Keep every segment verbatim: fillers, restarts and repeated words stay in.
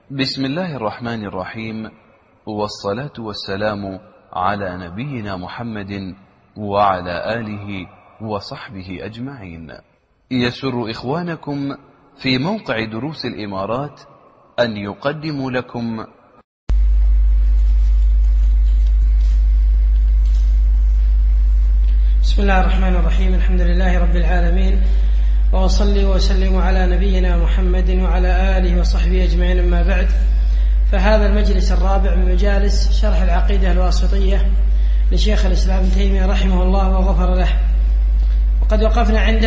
بسم الله الرحمن الرحيم، والصلاة والسلام على نبينا محمد وعلى آله وصحبه أجمعين. يسر إخوانكم في موقع دروس الإمارات أن يقدموا لكم بسم الله الرحمن الرحيم. الحمد لله رب العالمين، وأصلي وسلم على نبينا محمد وعلى آله وصحبه أجمعين. أما بعد، فهذا المجلس الرابع من مجالس شرح العقيدة الواسطية لشيخ الإسلام ابن تيمية رحمه الله وغفر له. وقد وقفنا عند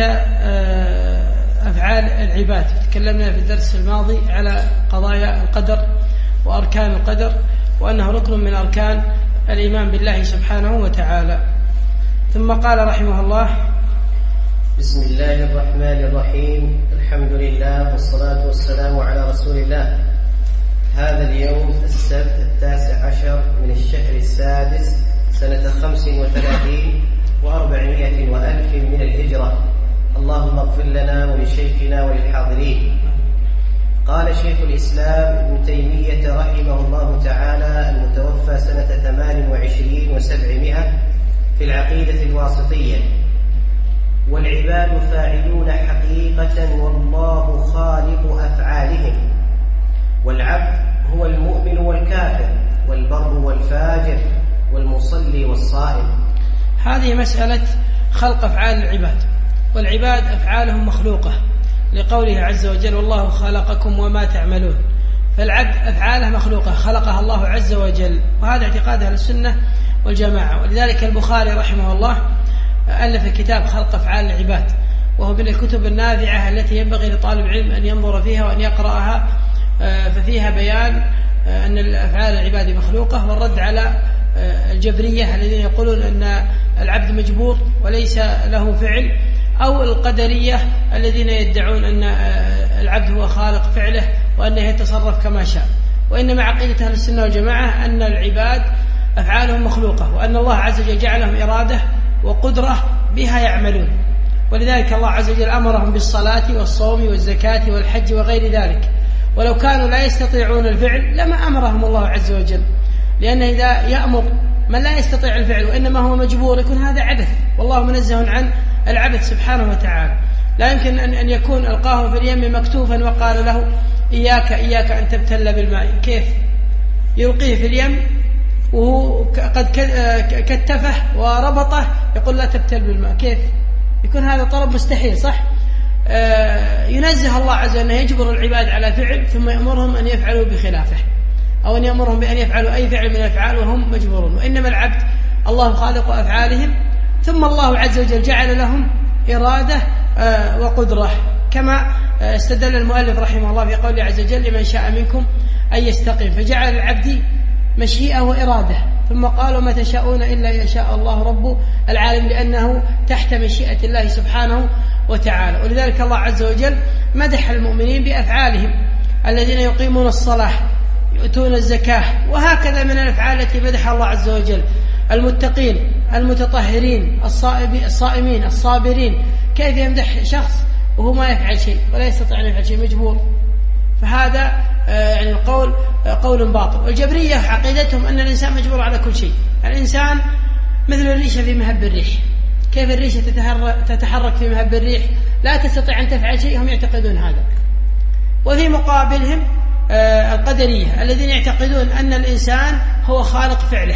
أفعال العباد، تكلمنا في الدرس الماضي على قضايا القدر وأركان القدر، وأنه ركن من أركان الإيمان بالله سبحانه وتعالى. ثم قال رحمه الله: بسم الله الرحمن الرحيم، الحمد لله والصلاة والسلام على رسول الله. هذا اليوم السبت التاسع عشر من الشهر السادس سنة خمس وثلاثين وأربعمائة وألف من الهجرة. اللهم اغفر لنا ولشيخنا وللحاضرين. قال شيخ الإسلام ابن تيمية رحمه الله تعالى المتوفى سنة ثمان وعشرين وسبعمائة في العقيدة الواسطية: والعباد فاعلون حقيقة والله خالق أفعالهم، والعبد هو المؤمن والكافر والبر والفاجر والمصلي والصائم. هذه مسألة خلق أفعال العباد، والعباد أفعالهم مخلوقة لقوله عز وجل: والله خلقكم وما تعملون. فالعبد أفعاله مخلوقة خلقها الله عز وجل، وهذا اعتقاد أهل السنة والجماعة. ولذلك البخاري رحمه الله ألف كتاب خلق أفعال العباد، وهو من الكتب النافعة التي ينبغي لطالب العلم أن ينظر فيها وأن يقرأها، ففيها بيان أن الأفعال العباد مخلوقة، والرد على الجبرية الذين يقولون أن العبد مجبور وليس له فعل، أو القدرية الذين يدعون أن العبد هو خالق فعله وأنه يتصرف كما شاء. وإنما عقيدة أهل السنة والجماعة أن العباد أفعالهم مخلوقة، وأن الله عز وجل جعلهم إرادة وقدرة بها يعملون. ولذلك الله عز وجل أمرهم بالصلاة والصوم والزكاة والحج وغير ذلك، ولو كانوا لا يستطيعون الفعل لما أمرهم الله عز وجل، لأن إذا يأمر من لا يستطيع الفعل وإنما هو مجبور يكون هذا عبث، والله منزه عن العبث سبحانه وتعالى. لا يمكن أن يكون ألقاه في اليم مكتوفا وقال له: إياك إياك أن تبتل بالماء. كيف يلقيه في اليم وهو قد كتفه وربطه يقول لا تبتل بالماء؟ كيف يكون هذا طلب مستحيل؟ صح؟ آه ينزه الله عز وجل أنه يجبر العباد على فعل ثم يأمرهم أن يفعلوا بخلافه، أو أن يأمرهم بأن يفعلوا أي فعل من الأفعال وهم مجبورون. وإنما العبد الله خالق أفعالهم، ثم الله عز وجل جعل لهم إرادة آه وقدرة، كما آه استدل المؤلف رحمه الله في قوله عز وجل: لمن شاء منكم أن يستقيم. فجعل العبد مشيئة وإرادة، ثم قالوا: ما تشاءون إلا يشاء الله رب العالم، لأنه تحت مشيئة الله سبحانه وتعالى. ولذلك الله عز وجل مدح المؤمنين بأفعالهم: الذين يقيمون الصلاة يؤتون الزكاة، وهكذا من الأفعال التي مدح الله عز وجل: المتقين المتطهرين الصائمين الصابرين. كيف يمدح شخص وهو ما يفعل شيء ولا يستطيع أن يفعل شيء، مجبور؟ فهذا يعني القول قول باطل. والجبرية عقيدتهم أن الإنسان مجبور على كل شيء. الإنسان مثل الريشة في مهب الريح، كيف الريشة تتحرك في مهب الريح؟ لا تستطيع أن تفعل شيء، هم يعتقدون هذا. وفي مقابلهم القدرية الذين يعتقدون أن الإنسان هو خالق فعله.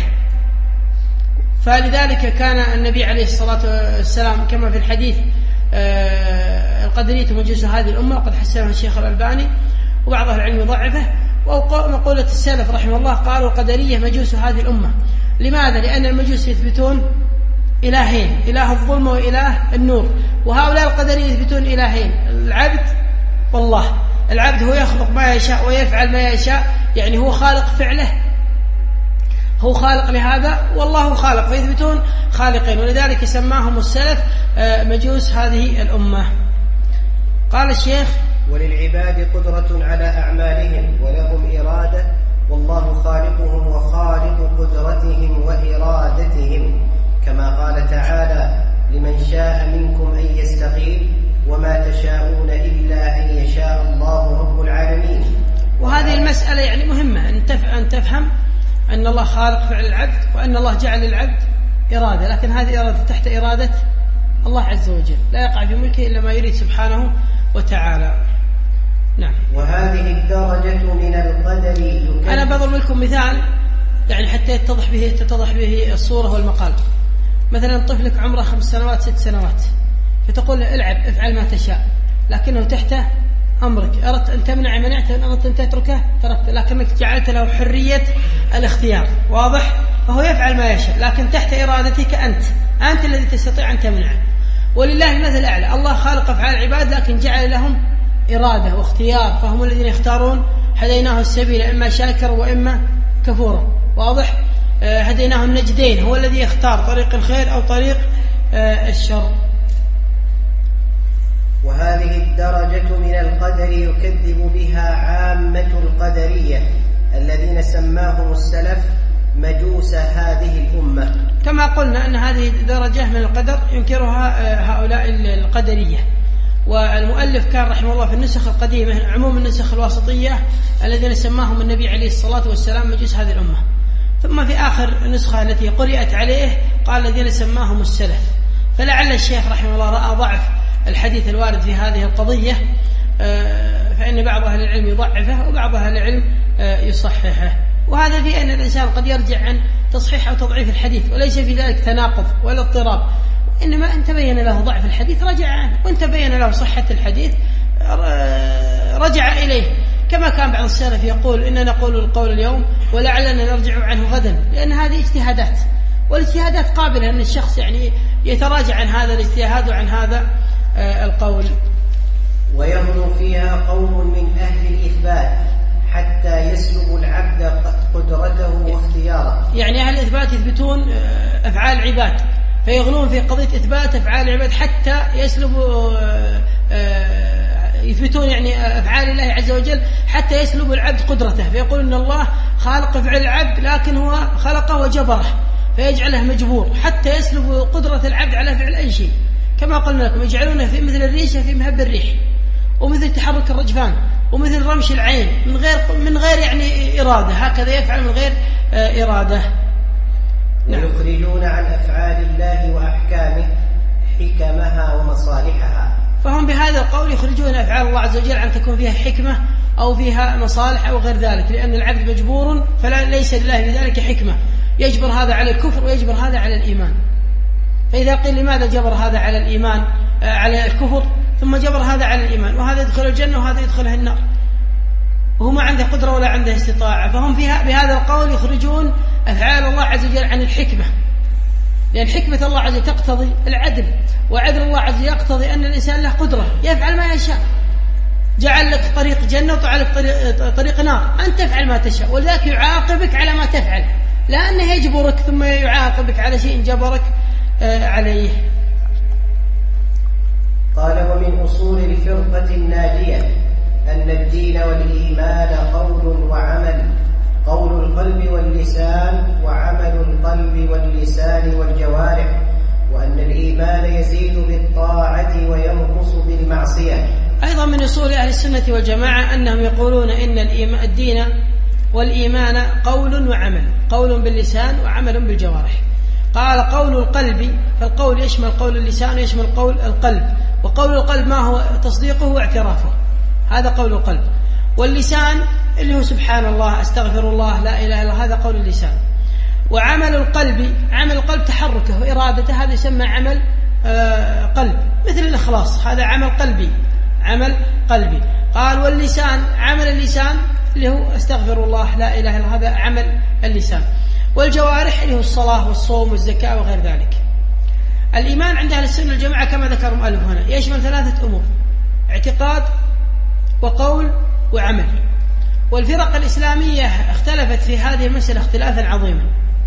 فلذلك كان النبي عليه الصلاة والسلام كما في الحديث: القدرية مجوس هذه الأمة، وقد حسنها الشيخ الألباني وبعض أهل العلم يضعفه. ومقولة السلف رحمه الله قالوا: القدرية مجوس هذه الأمة. لماذا؟ لأن المجوس يثبتون إلهين، إله الظلم وإله النور، وهؤلاء القدرية يثبتون إلهين: العبد والله. العبد هو يخلق ما يشاء ويفعل ما يشاء، يعني هو خالق فعله، هو خالق لهذا، والله خالق، فيثبتون خالقين. ولذلك سماهم السلف مجوس هذه الأمة. قال الشيخ: وللعباد قدرة على أعمالهم ولهم إرادة، والله خالقهم وخالق قدرتهم وإرادتهم، كما قال تعالى: لمن شاء منكم أن يستقيم وما تشاءون إلا أن يشاء الله رب العالمين. وهذه المسألة مسألة يعني مهمة أن تفهم أن الله خالق فعل العبد، وأن الله جعل للعبد إرادة، لكن هذه إرادة تحت إرادة الله عز وجل، لا يقع في ملكه إلا ما يريد سبحانه وتعالى. نعم. وهذه الدرجة من القدر. أنا بضرب لكم مثال يعني حتى يتضح به تتضح به الصورة والمقال. مثلا طفلك عمره خمس سنوات ست سنوات، فتقول له العب افعل ما تشاء، لكنه تحت أمرك، أردت أن تمنع منعته، أردت أن تتركه تركته، لكنك جعلت له حرية الاختيار، واضح؟ فهو يفعل ما يشاء، لكن تحت إرادتك أنت أنت الذي تستطيع أن تمنعه. ولله المثل الأعلى، الله خالق أفعال العباد لكن جعل لهم إرادة واختيار، فهم الذين يختارون. هديناه السبيل إما شاكر وإما كفورا، واضح؟ آه هديناه النجدين، هو الذي يختار طريق الخير أو طريق آه الشر. وهذه الدرجة من القدر يكذب بها عامة القدرية الذين سماهم السلف مجوس هذه الأمة. كما قلنا أن هذه درجة من القدر ينكرها هؤلاء القدرية، والمؤلف كان رحمه الله في النسخ القديمة عموم النسخ الواسطية الذين سماهم النبي عليه الصلاة والسلام مجوس هذه الأمة، ثم في آخر النسخة التي قرأت عليه قال الذين سماهم السلف. فلعل الشيخ رحمه الله رأى ضعف الحديث الوارد في هذه القضية، فإن بعض أهل العلم يضعفه وبعض أهل العلم يصححه، وهذا في أن الإنسان قد يرجع عن تصحيح أو تضعيف الحديث، وليس في ذلك تناقض ولا اضطراب، إنما أن تبين له ضعف الحديث رجع عنه، وأن تبين له صحة الحديث رجع إليه. كما كان بعض السلف يقول إننا نقول القول اليوم ولعلنا نرجع عنه غدا، لأن هذه اجتهادات، والاجتهادات قابلة أن الشخص يعني يتراجع عن هذا الاجتهاد وعن هذا القول. ويغلو فيها قوم من أهل الإثبات حتى يسلب العبد قدرته واختياره. يعني أهل الإثبات يثبتون أفعال العباد، فيغلون في قضية إثبات أفعال العباد حتى يسلبوا يثبتون يعني أفعال الله عز وجل حتى يسلب العبد قدرته، فيقول إن الله خالق فعل العبد لكن هو خلقه وجبره، فيجعله مجبور حتى يسلب قدرة العبد على فعل أي شيء. كما قلنا لكم يجعلونه في مثل الريشة في مهب الريح، ومثل تحرك الرجفان، ومثل رمش العين من غير من غير يعني إرادة، هكذا يفعل من غير إرادة. ويخرجون عن أفعال الله وأحكامه حكمها ومصالحها. فهم بهذا القول يخرجون أفعال الله عز وجل عن تكون فيها حكمة أو فيها مصالح أو غير ذلك، لأن العبد مجبور فلا ليس لله بذلك حكمة، يجبر هذا على الكفر ويجبر هذا على الإيمان. فإذا قيل لماذا جبر هذا على الإيمان على الكفر ثم جبر هذا على الإيمان، وهذا يدخل الجنة وهذا يدخلها النار، وهو ما عنده قدرة ولا عنده استطاعة، فهم فيها بهذا القول يخرجون أفعال الله عز وجل عن الحكمة، لأن حكمة الله عز وجل تقتضي العدل، وعدل الله عز وجل يقتضي أن الإنسان له قدرة يفعل ما يشاء. جعل لك طريق جنة وجعل لك طريق, طريق نار، أن تفعل ما تشاء، ولذلك يعاقبك على ما تفعل، لا أنه يجبرك ثم يعاقبك على شيء جبرك عليه. قال ومن أصول الفرقة الناجية أن الدين والإيمان قول وعمل، قول القلب واللسان وعمل القلب واللسان والجوارح، وأن الإيمان يزيد بالطاعة وينقص بالمعصية. أيضا من أصول أهل السنة والجماعة أنهم يقولون إن الدين والإيمان قول وعمل، قول باللسان وعمل بالجوارح. قال قول القلب، فالقول يشمل قول اللسان ويشمل قول القلب، وقول القلب ما هو تصديقه واعترافه، هذا قول القلب. واللسان اللي هو سبحان الله، استغفر الله، لا إله إلا الله، هذا قول اللسان. وعمل القلب، عمل القلب تحركه وإرادته، هذا يسمى عمل آه قلب، مثل الإخلاص، هذا عمل قلبي، عمل قلبي. قال واللسان، عمل اللسان اللي هو استغفر الله، لا إله إلا الله، هذا عمل اللسان. والجوارح اللي هو الصلاة والصوم والزكاة وغير ذلك. الإيمان عند أهل السنة والجماعة كما ذكر المؤلف هنا يشمل ثلاثة أمور: اعتقاد وقول وعمل. والفرق الإسلامية اختلفت في هذه المسألة اختلافا عظيما.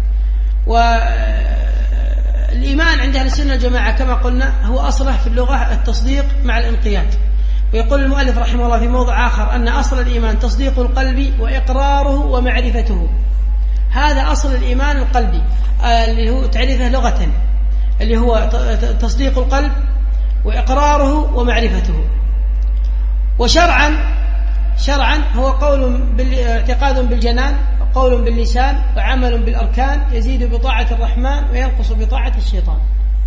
والإيمان عند أهل السنة والجماعة كما قلنا هو أصله في اللغة التصديق مع الانقياد. ويقول المؤلف رحمه الله في موضع آخر أن أصل الإيمان تصديق القلب وإقراره ومعرفته، هذا أصل الإيمان القلبي اللي هو تعريفه لغة، اللي هو تصديق القلب وإقراره ومعرفته. وشرعا شرعا هو قول اعتقاد بالجنان وقول باللسان وعمل بالأركان يزيد بطاعة الرحمن وينقص بطاعة الشيطان.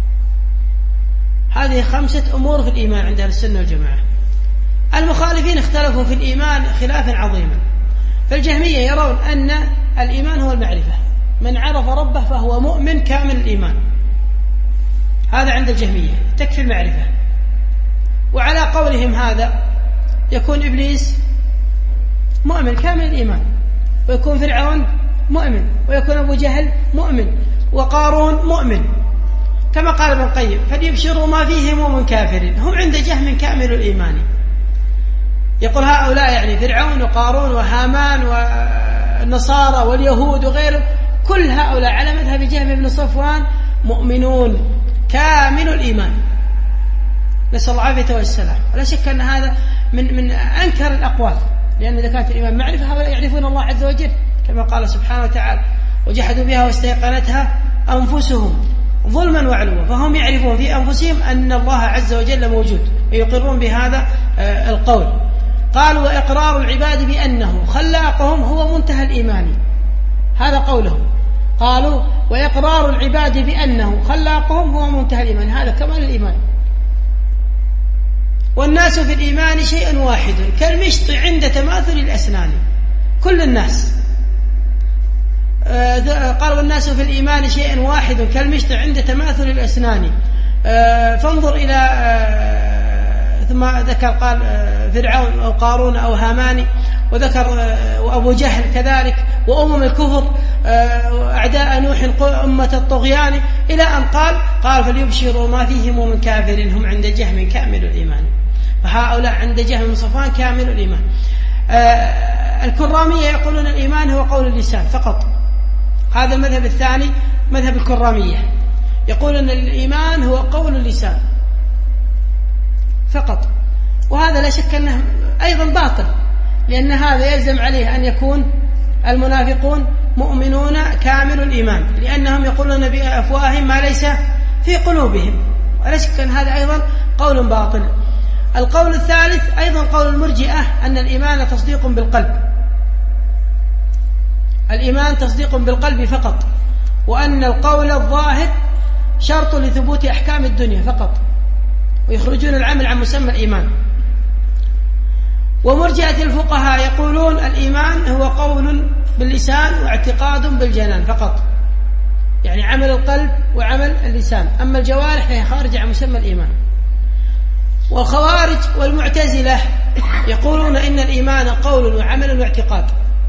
هذه خمسة أمور في الإيمان عند أهل السنة والجماعة. المخالفين اختلفوا في الإيمان خلافا عظيما. فالجهمية يرون أن الإيمان هو المعرفة، من عرف ربه فهو مؤمن كامل الإيمان، هذا عند الجهمية تكفي المعرفة. وعلى قولهم هذا يكون إبليس مؤمن كامل الإيمان، ويكون فرعون مؤمن، ويكون أبو جهل مؤمن، وقارون مؤمن، كما قال ابن القيم فليبشروا ما فيهم من كافر، هم عند جهم كامل الإيمان. يقول هؤلاء يعني فرعون وقارون وهامان والنصارى واليهود وغيرهم، كل هؤلاء على مذهب جهم بن صفوان مؤمنون كامل الإيمان، نسأل الله العافية والسلام. ولا شك أن هذا من من أنكر الأقوال، لأن إذا كانت الإيمان معرفة هؤلاء يعرفون الله عز وجل كما قال سبحانه وتعالى وجحدوا بها واستيقنتها أنفسهم ظلما وعلوا، فهم يعرفون في أنفسهم أن الله عز وجل موجود ويقرون بهذا القول. قالوا وإقرار العباد بأنه خلاقهم هو منتهى الإيمان، هذا قولهم. قالوا وإقرار العباد بأنه خلاقهم هو منتهى الإيمان، هذا كمال الإيمان. والناس في الإيمان شيء واحد كالمشط عند تماثل الأسنان، كل الناس. قال والناس في الإيمان شيء واحد كالمشط عند تماثل الأسنان. فانظر إلى ثم ذكر قال فرعون أو قارون أو هامان، وذكر وأبو جهل كذلك، وأمم الكفر أعداء نوح أمة الطغيان، إلى أن قال قال فليبشروا ما فيهم من كافر، هم عند جهم كامل الإيمان. فهؤلاء عند جهم بن صفوان كامل الإيمان. الكرامية يقولون الإيمان هو قول اللسان فقط، هذا المذهب الثاني مذهب الكرامية، يقول أن الإيمان هو قول اللسان فقط، وهذا لا شك أنه أيضا باطل، لأن هذا يلزم عليه أن يكون المنافقون مؤمنون كامل الإيمان، لأنهم يقولون بأفواههم ما ليس في قلوبهم، ولا شك أن هذا أيضا قول باطل. القول الثالث أيضا قول المرجئة أن الإيمان تصديق بالقلب، الإيمان تصديق بالقلب فقط، وأن القول الظاهر شرط لثبوت أحكام الدنيا فقط، ويخرجون العمل عن مسمى الإيمان. ومرجئة الفقهاء يقولون الإيمان هو قول باللسان واعتقاد بالجنان فقط، يعني عمل القلب وعمل اللسان، أما الجوارح فهي خارجة عن مسمى الإيمان. والخوارج والمعتزلة يقولون إن الإيمان قول وعمل واعتقاد،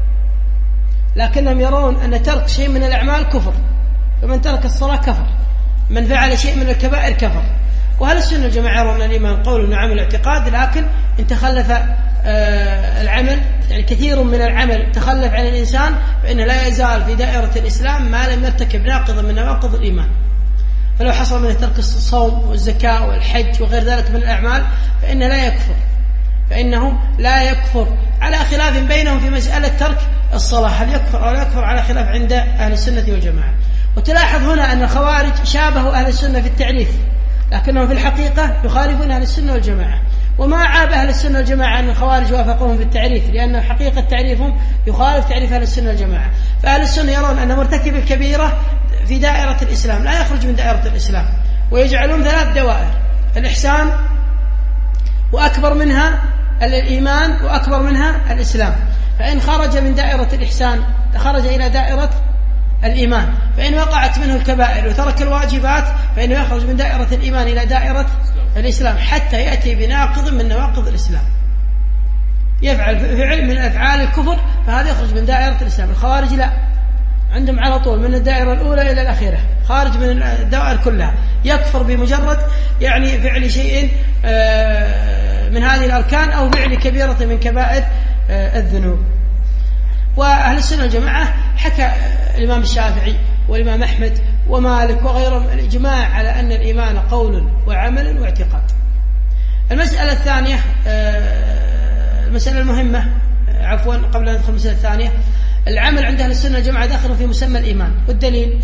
لكنهم يرون أن ترك شيء من الأعمال كفر، فمن ترك الصلاة كفر، من فعل شيء من الكبائر كفر. وهل السنة الجماعة يرون الإيمان قول وعمل واعتقاد، لكن إن تخلف العمل، يعني كثير من العمل تخلف عن الإنسان، فإنه لا يزال في دائرة الإسلام ما لم يرتكب ناقضا من نواقض الإيمان. فلو حصل منه ترك الصوم والزكاة والحج وغير ذلك من الأعمال فإنه لا يكفر، فإنه لا يكفر، على خلاف بينهم في مسألة ترك الصلاة، هل يكفر أو لا يكفر، على خلاف عند أهل السنة والجماعة. وتلاحظ هنا أن الخوارج شابهوا أهل السنة في التعريف، لكنهم في الحقيقة يخالفون أهل السنة والجماعة. وما عاب أهل السنة والجماعة أن الخوارج وافقوهم في التعريف، لأن حقيقة تعريفهم يخالف تعريف أهل السنة والجماعة. فأهل السنة يرون أن مرتكب الكبيرة في دائرة الإسلام لا يخرج من دائرة الإسلام، ويجعلون ثلاث دوائر: الإحسان، وأكبر منها الإيمان، وأكبر منها الإسلام. فإن خرج من دائرة الإحسان خرج إلى دائرة الإيمان، فإن وقعت منه الكبائر وترك الواجبات فإنه يخرج من دائرة الإيمان إلى دائرة الإسلام، حتى يأتي بناقض من نواقض الإسلام، يفعل فعل من أفعال الكفر، فهذا يخرج من دائرة الإسلام. الخوارج لا، عندهم على طول من الدائرة الأولى إلى الأخيرة، خارج من الدوائر كلها، يكفر بمجرد يعني فعل شيء من هذه الأركان أو فعل كبيرة من كبائر الذنوب. وأهل السنة والجماعة حكى الإمام الشافعي والإمام أحمد ومالك وغيرهم الإجماع على أن الإيمان قول وعمل واعتقاد. المسألة الثانية، المسألة المهمة، عفوا قبل أن ندخل المسألة الثانية، العمل عند أهل السنة والجماعة داخل في مسمى الإيمان، والدليل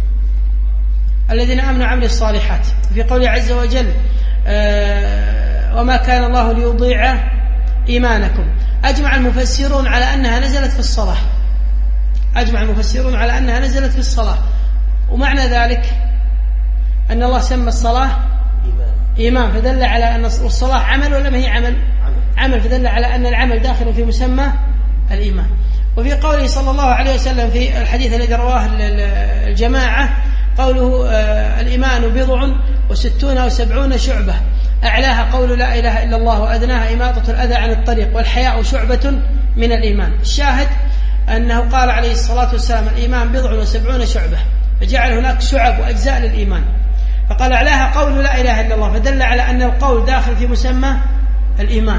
الذين آمنوا وعملوا الصالحات في قوله عز وجل وما كان الله ليضيع إيمانكم. أجمع المفسرون على أنها نزلت في الصلاة، أجمع المفسرون على أنها نزلت في الصلاة. ومعنى ذلك أن الله سمى الصلاة إيمان، فدل على أن الصلاة عمل ولا ما هي عمل؟ عمل، فدل على أن العمل داخل في مسمى الإيمان. وفي قوله صلى الله عليه وسلم في الحديث الذي رواه الجماعة قوله الإيمان بضع وستون أو سبعون شعبة، أعلاها قول لا إله إلا الله وأدناها إماطة الأذى عن الطريق والحياء شعبة من الإيمان. الشاهد أنه قال عليه الصلاة والسلام الإيمان بضع وسبعون شعبة، فجعل هناك شعب وأجزاء للإيمان، فقال أعلاها قول لا إله إلا الله، فدل على أن القول داخل في مسمى الإيمان.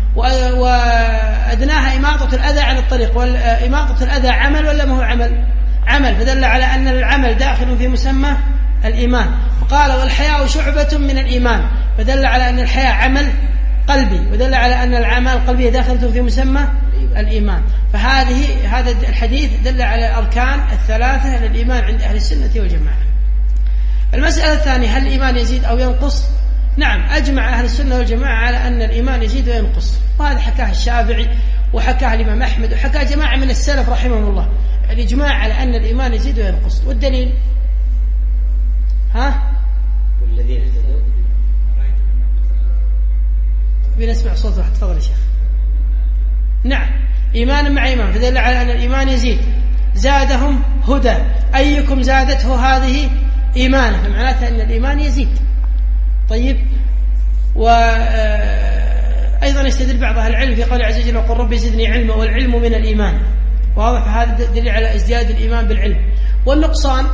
وأدناها إماطة الأذى عن الطريق، والإماطة الأذى عمل ولا ما هو عمل؟ عمل، فدل على أن العمل داخل في مسمى الإيمان. وقال والحياء شعبة من الإيمان، فدل على أن الحياء عمل قلبي، ودل على أن الأعمال القلبية داخلة في مسمى الإيمان. فهذه هذا الحديث دل على الأركان الثلاثة للإيمان عند أهل السنة والجماعة. المسألة الثانية، هل الإيمان يزيد أو ينقص؟ نعم، أجمع أهل السنة والجماعة على أن الإيمان يزيد وينقص، وهذا حكاه الشافعي وحكاه الإمام أحمد وحكاه جماعة من السلف رحمهم الله، الإجماع على أن الإيمان يزيد وينقص. والدليل ها؟ والذين اهتدوا بنسمع صوت واحد، تفضل يا شيخ. نعم، إيمانا مع إيمان، فدل على أن الإيمان يزيد. زادهم هدى، أيكم زادته هذه إيمانا، فمعناتها أن الإيمان يزيد. طيب، وأيضا يستدل بعض أهل العلم في قول عز وجل وقل ربي زدني علما، والعلم من الإيمان، واضح، فهذا دليل على ازدياد الإيمان بالعلم. والنقصان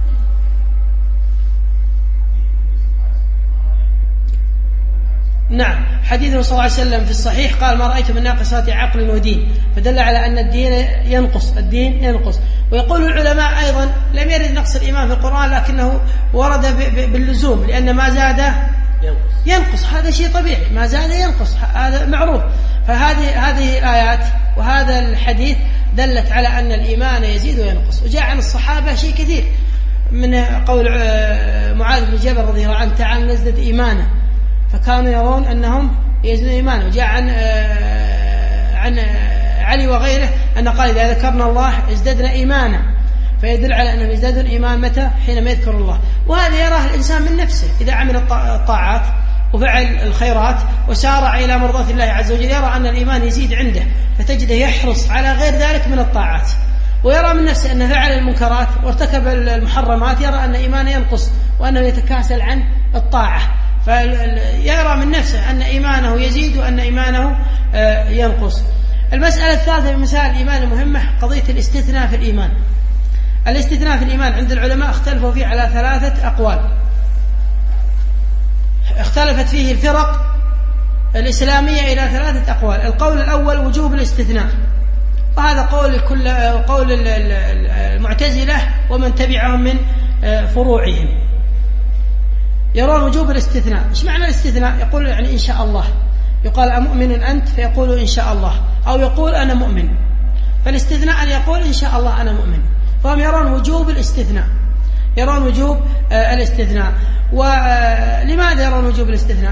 نعم، حديثه صلى الله عليه وسلم في الصحيح قال ما رأيت من ناقصات عقل ودين، فدل على أن الدين ينقص، الدين ينقص. ويقول العلماء أيضا لم يرد نقص الإيمان في القرآن، لكنه ورد باللزوم، لأن ما زاد ينقص، هذا شيء طبيعي، ما زاد ينقص، هذا معروف. فهذه هذه الآيات وهذا الحديث دلت على أن الإيمان يزيد وينقص. وجاء عن الصحابة شيء كثير، من قول معاذ بن جبل رضي الله عنه تعالى نزدد إيمانا، فكانوا يرون أنهم يزيدون إيمانا. وجاء عن عن علي وغيره أن قال إذا ذكرنا الله ازددنا إيمانا، فيدل على أنهم يزدادون إيمان متى؟ حينما يذكر الله. وهذا يراه الإنسان من نفسه، إذا عمل الطاعات وفعل الخيرات وسارع إلى مرضاة الله عز وجل يرى أن الإيمان يزيد عنده، فتجده يحرص على غير ذلك من الطاعات. ويرى من نفسه أنه فعل المنكرات وارتكب المحرمات يرى أن إيمانه ينقص وأنه يتكاسل عن الطاعة، فيرى من نفسه أن إيمانه يزيد وأن إيمانه ينقص. المسألة الثالثة من مسائل الإيمان المهمة قضية الاستثناء في الإيمان. الاستثناء في الإيمان عند العلماء اختلفوا فيه على ثلاثة أقوال، اختلفت فيه الفرق الإسلامية إلى ثلاثة أقوال. القول الأول وجوب الاستثناء، وهذا قول كل قول المعتزلة ومن تبعهم من فروعهم، يرون وجوب الاستثناء. ايش معنى الاستثناء؟ يقول يعني إن شاء الله، يقال أمؤمن أنت فيقول إن شاء الله، أو يقول أنا مؤمن. فالاستثناء أن يقول إن شاء الله أنا مؤمن، فهم يرون وجوب الاستثناء، يرون وجوب الاستثناء. ولماذا يرون وجوب الاستثناء؟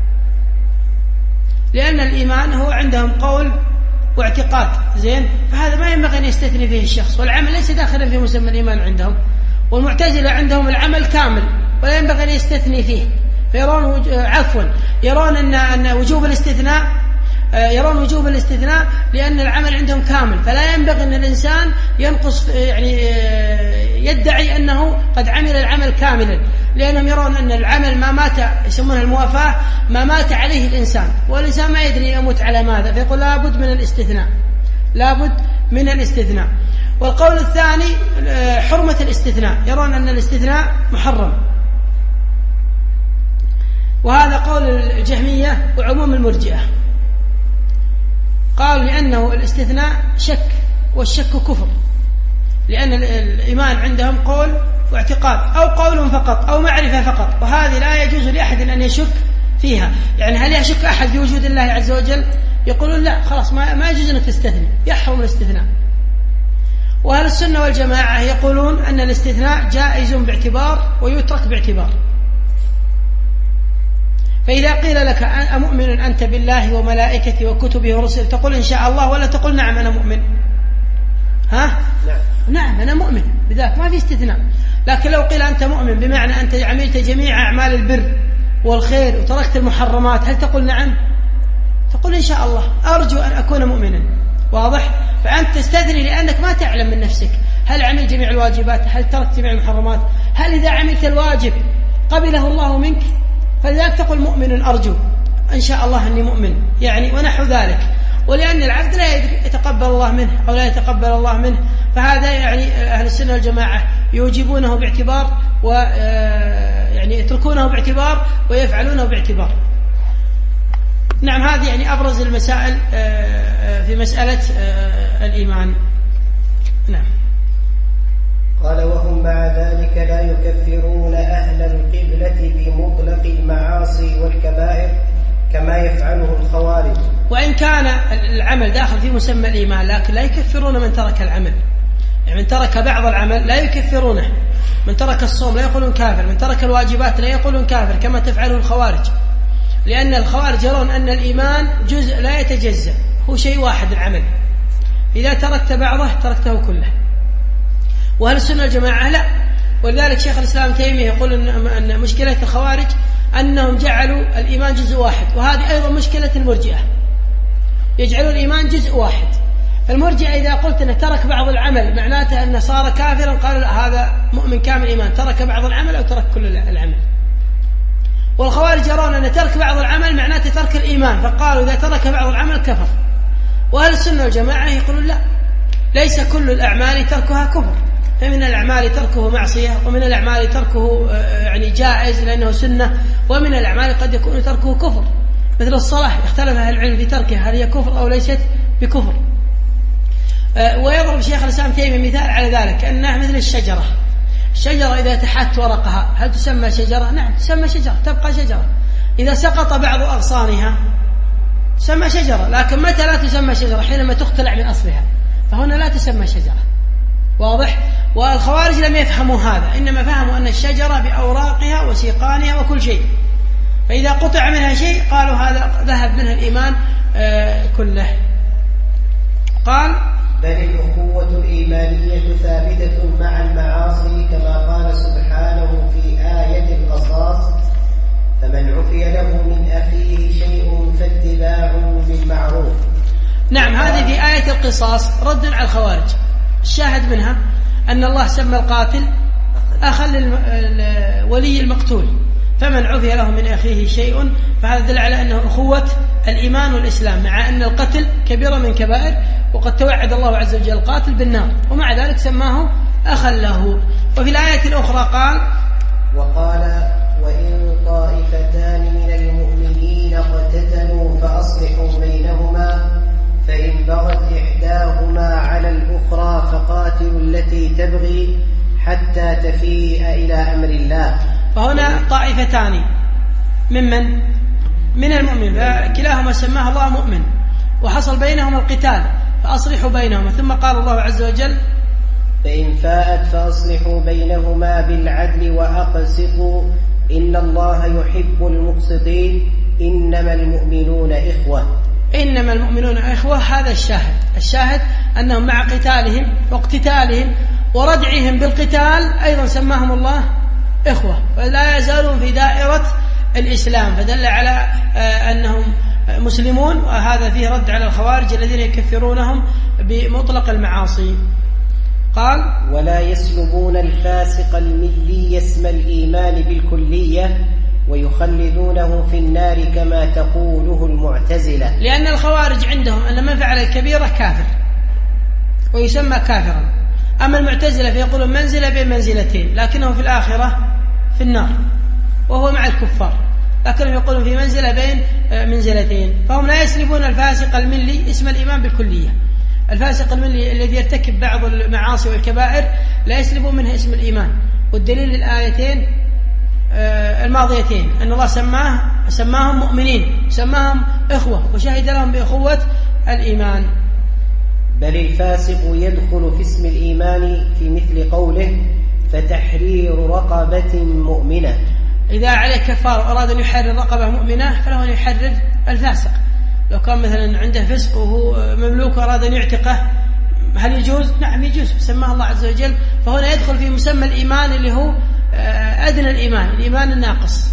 لأن الإيمان هو عندهم قول واعتقاد، زين، فهذا ما ينبغي أن يستثني فيه الشخص، والعمل ليس داخلا في مسمى الإيمان عندهم. والمعتزلة عندهم العمل كامل ولا ينبغي أن يستثني فيه، فيرون وج... عفوا يرون أن أن وجوب الاستثناء يرون وجوب الاستثناء لأن العمل عندهم كامل، فلا ينبغي أن الإنسان ينقص، يعني يدعي أنه قد عمل العمل كاملا، لأنهم يرون أن العمل ما مات، يسمونها الموافاة، ما مات عليه الإنسان، والإنسان ما يدري يموت على ماذا، فيقول لابد من الاستثناء، لابد من الاستثناء. والقول الثاني حرمة الاستثناء، يرون أن الاستثناء محرم، وهذا قول الجهمية وعموم المرجئة، قال لأنه الاستثناء شك، والشك كفر، لأن الإيمان عندهم قول واعتقاد، أو قول فقط أو معرفة فقط، وهذه لا يجوز لأحد أن يشك فيها. يعني هل يشك أحد في وجود الله عز وجل؟ يقولون لا، خلاص ما, ما يجوز أن تستثني، يحرم الاستثناء. وأهل السنة والجماعة يقولون أن الاستثناء جائز باعتبار ويترك باعتبار. فإذا قيل لك أمؤمن أنت بالله وملائكته وكتبه ورسله تقول إن شاء الله ولا تقول نعم أنا مؤمن؟ ها؟ نعم. نعم أنا مؤمن بذلك، ما في استثناء. لكن لو قيل أنت مؤمن بمعنى أنت عملت جميع أعمال البر والخير وتركت المحرمات، هل تقول نعم؟ تقول إن شاء الله أرجو أن أكون مؤمنا. واضح؟ فأنت تستثني لأنك ما تعلم من نفسك هل عملت جميع الواجبات، هل تركت جميع المحرمات، هل إذا عملت الواجب قبله الله منك، فلذلك تقول مؤمن أرجو إن شاء الله أني مؤمن يعني ونحو ذلك. ولأن العبد لا يتقبل الله منه أو لا يتقبل الله منه، فهذا يعني أهل السنة والجماعة يوجبونه باعتبار و يعني يتركونه باعتبار ويفعلونه باعتبار. نعم، هذه يعني أبرز المسائل في مسألة الإيمان. نعم. قال وهم مع ذلك لا يكفرون أهل القبلة بمطلق المعاصي والكبائر كما يفعله الخوارج، وإن كان العمل داخل في مسمى الإيمان، لكن لا يكفرون من ترك العمل. يعني من ترك بعض العمل لا يكفرونه، من ترك الصوم لا يقولون كافر، من ترك الواجبات لا يقولون كافر كما تفعله الخوارج، لأن الخوارج يرون أن الإيمان جزء لا يتجزأ، هو شيء واحد العمل، إذا تركت بعضه تركته كله. وأهل السنة والجماعة لا. ولذلك شيخ الإسلام تيمية يقول أن مشكلة الخوارج أنهم جعلوا الإيمان جزء واحد، وهذه أيضا مشكلة المرجئة، يجعلوا الإيمان جزء واحد. فالمرجئة إذا قلت أنه ترك بعض العمل معناته أنه صار كافرا، قالوا لا، هذا مؤمن كامل الإيمان، ترك بعض العمل أو ترك كل العمل. والخوارج يرون أن ترك بعض العمل معناته ترك الإيمان، فقالوا إذا ترك بعض العمل كفر. وأهل السنة والجماعة يقولون لا، ليس كل الأعمال تركها كفر، فمن الأعمال تركه معصية، ومن الأعمال تركه يعني جائز لأنه سنة، ومن الأعمال قد يكون تركه كفر، مثل الصلاة اختلف أهل العلم في تركها هل هي كفر أو ليست بكفر. ويضرب شيخ الإسلام تيمية مثال على ذلك أنها مثل الشجرة. الشجرة إذا تحت ورقها هل تسمى شجرة؟ نعم تسمى شجرة، تبقى شجرة. إذا سقط بعض أغصانها تسمى شجرة، لكن متى لا تسمى شجرة؟ حينما تختلع من أصلها، فهنا لا تسمى شجرة. واضح؟ والخوارج لم يفهموا هذا، إنما فهموا أن الشجرة بأوراقها وسيقانها وكل شيء، فإذا قطع منها شيء قالوا هذا ذهب منها الإيمان آه كله. قال بل الأخوة الإيمانية ثابتة مع المعاصي كما قال سبحانه في آية القصاص: فمن عفي له من أخيه شيء فاتباع بالمعروف. نعم، هذه في آية القصاص رد على الخوارج. الشاهد منها أن الله سمى القاتل أخا لولي المقتول، فمن عفي له من أخيه شيء، فهذا دل على أنه أخوة الإيمان والإسلام، مع أن القتل كبيرة من كبائر، وقد توعد الله عز وجل القاتل بالنار، ومع ذلك سماه أخا له. وفي الآية الأخرى قال: وقال: وإن طائفتان من المؤمنين اقتتلوا فأصلحوا بينهما، فإن بغت إحداهما على الأخرى فقاتلوا التي تبغي حتى تفيء إلى أمر الله. فهنا طائفتان ممن من المؤمن، فكلاهما سماه الله مؤمن، وحصل بينهما القتال فأصلحوا بينهما، ثم قال الله عز وجل: فإن فاءت فأصلحوا بينهما بالعدل وأقسطوا إن الله يحب المقسطين إنما المؤمنون إخوة. إنما المؤمنون إخوة، هذا الشاهد. الشاهد أنهم مع قتالهم واقتتالهم وردعهم بالقتال أيضا سماهم الله إخوة، ولا يزالون في دائرة الإسلام، فدل على أنهم مسلمون. وهذا فيه رد على الخوارج الذين يكفرونهم بمطلق المعاصي. قال: ولا يسلبون الفاسق الملي اسم الإيمان بالكلية ويخلدونه في النار كما تقوله المعتزلة، لأن الخوارج عندهم أن من فعل الكبيرة كافر ويسمى كافرا، أما المعتزلة فيقولون منزلة بين منزلتين، لكنه في الآخرة في النار وهو مع الكفار، لكنهم يقولون في منزلة بين منزلتين. فهم لا يسلبون الفاسق الملي اسم الإيمان بالكلية. الفاسق الملي الذي يرتكب بعض المعاصي والكبائر لا يسلبون منها اسم الإيمان، والدليل للآيتين الماضيتين أن الله سماه سماهم مؤمنين، سماهم إخوة، وشهد لهم بأخوة الإيمان. بل الفاسق يدخل في اسم الإيمان في مثل قوله: فتحرير رقبة مؤمنة. إذا عليه كفار أراد أن يحرر رقبة مؤمنة فله أن يحرر الفاسق. لو كان مثلا عنده فسق وهو مملوك وأراد أن يعتقه هل يجوز؟ نعم يجوز، سماه الله عز وجل. فهنا يدخل في مسمى الإيمان اللي هو أدنى الإيمان، الإيمان الناقص.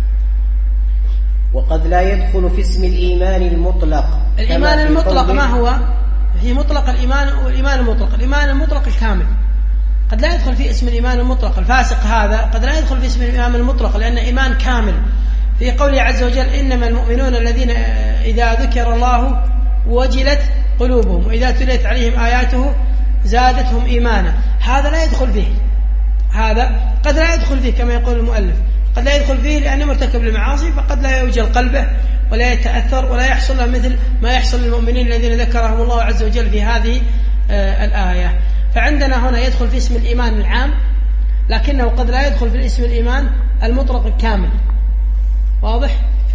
وقد لا يدخل في اسم الإيمان المطلق. الإيمان المطلق ما هو؟ هي مطلق الإيمان والإيمان المطلق. الإيمان المطلق الكامل قد لا يدخل في اسم الإيمان المطلق. الفاسق هذا قد لا يدخل في اسم الإيمان المطلق لأن إيمان كامل. في قوله عز وجل إنما المؤمنون الذين إذا ذكر الله وجلت قلوبهم وإذا تليت عليهم آياته زادتهم إيمانا. هذا لا يدخل فيه، هذا قد لا يدخل فيه كما يقول المؤلف، قد لا يدخل فيه لأنه مرتكب للمعاصي فقد لا يوجل قلبه ولا يتأثر ولا يحصل له مثل ما يحصل للمؤمنين الذين ذكرهم الله عز وجل في هذه آه الآية. فعندنا هنا يدخل في اسم الإيمان العام لكنه قد لا يدخل في اسم الإيمان المطلق الكامل. واضح؟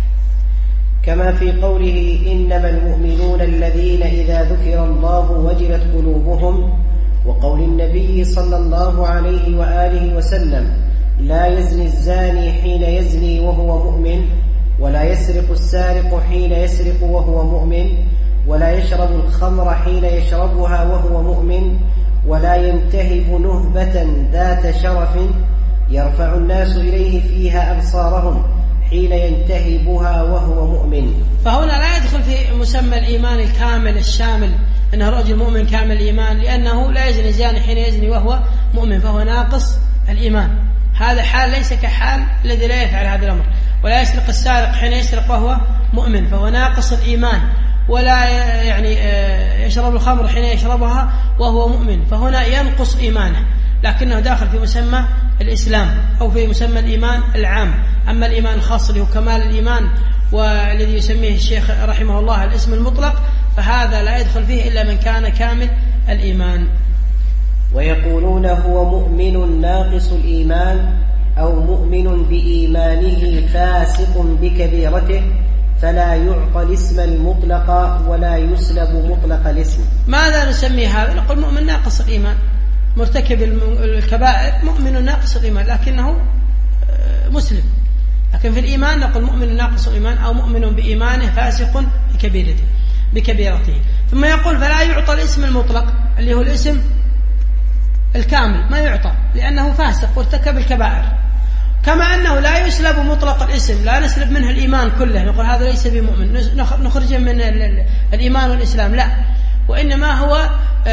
كما في قوله إنما المؤمنون الذين إذا ذكر الله وجلت قلوبهم، وقول النبي صلى الله عليه وآله وسلم لا يزني الزاني حين يزني وهو مؤمن، ولا يسرق السارق حين يسرق وهو مؤمن، ولا يشرب الخمر حين يشربها وهو مؤمن، ولا ينتهب نهبة ذات شرف يرفع الناس إليه فيها أبصارهم حين ينتهبها وهو مؤمن. فهنا لا يدخل في مسمى الإيمان الكامل الشامل أنه رجل مؤمن كامل الإيمان، لأنه لا يزني الزاني حين يزني وهو مؤمن فهو ناقص الإيمان. هذا حال ليس كحال الذي لا يفعل هذا الأمر. ولا يسرق السارق حين يسرق وهو مؤمن فهو ناقص الإيمان. ولا يعني يشرب الخمر حين يشربها وهو مؤمن فهنا ينقص إيمانه، لكنه داخل في مسمى الإسلام أو في مسمى الإيمان العام. أما الإيمان الخاص اللي هو كمال الإيمان والذي يسميه الشيخ رحمه الله الاسم المطلق فهذا لا يدخل فيه إلا من كان كامل الإيمان. ويقولون هو مؤمن ناقص الإيمان أو مؤمن بإيمانه فاسق بكبيرته، فلا يعطى الاسم المطلق ولا يسلب مطلق الاسم. ماذا نسمي هذا؟ نقول مؤمن ناقص الإيمان، مرتكب الكبائر مؤمن ناقص الإيمان لكنه مسلم. لكن في الإيمان نقول مؤمن ناقص الإيمان أو مؤمن بإيمانه فاسق بكبيرته بكبيرته. ثم يقول فلا يعطى الاسم المطلق اللي هو الاسم الكامل، ما يعطى لأنه فاسق وارتكب الكبائر. كما أنه لا يسلب مطلق الاسم، لا نسلب منه الإيمان كله نقول هذا ليس بمؤمن نخرجه من الإيمان والإسلام، لا، وإنما هو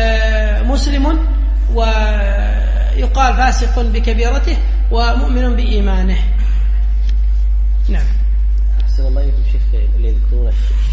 مسلم ويقال فاسق بكبيرته ومؤمن بإيمانه. نعم. أحسن الله إليكم شيخ، اللي يذكرون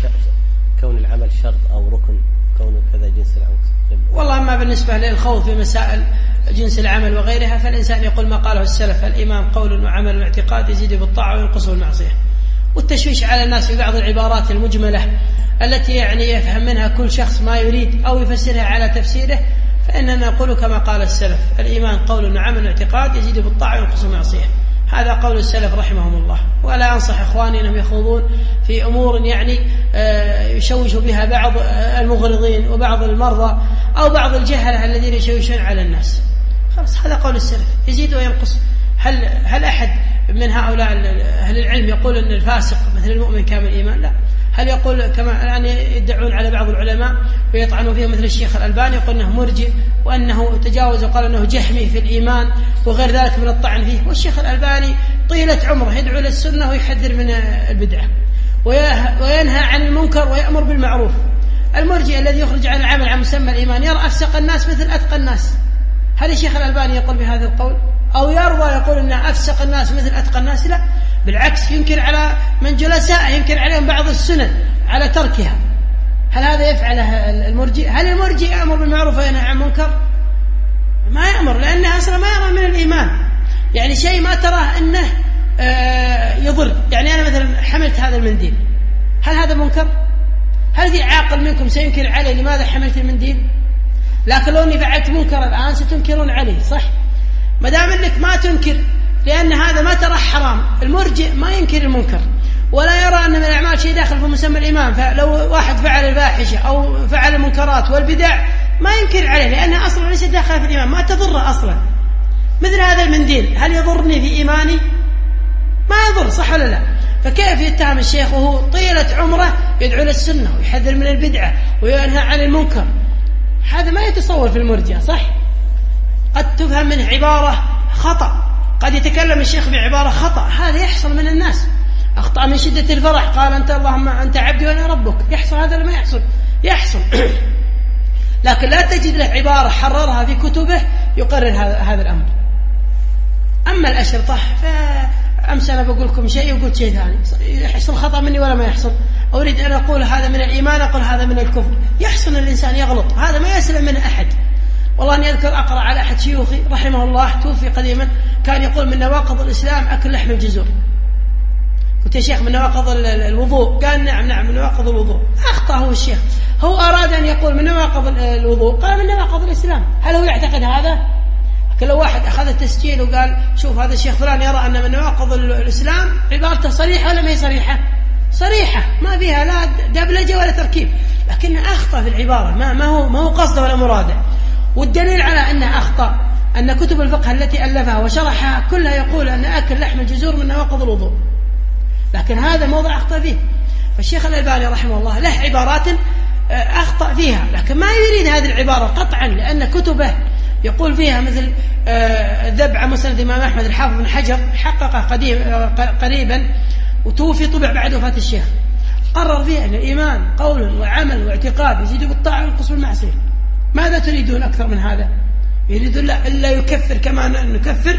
كون العمل شرط أو ركن، كون كذا جنس العمل. والله ما بالنسبة للخوض في مسائل جنس العمل وغيرها فالإنسان يقول ما قاله السلف: الإيمان قول وعمل واعتقاد يزيد بالطاعة وينقص بالمعصية. والتشويش على الناس في بعض العبارات المجملة التي يعني يفهم منها كل شخص ما يريد أو يفسرها على تفسيره، فإننا نقول كما قال السلف: الإيمان قول وعمل واعتقاد يزيد بالطاعة وينقص بالمعصية. هذا قول السلف رحمهم الله. ولا أنصح إخواني أنهم يخوضون في أمور يعني يشوش بها بعض المغرضين وبعض المرضى أو بعض الجهلة الذين يشوشون على الناس. خلاص، هذا قول السلف يزيد وينقص. هل هل أحد من هؤلاء أهل العلم يقول أن الفاسق مثل المؤمن كامل الإيمان؟ لا. هل يقول كما الآن يدعون على بعض العلماء ويطعنوا فيه مثل الشيخ الألباني يقول أنه مرجئ وأنه تجاوز وقال أنه جهمي في الإيمان وغير ذلك من الطعن فيه؟ والشيخ الألباني طيلة عمره يدعو للسنة ويحذر من البدعة وينهى عن المنكر ويأمر بالمعروف. المرجئ الذي يخرج عن العمل عن مسمى الإيمان يرى أفسق الناس مثل أتقى الناس. هل الشيخ الألباني يقول بهذا القول أو يرضى يقول أن أفسق الناس مثل أتقى الناس؟ لا، بالعكس، ينكر على من جلساء ينكر عليهم بعض السنن على تركها. هل هذا يفعله المرجئ؟ هل المرجئ يأمر بالمعروف وينهى عن المنكر؟ ما يأمر، لأنه أصلا ما يرى من الإيمان، يعني شيء ما تراه أنه آه يضر. يعني أنا مثلا حملت هذا المنديل، هل هذا منكر؟ هل في عاقل منكم سينكر عليه لماذا حملت المنديل؟ لكن لو أني فعلت منكر الآن ستنكرون عليه، صح؟ ما دام أنك ما تنكر لأن هذا ما ترى حرام. المرجئ ما ينكر المنكر ولا يرى أن من الأعمال شيء داخل في مسمى الإيمان، فلو واحد فعل الفاحشة أو فعل المنكرات والبدع ما ينكر عليه لأنها أصلا ليست داخل في الإيمان، ما تضر أصلا. مثل هذا المنديل هل يضرني في إيماني؟ ما يضر، صح ولا لا؟ فكيف يتهم الشيخ وهو طيلة عمره يدعو للسنة ويحذر من البدعة وينهى عن المنكر؟ هذا ما يتصور في المرجئة، صح؟ قد تفهم منه عبارة خطأ، قد يتكلم الشيخ بعبارة خطأ، هذا يحصل من الناس. أخطأ من شدة الفرح قال أنت اللهم أنت عبدي وأنا ربك، يحصل هذا لما يحصل يحصل لكن لا تجد له عبارة حررها في كتبه يقرر هذا الأمر. أما الأشرطة فأمس أنا بقول لكم شيء وقلت شيء ثاني، يحصل خطأ مني ولا ما يحصل؟ أريد أن أقول هذا من الإيمان أقول هذا من الكفر، يحصل الإنسان يغلط، هذا ما يسلم من أحد. والله أني أذكر أقرأ على أحد شيوخي رحمه الله توفي قديما، كان يقول من نواقض الإسلام أكل لحم الجزور. قلت يا شيخ من نواقض الوضوء؟ قال نعم نعم من نواقض الوضوء. أخطأ هو الشيخ، هو أراد أن يقول من نواقض الوضوء، قال من نواقض الإسلام. هل هو يعتقد هذا؟ لكن لو واحد أخذ التسجيل وقال شوف هذا الشيخ فلان يرى أن من نواقض الإسلام، عبارته صريحة ولا ما هي صريحة؟ صريحة، ما فيها لا دبلجة ولا تركيب، لكن أخطأ في العبارة، ما ما هو ما هو قصده ولا مراده. والدليل على أنه أخطأ أن كتب الفقه التي ألفها وشرحها كلها يقول أن أكل لحم الجزور من نواقض الوضوء، لكن هذا موضع أخطأ فيه. فالشيخ الألباني رحمه الله له عبارات أخطأ فيها، لكن ما يريد هذه العبارة قطعا، لأن كتبه يقول فيها مثل الذب عن مسند الإمام أحمد الحافظ بن حجر حققه قريبا وتوفي طبع بعد وفاة الشيخ، قرر فيه أن الإيمان قول وعمل واعتقاد يزيد بالطاعة وينقص بالمعصية. ماذا تريدون أكثر من هذا؟ يريدون لا إلا يكفر كما نكفر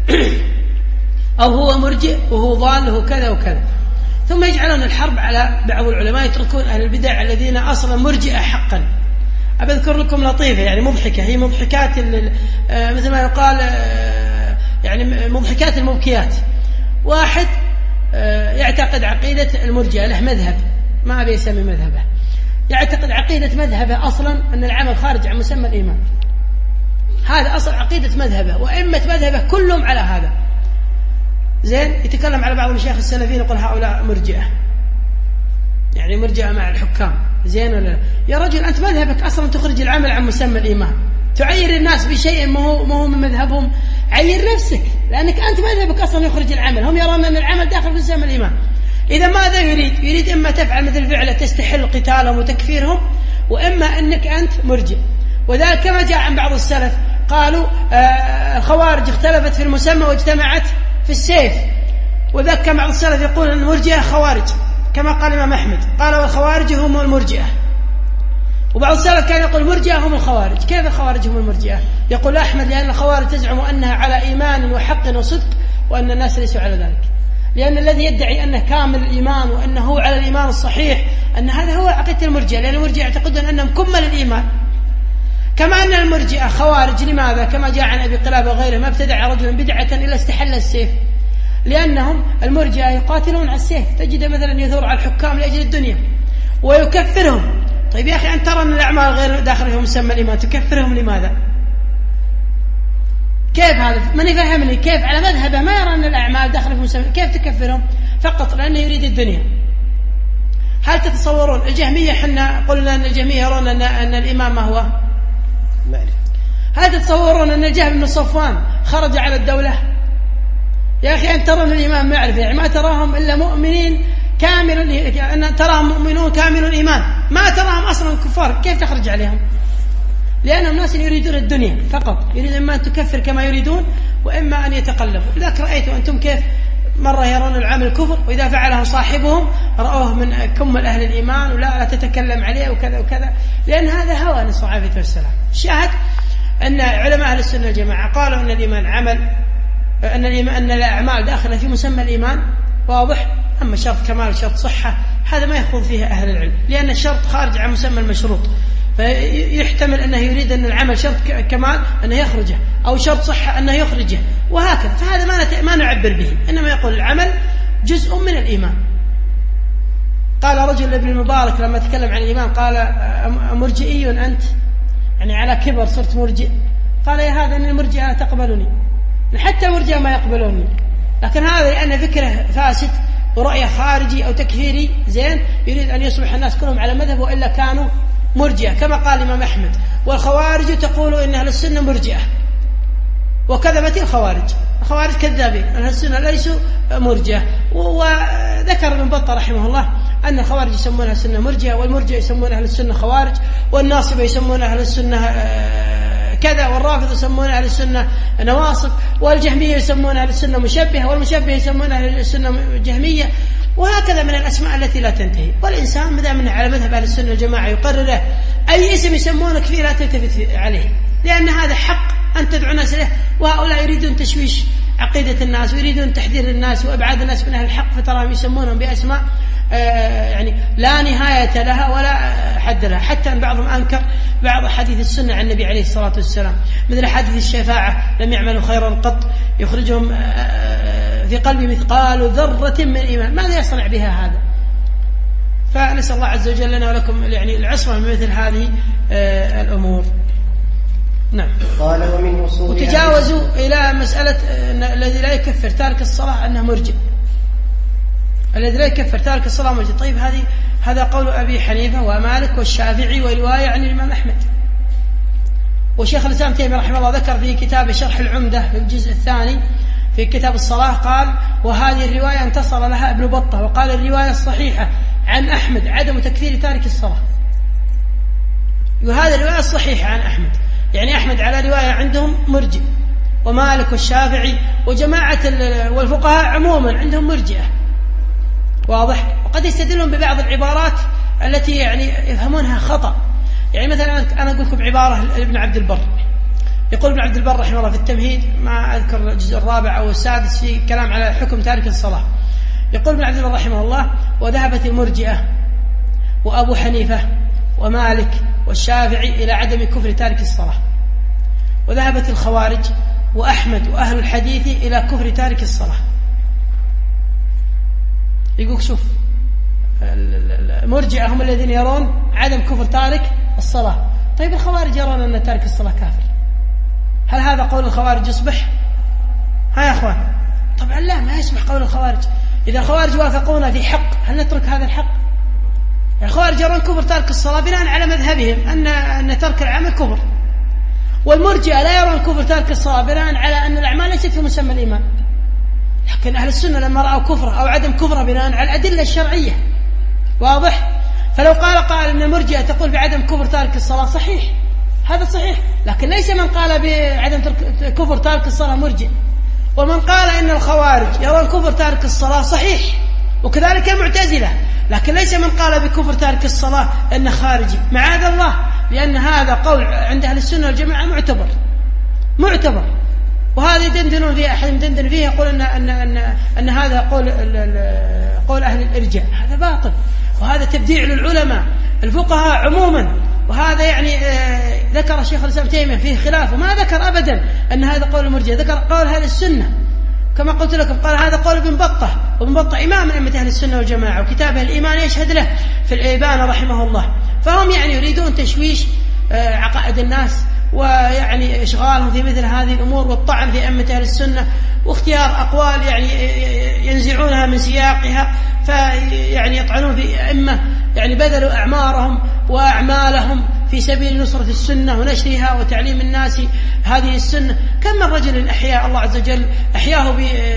أو هو مرجئ وهو ضال وهو كذا وكذا، ثم يجعلون الحرب على بعض العلماء يتركون أهل البدع الذين أصلا مرجئة حقا. أذكر لكم لطيفة يعني مضحكة، هي مضحكات مثل ما يقال يعني مضحكات المبكيات. واحد يعتقد عقيدة المرجئة، له مذهب ما أبي يسمي مذهبه، يعتقد عقيدة مذهبه أصلا أن العمل خارج عن مسمى الإيمان، هذا أصل عقيدة مذهبه، وأئمة مذهبه كلهم على هذا. زين، يتكلم على بعض المشايخ السلفيين يقول هؤلاء مرجئة، يعني مرجئة مع الحكام. زين ولا لا؟ يا رجل أنت مذهبك أصلا تخرج العمل عن مسمى الإيمان، تعير الناس بشيء ما هو ما هو من مذهبهم، عير نفسك، لأنك أنت مذهبك أصلا يخرج العمل، هم يرون أن العمل داخل في مسمى الإيمان. إذا ماذا يريد؟ يريد إما تفعل مثل فعله تستحل قتالهم وتكفيرهم، وإما أنك أنت مرجئ. وذلك كما جاء عن بعض السلف قالوا آه الخوارج اختلفت في المسمى واجتمعت في السيف، وذاك بعض السلف يقول أن المرجئة خوارج كما قال الإمام أحمد، قال والخوارج هم المرجئة. وبعض السلف كان يقول المرجئة هم الخوارج. كيف الخوارج هم المرجئة؟ يقول أحمد لأن الخوارج تزعم أنها على إيمان وحق وصدق وأن الناس ليسوا على ذلك، لأن الذي يدعي أنه كامل الإيمان وأنه على الإيمان الصحيح أن هذا هو عقيدة المرجئة، لأن المرجئة يعتقدون أنهم كمل الإيمان. كما أن المرجئة خوارج، لماذا؟ كما جاء عن أبي قلابة وغيره ما ابتدع رجل بدعة إلا استحل السيف، لأنهم المرجئة يقاتلون على السيف، تجد مثلا يثور على الحكام لأجل الدنيا ويكفرهم. طيب يا أخي أنت ترى أن الأعمال غير داخل في مسمى الإيمان، تكفرهم لماذا؟ كيف هذا؟ من يفهمني كيف على مذهبه ما يرى أن الأعمال داخل في مسمى، كيف تكفرهم؟ فقط لأنه يريد الدنيا. هل تتصورون الجهمية؟ حنا قلنا أن الجهمية يرون أن, أن الإمام ما هو معرفة. هل تتصورون أن الجهم بن صفوان خرج على الدولة؟ يا أخي أن ترون الإمام معرفة، يعني ما تراهم إلا مؤمنين كامل، أن تراهم مؤمنون كامل الإيمان، ما تراهم أصلا كفار، كيف تخرج عليهم؟ لأنهم ناس يريدون الدنيا فقط، يريد إما أن تكفر كما يريدون وإما أن يتقلبوا. لذلك رأيتوا أنتم كيف مرة يرون العمل كفر، وإذا فعله صاحبهم رأوه من كمل أهل الإيمان ولا لا تتكلم عليه وكذا وكذا، لأن هذا هوى نسأل الله العافية والسلام. الشاهد أن علماء أهل السنة والجماعة قالوا أن الإيمان عمل، أن الإيمان أن الأعمال داخلة في مسمى الإيمان واضح. أما شرط كمال شرط صحة هذا ما يخوض فيها أهل العلم، لأن الشرط خارج عن مسمى المشروط، فيحتمل أنه يريد أن العمل شرط كمال أنه يخرجه، أو شرط صحة أنه يخرجه، وهكذا. فهذا ما ما نعبر به، إنما يقول العمل جزء من الإيمان. قال رجل لابن المبارك لما تكلم عن الإيمان قال مرجئي أنت، يعني على كبر صرت مرجئ. قال يا هذا أن المرجئة تقبلني، حتى المرجئة ما يقبلوني، لكن هذا لأن فكره فاسد ورأيه خارجي أو تكفيري. زين، يريد أن يصبح الناس كلهم على مذهب وإلا كانوا مرجئة، كما قال الإمام أحمد والخوارج تقول إن أهل السنة مرجئة. وكذبت الخوارج. الخوارج كذابين، أهل السنة ليسوا مرجئة. وذكر ابن بطة رحمه الله أن الخوارج يسمون أهل السنة مرجئة، والمرجئة يسمون أهل السنة خوارج، والناصبة يسمون أهل السنة كذا، والرافضة يسمون أهل السنة نواصب، والجهمية يسمون أهل السنة مشبهة، والمشبهة يسمون أهل السنة جهمية، وهكذا من الأسماء التي لا تنتهي. والإنسان مدام أنه على مذهب أهل السنة والجماعة يقرره، أي اسم يسمونك فيه لا تلتفت عليه، لأن هذا حق أن تدعو الناس له، وهؤلاء يريدون تشويش عقيدة الناس ويريدون تحذير الناس وإبعاد الناس من أهل الحق، فتراهم يسمونهم بأسماء يعني لا نهاية لها ولا حد لها. حتى أن بعضهم أنكر بعض حديث السنة عن النبي عليه الصلاة والسلام، مثل حديث الشفاعة: لم يعملوا خيرا قط يخرجهم في قلب مثقال ذرة من إيمان. ماذا يصنع بها هذا؟ فنسأل الله عز وجل لنا ولكم يعني العصمة من مثل هذه الأمور. نعم. قال ومن أصول وتجاوزوا إلى مسألة الذي لا يكفر تارك الصلاة أنه مرجئ. الذي لا يكفر تارك الصلاة مرجئ. طيب هذه هذا قول أبي حنيفة ومالك والشافعي ورواية عن الإمام أحمد. وشيخ الإسلام تيمية رحمه الله ذكر في كتاب شرح العمدة في الجزء الثاني في كتاب الصلاة، قال: وهذه الرواية انتصر لها ابن بطة، وقال الرواية الصحيحة عن أحمد عدم تكفير تارك الصلاة. وهذه الرواية الصحيحة عن أحمد، يعني أحمد على رواية عندهم مرجئ، ومالك والشافعي وجماعة والفقهاء عموما عندهم مرجئة. واضح؟ وقد يستدلون ببعض العبارات التي يعني يفهمونها خطأ. يعني مثلا أنا أقول لكم عبارة لابن عبد البر، يقول ابن عبد البر رحمه الله في التمهيد، ما أذكر الجزء الرابع أو السادس في كلام على حكم تارك الصلاة، يقول ابن عبد البر رحمه الله: وذهبت المرجئة وأبو حنيفة ومالك والشافعي إلى عدم كفر تارك الصلاة، وذهبت الخوارج وأحمد وأهل الحديث إلى كفر تارك الصلاة. يقول شوف، المرجئة هم الذين يرون عدم كفر تارك الصلاة. طيب الخوارج يرون أن تارك الصلاة كافر، هل هذا قول الخوارج يصبح؟ ها يا أخوان، طبعا لا، ما يصبح قول الخوارج. إذا الخوارج وافقونا في حق، هل نترك هذا الحق؟ الخوارج يرون كفر تارك الصلاة بناء على مذهبهم أن أن ترك العمل كفر، والمرجئة لا يرون كفر تارك الصلاة بناء على أن الأعمال ليست في مسمى الإيمان. لكن أهل السنة لما رأوا كفره أو عدم كفره بناء على الأدلة الشرعية. واضح؟ فلو قال قال أن المرجئة تقول بعدم كفر تارك الصلاة، صحيح، هذا صحيح، لكن ليس من قال بعدم كفر تارك الصلاة مرجئ. ومن قال إن الخوارج يرون كفر تارك الصلاة صحيح، وكذلك المعتزلة، لكن ليس من قال بكفر تارك الصلاة أن خارجي، معاذ الله، لأن هذا قول عند أهل السنة والجماعة معتبر معتبر وهذا يدندنون فيه، أحد يدندن فيه يقول أن, أن, أن, أن هذا قول, قول أهل الإرجاء، هذا باطل، وهذا تبديع للعلماء الفقهاء عموما. وهذا يعني ذكر شيخ الإسلام تيمية فيه خلاف، وما ذكر أبدا أن هذا قول المرجئة، ذكر قول هذه السنة كما قلت لكم، قال هذا قول ابن بطة، وابن بطة إمام من أئمة أهل السنة والجماعة، وكتابه الإيمان يشهد له في الإبانة رحمه الله. فهم يعني يريدون تشويش عقائد الناس، ويعني إشغالهم في مثل هذه الأمور، والطعن في أئمة أهل السنة، واختيار أقوال يعني ينزعونها من سياقها، فيعني يطعنون في أئمة يعني بذلوا أعمارهم وأعمالهم في سبيل نصرة السنة ونشرها وتعليم الناس هذه السنة. كم من رجل أحيا الله عز وجل أحياه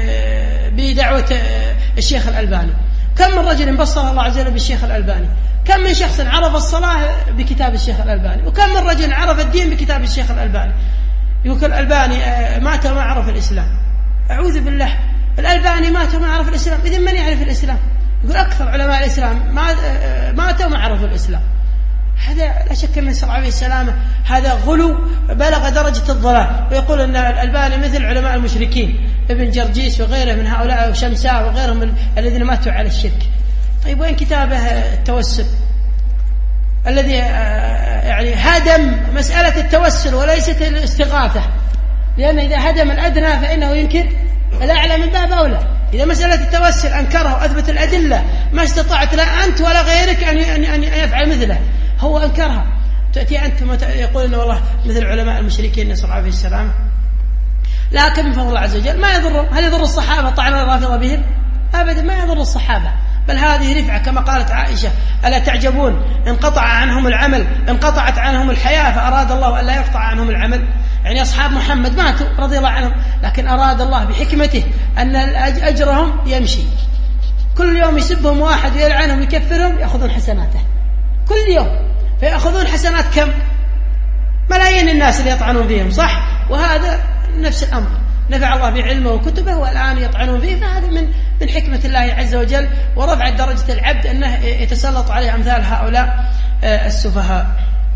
بدعوة الشيخ الألباني، كم من رجل بصر الله عز وجل بالشيخ الألباني، كم من شخص عرف الصلاة بكتاب الشيخ الألباني، وكم من رجل عرف الدين بكتاب الشيخ الألباني. يقول الألباني مات وما عرف الإسلام، أعوذ بالله، الألباني مات وما عرف الإسلام، إذن من يعرف الإسلام؟ يقول أكثر علماء الإسلام ماتوا وما عرفوا الإسلام. هذا لا شك من نسأل عليه السلامة، هذا غلو بلغ درجة الضلال. ويقول أن الألباني مثل علماء المشركين، ابن جرجيس وغيره من هؤلاء وشمساء وغيرهم الذين ماتوا على الشرك. طيب وين كتابه التوسل الذي يعني هدم مسألة التوسل وليست الاستغاثة؟ لأن إذا هدم الأدنى فإنه ينكر الأعلى من باب أولى. إذا مسألة التوسل أنكره وأثبت الأدلة، ما استطعت لا أنت ولا غيرك أن أن يفعل مثله، هو أنكرها. تأتي أنت يقول إن والله مثل علماء المشركين نسأل الله عليه السلامة. لكن من فضل الله عز وجل ما يضر. هل يضر الصحابة طعن الرافضة بهم؟ أبدا ما يضر الصحابة، بل هذه رفعة كما قالت عائشة: ألا تعجبون انقطع عنهم العمل، انقطعت عنهم الحياة فأراد الله أن لا يقطع عنهم العمل. يعني أصحاب محمد ماتوا رضي الله عنهم، لكن أراد الله بحكمته أن أجرهم يمشي، كل يوم يسبهم واحد ويلعنهم يكفرهم يأخذون حسناته كل يوم، فيأخذون حسنات كم؟ ملايين الناس اللي يطعنون فيهم، صح؟ وهذا نفس الأمر، نفع الله بعلمه وكتبه والآن يطعنون فيه، فهذا من من حكمة الله عز وجل ورفع درجة العبد أنه يتسلط عليه أمثال هؤلاء السفهاء.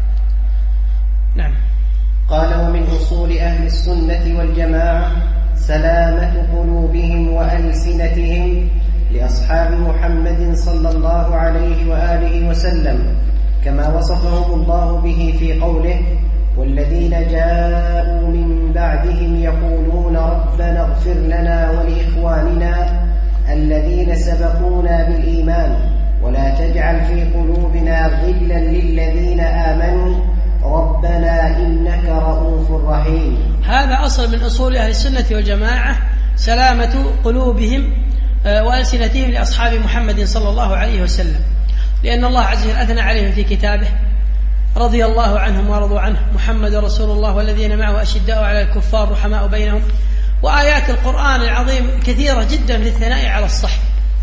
نعم. قال: ومن أصول أهل السنة والجماعة سلامة قلوبهم وألسنتهم لأصحاب محمد صلى الله عليه وآله وسلم، كما وصفهم الله به في قوله: والذين جاءوا من بعدهم يقولون ربنا اغفر لنا ولإخواننا الذين سبقونا بالإيمان ولا تجعل في قلوبنا غلا للذين آمنوا ربنا إنك رؤوف رحيم. هذا أصل من أصول أهل السنة والجماعة، سلامة قلوبهم وألسنتهم لأصحاب محمد صلى الله عليه وسلم، لأن الله عز وجل أثنى عليهم في كتابه: رضي الله عنهم ورضوا عنه، محمد رسول الله والذين معه أشداء على الكفار رحماء بينهم. وآيات القرآن العظيم كثيرة جدا في الثناء على الصحب،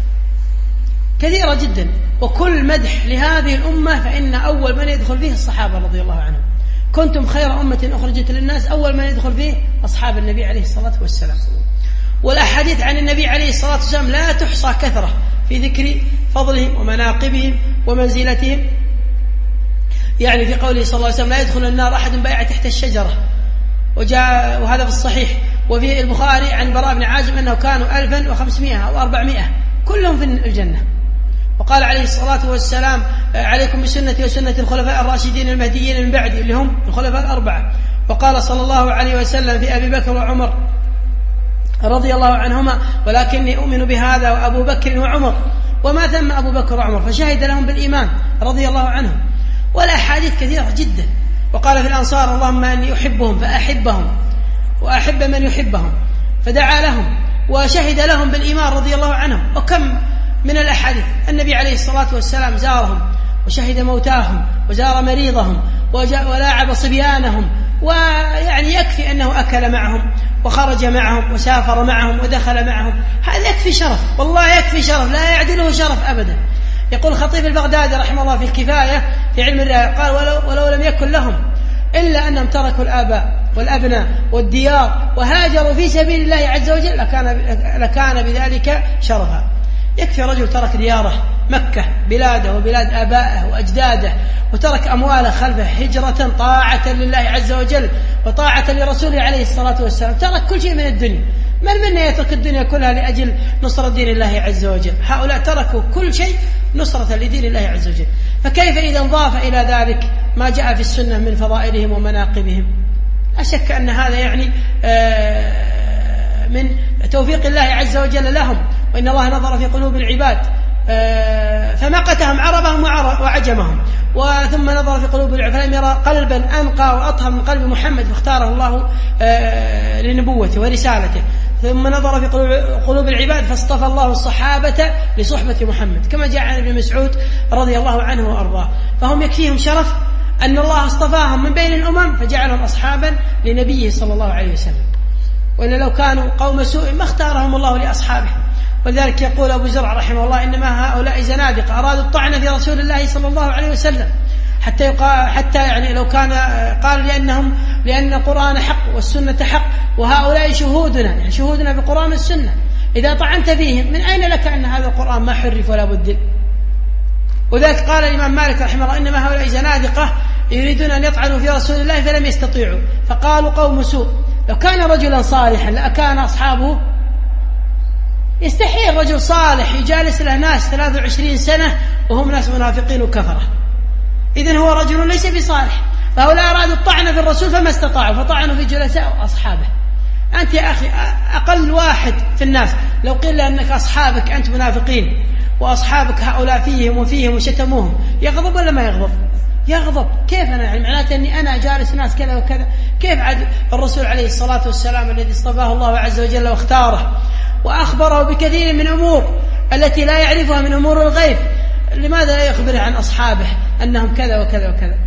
كثيرة جدا، وكل مدح لهذه الأمة فإن أول من يدخل فيه الصحابة رضي الله عنهم. كنتم خير أمة أخرجت للناس، أول من يدخل فيه أصحاب النبي عليه الصلاة والسلام. والأحاديث عن النبي عليه الصلاة والسلام لا تحصى كثرة في ذكر فضلهم ومناقبهم ومنزلتهم، يعني في قوله صلى الله عليه وسلم: لا يدخل النار أحد بايع تحت الشجرة، وجاء وهذا في الصحيح. وفي البخاري عن براء بن عازب أنه كانوا ألفا وخمسمائة أو أربعمائة كلهم في الجنة. وقال عليه الصلاة والسلام: عليكم بسنتي وسنة الخلفاء الراشدين المهديين من بعدي، اللي هم الخلفاء الأربعة. وقال صلى الله عليه وسلم في أبي بكر وعمر رضي الله عنهما: ولكني أؤمن بهذا وأبو بكر وعمر، وما ثم أبو بكر وعمر، فشهد لهم بالإيمان رضي الله عنهم. والأحاديث كثيرة جدا. وقال في الأنصار: اللهم أني أحبهم فأحبهم وأحب من يحبهم، فدعا لهم وشهد لهم بالإيمان رضي الله عنهم. وكم من الأحاديث النبي عليه الصلاة والسلام زارهم وشهد موتاهم وزار مريضهم ولاعب صبيانهم، ويعني يكفي أنه أكل معهم وخرج معهم وسافر معهم ودخل معهم، هذا يكفي شرف، والله يكفي شرف لا يعدله شرف أبدا. يقول الخطيب البغدادي رحمه الله في الكفاية في علم الرواية، قال: ولو, ولو لم يكن لهم إلا أنهم تركوا الآباء والأبناء والديار وهاجروا في سبيل الله عز وجل لكان, لكان بذلك شرفا. يكفي رجل ترك دياره مكة بلاده وبلاد آبائه وأجداده، وترك أمواله خلفه هجرة طاعة لله عز وجل وطاعة لرسوله عليه الصلاة والسلام، ترك كل شيء من الدنيا. من منا يترك الدنيا كلها لأجل نصرة دين الله عز وجل؟ هؤلاء تركوا كل شيء نصرة لدين الله عز وجل. فكيف إذا انضاف إلى ذلك ما جاء في السنة من فضائلهم ومناقبهم؟ لا شك أن هذا يعني من توفيق الله عز وجل لهم. وإن الله نظر في قلوب العباد فمقتهم عربهم وعجمهم، وثم نظر في قلوب العباد فلم يرى قلبا أنقى وأطهر من قلب محمد، فاختاره الله لنبوته ورسالته. ثم نظر في قلوب العباد فاصطفى الله الصحابة لصحبة محمد، كما جاء عن ابن مسعود رضي الله عنه وأرضاه. فهم يكفيهم شرف أن الله اصطفاهم من بين الأمم فجعلهم أصحابا لنبيه صلى الله عليه وسلم، وإلا لو كانوا قوم سوء ما اختارهم الله لأصحابه. ولذلك يقول أبو زرع رحمه الله: إنما هؤلاء زنادقة أرادوا الطعن في رسول الله صلى الله عليه وسلم، حتى يقال حتى يعني لو كان قال لأنهم لأن القرآن حق والسنة حق وهؤلاء شهودنا، يعني شهودنا بالقرآن والسنة، إذا طعنت فيهم من أين لك أن هذا القرآن ما حرف ولا بدل؟ وذلك قال الإمام مالك رحمه الله: إنما هؤلاء زنادقة يريدون أن يطعنوا في رسول الله فلم يستطيعوا، فقالوا قوم سوء. لو كان رجلا صالحا لأكان أصحابه. يستحيل رجل صالح يجالس له ناس ثلاث وعشرين سنة وهم ناس منافقين وكفرة، إذن هو رجل ليس بصالح. فهؤلاء أرادوا الطعن في الرسول فما استطاعوا، فطعنوا في جلساء أصحابه. أنت يا أخي أقل واحد في الناس لو قيل أنك أصحابك أنت منافقين وأصحابك هؤلاء فيهم وفيهم وشتموهم، يغضب ولا ما يغضب؟ يغضب. كيف أنا يعني معناته أني أنا جالس ناس كذا وكذا؟ كيف عد الرسول عليه الصلاة والسلام الذي اصطفاه الله عز وجل واختاره وأخبره بكثير من أمور التي لا يعرفها من أمور الغيب، لماذا لا يخبر عن أصحابه أنهم كذا وكذا وكذا؟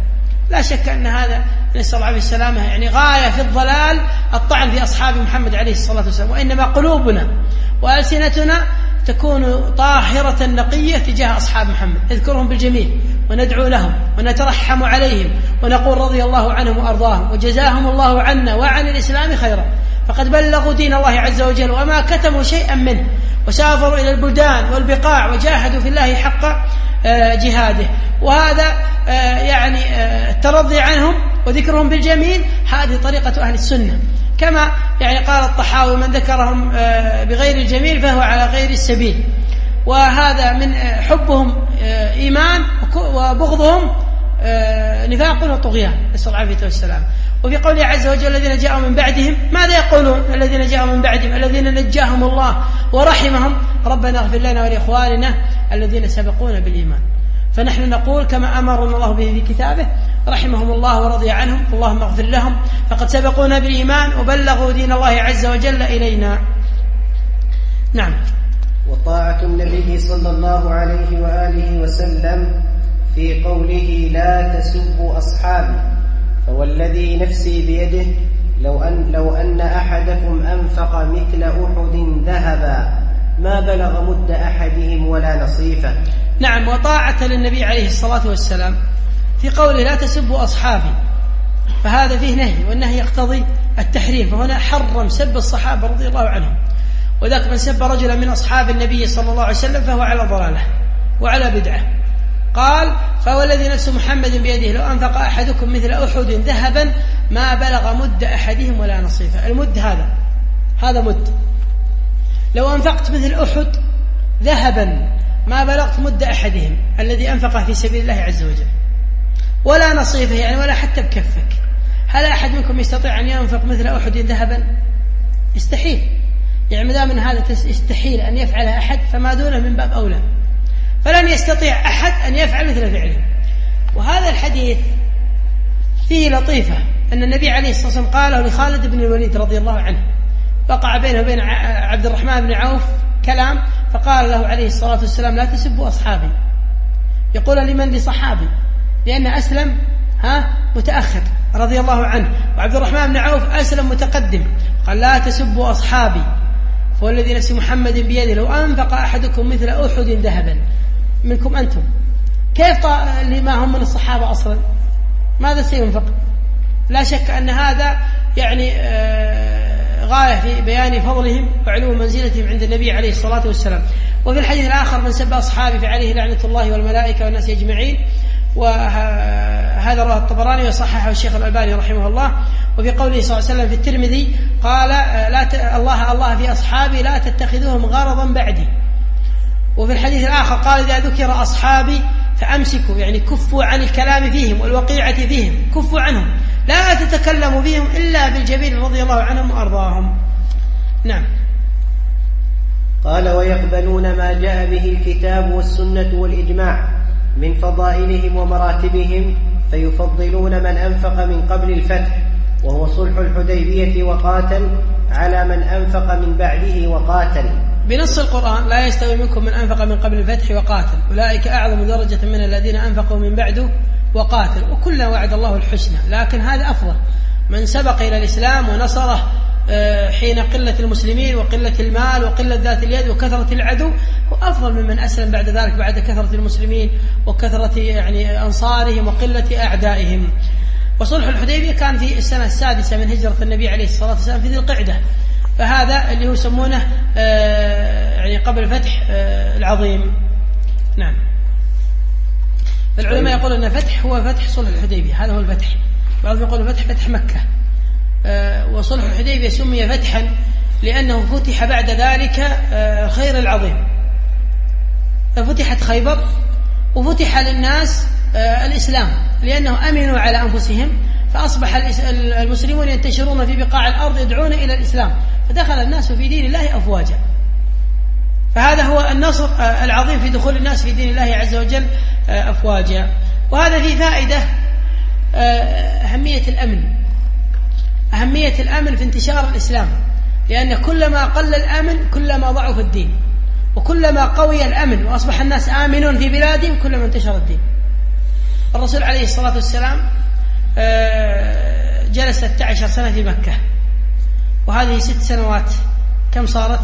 لا شك أن هذا نسأل الله عليه السلامة يعني غاية في الضلال الطعن في أصحاب محمد عليه الصلاة والسلام، وإنما قلوبنا وألسنتنا تكون طاهرة نقية تجاه أصحاب محمد، نذكرهم بالجميل وندعو لهم ونترحم عليهم ونقول رضي الله عنهم وأرضاهم وجزاهم الله عنا وعن الإسلام خيرا، فقد بلغوا دين الله عز وجل وما كتموا شيئا منه، وسافروا إلى البلدان والبقاع وجاهدوا في الله حق جهاده. وهذا يعني الترضي عنهم وذكرهم بالجميل هذه طريقة أهل السنة، كما يعني قال الطحاوي: من ذكرهم بغير الجميل فهو على غير السبيل. وهذا من حبهم إيمان وبغضهم نفاق وطغيان، نسأل الله العافية والسلام. وفي قوله عز وجل: الذين جاءوا من بعدهم، ماذا يقولون الذين جاءوا من بعدهم؟ الذين نجاهم الله ورحمهم: ربنا اغفر لنا ولإخواننا الذين سبقونا بالإيمان. فنحن نقول كما أمرنا الله به في كتابه: رحمهم الله ورضي عنهم، اللهم اغفر لهم فقد سبقونا بالإيمان وبلغوا دين الله عز وجل إلينا. نعم. وطاعة النبي صلى الله عليه وآله وسلم في قوله: لا تسبوا أصحابي، فوالذي نفسي بيده لو أن, لو أن أحدكم أنفق مثل أحد ذهبا ما بلغ مد أحدهم ولا نصيفه. نعم. وطاعة للنبي عليه الصلاة والسلام في قوله: لا تسبوا أصحابي، فهذا فيه نهي، والنهي يقتضي التحريم، فهنا حرم سب الصحابة رضي الله عنهم. وذاك من سب رجلا من أصحاب النبي صلى الله عليه وسلم فهو على ضلالة وعلى بدعة. قال: فوالذي نفس محمد بيده لو أنفق أحدكم مثل أحد ذهبا ما بلغ مد أحدهم ولا نصيفه. المد هذا هذا مد، لو أنفقت مثل أحد ذهبا ما بلغت مد أحدهم الذي أنفقه في سبيل الله عز وجل، ولا نصيفه يعني ولا حتى بكفك. هل أحد منكم يستطيع أن ينفق مثل أحد ذهبا؟ يستحيل. يعني مدام من هذا يستحيل أن يفعلها أحد فما دونه من باب أولى، فلن يستطيع أحد أن يفعل مثل فعله. وهذا الحديث فيه لطيفة، أن النبي عليه الصلاة والسلام قاله لخالد بن الوليد رضي الله عنه، وقع بينه وبين عبد الرحمن بن عوف كلام، فقال له عليه الصلاة والسلام: لا تسبوا أصحابي. يقول لمن؟ لصحابي، لأن أسلم ها متأخر رضي الله عنه، وعبد الرحمن بن عوف أسلم متقدم. قال: لا تسبوا أصحابي، فوالذي نفس محمد بيده لو أنفق أحدكم مثل أحد ذهبا منكم أنتم. كيف لما هم من الصحابة أصلا؟ ماذا سينفق؟ لا شك أن هذا يعني غاية في بيان فضلهم وعلو منزلتهم عند النبي عليه الصلاة والسلام. وفي الحديث الآخر: من سب أصحابي فعليه لعنة الله والملائكة والناس أجمعين. وهذا رواه الطبراني وصححه الشيخ الألباني رحمه الله. وفي قوله صلى الله عليه وسلم في الترمذي قال: لا ت... الله الله في أصحابي لا تتخذوهم غرضا بعدي. وفي الحديث الآخر قال: إذا ذكر أصحابي فأمسكوا، يعني كفوا عن الكلام فيهم والوقيعة فيهم، كفوا عنهم، لا تتكلموا بهم إلا بالجميل رضي الله عنهم وأرضاهم. نعم. قال: ويقبلون ما جاء به الكتاب والسنة والإجماع من فضائلهم ومراتبهم، فيفضلون من أنفق من قبل الفتح وهو صلح الحديبية وقاتل على من أنفق من بعده وقاتل. بنص القرآن: لا يستوي منكم من أنفق من قبل الفتح وقاتل أولئك أعظم درجة من الذين أنفقوا من بعده وقاتل، وكلنا وعد الله الحسنى، لكن هذا أفضل. من سبق إلى الإسلام ونصره حين قلة المسلمين وقلة المال وقلة ذات اليد وكثرة العدو هو أفضل ممن أسلم بعد ذلك بعد كثرة المسلمين وكثرة يعني أنصارهم وقلة أعدائهم. وصلح الحديبية كان في السنة السادسة من هجرة النبي عليه الصلاة والسلام في ذي القعدة، فهذا اللي هو يسمونه يعني قبل الفتح العظيم. نعم. العلماء يقولون أن فتح هو فتح صلح الحديبية، هذا هو الفتح. بعضهم يقولون فتح فتح مكة. وصلح الحديبية سمي فتحا لأنه فتح بعد ذلك الخير العظيم، ففتحت خيبر وفتح للناس الإسلام لأنه أمنوا على أنفسهم، فأصبح المسلمون ينتشرون في بقاع الأرض يدعون إلى الإسلام، فدخل الناس في دين الله أفواجا. فهذا هو النصر العظيم في دخول الناس في دين الله عز وجل أفواجا. وهذا فيه فائدة أهمية الأمن، أهمية الأمن في انتشار الإسلام، لأن كلما قل الأمن كلما ضعف الدين، وكلما قوي الأمن وأصبح الناس آمنون في بلادهم كلما انتشر الدين. الرسول عليه الصلاة والسلام جلس ستة عشر سنة في مكة، وهذه ست سنوات كم صارت؟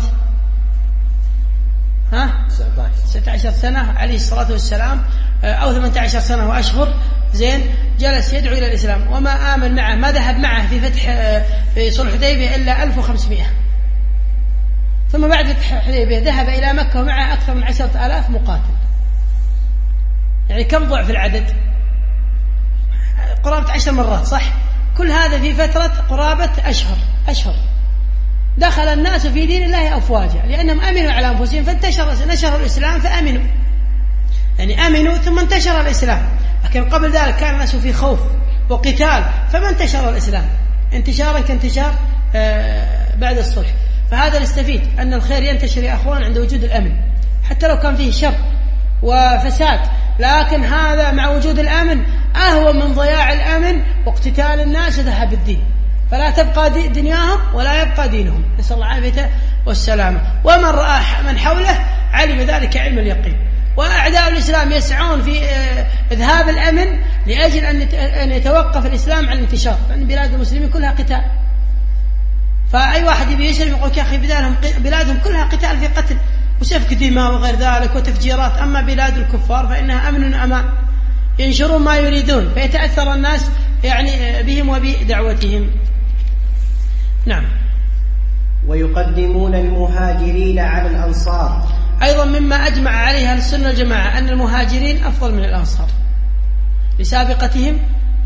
ها؟ ستة عشر سنة عليه الصلاة والسلام، أو ثمانية عشر سنة وأشهر. زين، جلس يدعو إلى الإسلام، وما آمن معه، ما ذهب معه في فتح في صلح حديبية إلا ألف وخمسمائة. ثم بعد فتح حديبية ذهب إلى مكة ومعه أكثر من عشرة آلاف مقاتل. يعني كم ضعف العدد؟ قرابة عشر مرات، صح؟ كل هذا في فترة قرابة أشهر أشهر دخل الناس في دين الله أفواجا، لأنهم أمنوا على أنفسهم فانتشر نشر الإسلام فأمنوا، يعني أمنوا ثم انتشر الإسلام. لكن قبل ذلك كان الناس في خوف وقتال، فما انتشر الإسلام انتشارا كانتشار بعد الصلح. فهذا نستفيد أن الخير ينتشر يا أخوان عند وجود الأمن، حتى لو كان فيه شر وفساد، لكن هذا مع وجود الأمن أهون من ضياع الأمن واقتتال الناس وذهاب الدين، فلا تبقى دنياهم ولا يبقى دينهم، نسأل الله العافية والسلامة. ومن رأى من حوله علم ذلك علم اليقين. وأعداء الإسلام يسعون في إذهاب الأمن لأجل أن يتوقف الإسلام عن الانتشار، لأن بلاد المسلمين كلها قتال. فأي واحد يبي يسلم يقول يا أخي بلادهم, بلادهم كلها قتال في قتل وسفك دماء وغير ذلك وتفجيرات، أما بلاد الكفار فإنها أمن أمان، ينشرون ما يريدون فيتأثر الناس يعني بهم وبدعوتهم. نعم. ويقدمون المهاجرين على الأنصار. أيضا مما أجمع عليها أهل السنة والجماعة أن المهاجرين أفضل من الأنصار لسابقتهم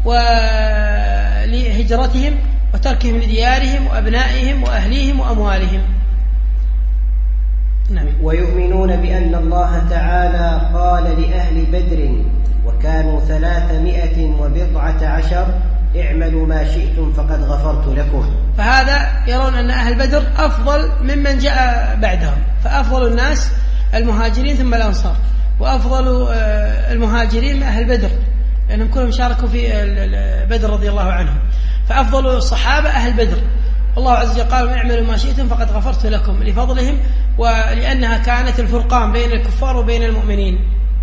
ولهجرتهم وتركهم لديارهم وأبنائهم وأهليهم وأموالهم. نعم. ويؤمنون بأن الله تعالى قال لأهل بدر وكانوا ثلاثمائة وبضعة عشر اعملوا ما شئتم فقد غفرت لكم. فهذا يرون أن أهل بدر أفضل ممن جاء بعدهم، فأفضل الناس المهاجرين ثم الأنصار، وأفضل المهاجرين أهل بدر لأنهم كلهم شاركوا في بدر رضي الله عنهم، فأفضل الصحابة أهل بدر. الله عز وجل قال اعملوا ما شئتم فقد غفرت لكم لفضلهم، ولأنها كانت الفرقان بين الكفار وبين المؤمنين.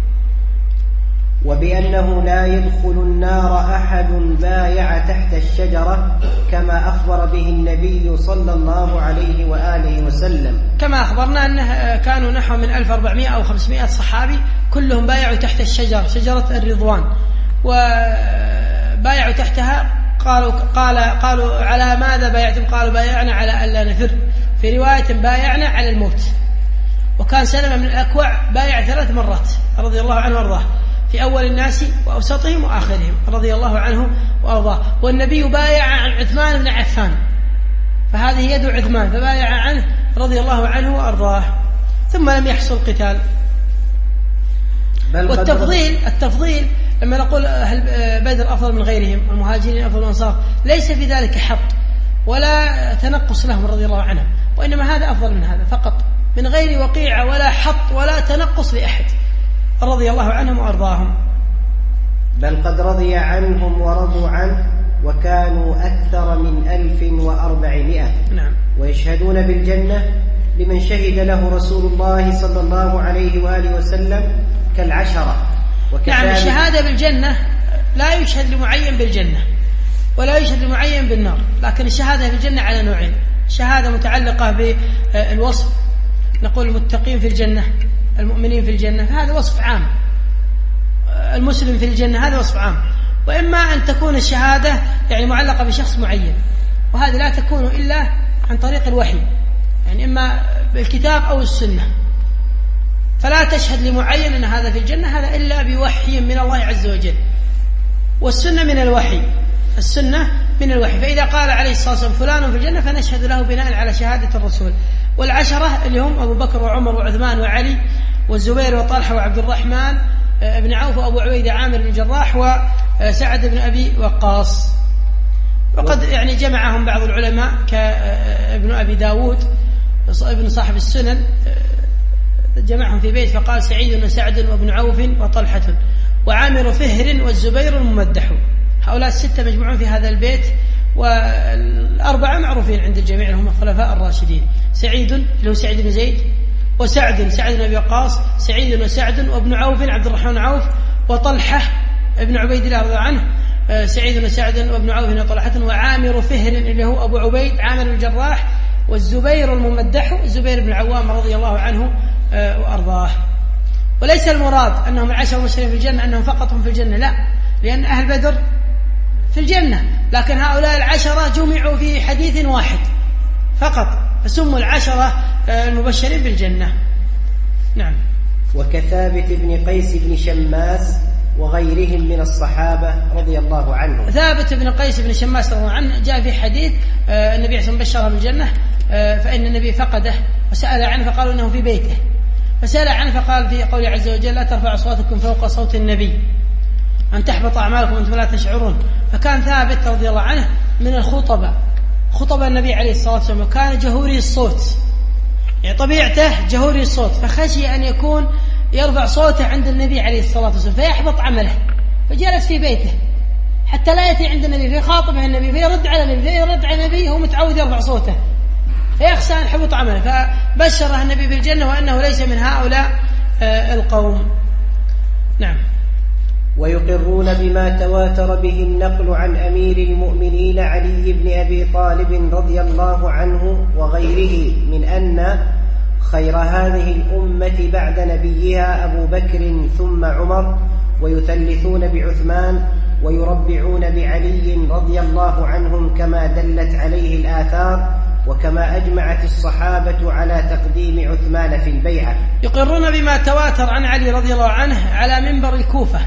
وبأنه لا يدخل النار أحد بايع تحت الشجرة كما أخبر به النبي صلى الله عليه وآله وسلم، كما أخبرنا أنه كانوا نحو من ألف وأربعمائة أو خمسمائة صحابي كلهم بايعوا تحت الشجرة، شجرة الرضوان، وبايعوا تحتها. قالوا قال قالوا على ماذا بايعتم؟ قالوا بايعنا على ألا نفر، في رواية بايعنا على الموت. وكان سلمة من الأكوع بايع ثلاث مرات رضي الله عنه وارضاه، في أول الناس وأوسطهم وآخرهم رضي الله عنه وأرضاه. والنبي بايع عن عثمان بن عفان، فهذه يد عثمان فبايع عنه رضي الله عنه وأرضاه، ثم لم يحصل قتال. والتفضيل التفضيل لما نقول أهل بدر أفضل من غيرهم والمهاجرين أفضل من الأنصار ليس في ذلك حط ولا تنقص لهم رضي الله عنهم، وإنما هذا أفضل من هذا فقط، من غير وقيعة ولا حط ولا تنقص لأحد رضي الله عنهم وأرضاهم. بل قد رضي عنهم ورضوا عنه وكانوا أكثر من ألف وأربعمائة. نعم. ويشهدون بالجنة لمن شهد له رسول الله صلى الله عليه وآله وسلم كالعشرة. نعم. الشهادة بالجنة لا يشهد لمعين بالجنة ولا يشهد لمعين بالنار، لكن الشهادة بالجنة على نوعين: شهادة متعلقة بالوصف، نقول المتقين في الجنة، المؤمنين في الجنة، هذا وصف عام، المسلم في الجنة هذا وصف عام. وإما أن تكون الشهادة يعني معلقة بشخص معين، وهذه لا تكون إلا عن طريق الوحي، يعني إما بالكتاب أو السنة، فلا تشهد لمعين أن هذا في الجنة هذا إلا بوحي من الله عز وجل. والسنة من الوحي، السنة من الوحي، فإذا قال عليه الصلاة والسلام فلان في الجنة فنشهد له بناء على شهادة الرسول. والعشرة اللي هم أبو بكر وعمر وعثمان وعلي والزبير وطلحة وعبد الرحمن بن عوف وأبو عبيدة عامر بن جراح وسعد بن أبي وقاص. وقد يعني جمعهم بعض العلماء كابن أبي داود ابن صاحب السنن، جمعهم في بيت فقال سعيد وسعد وابن عوف وطلحة وعامر فهر والزبير الممدح. هؤلاء الستة مجموعون في هذا البيت، والأربعة معروفين عند الجميع هم الخلفاء الراشدين: سعيد اللي هو سعيد بن زيد، وسعد سعد بن أبي وقاص، سعيد وسعد وابن عوف عبد الرحمن عوف، وطلحة ابن عبيد الله رضي الله عنه، سعيد بن سعد وابن عوف بن طلحة وعامر فهر اللي هو أبو عبيد عامر الجراح والزبير الممدح الزبير بن العوام رضي الله عنه وأرضاه. وليس المراد أنهم العشر المبشرين في الجنة أنهم فقط هم في الجنة، لا، لأن أهل بدر في الجنة، لكن هؤلاء العشرة جمعوا في حديث واحد فقط فسموا العشرة المبشرين بالجنة. نعم. وكثابت بن قيس بن شماس وغيرهم من الصحابة رضي الله عنهم. ثابت بن قيس بن شماس رضي الله عنه جاء في حديث النبي صلى الله عليه وسلم بشره بالجنة، فإن النبي فقده وسأل عنه فقالوا إنه في بيته، فسأل عنه فقال في قوله عز وجل لا ترفع أصواتكم فوق صوت النبي أن تحبط أعمالكم وأنتم لا تشعرون. فكان ثابت رضي الله عنه من الخطبة خطب النبي عليه الصلاة والسلام وكان جهوري الصوت، يعني طبيعته جهوري الصوت، فخشي أن يكون يرفع صوته عند النبي عليه الصلاة والسلام فيحبط عمله، فجلس في بيته حتى لا يأتي عند النبي فيخاطبه النبي فيرد على النبي فيرد على النبي، هو متعود يرفع صوته فيخشى أن يحبط عمله، فبشره النبي بالجنة وأنه ليس من هؤلاء القوم. نعم. ويقرون بما تواتر به النقل عن أمير المؤمنين علي بن أبي طالب رضي الله عنه وغيره من أن خير هذه الأمة بعد نبيها أبو بكر ثم عمر، ويثلثون بعثمان ويربعون بعلي رضي الله عنهم كما دلت عليه الآثار، وكما أجمعت الصحابة على تقديم عثمان في البيعة. يقرون بما تواتر عن علي رضي الله عنه على منبر الكوفة،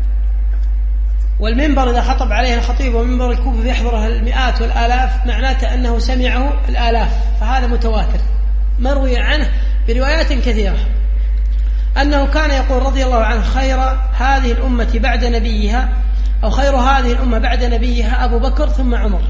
والمنبر إذا خطب عليه الخطيب ومنبر الكوفة يحضره المئات والآلاف معناته أنه سمعه الآلاف، فهذا متواتر مروي عنه بروايات كثيرة أنه كان يقول رضي الله عنه خير هذه الأمة بعد نبيها أو خير هذه الأمة بعد نبيها أبو بكر ثم عمر،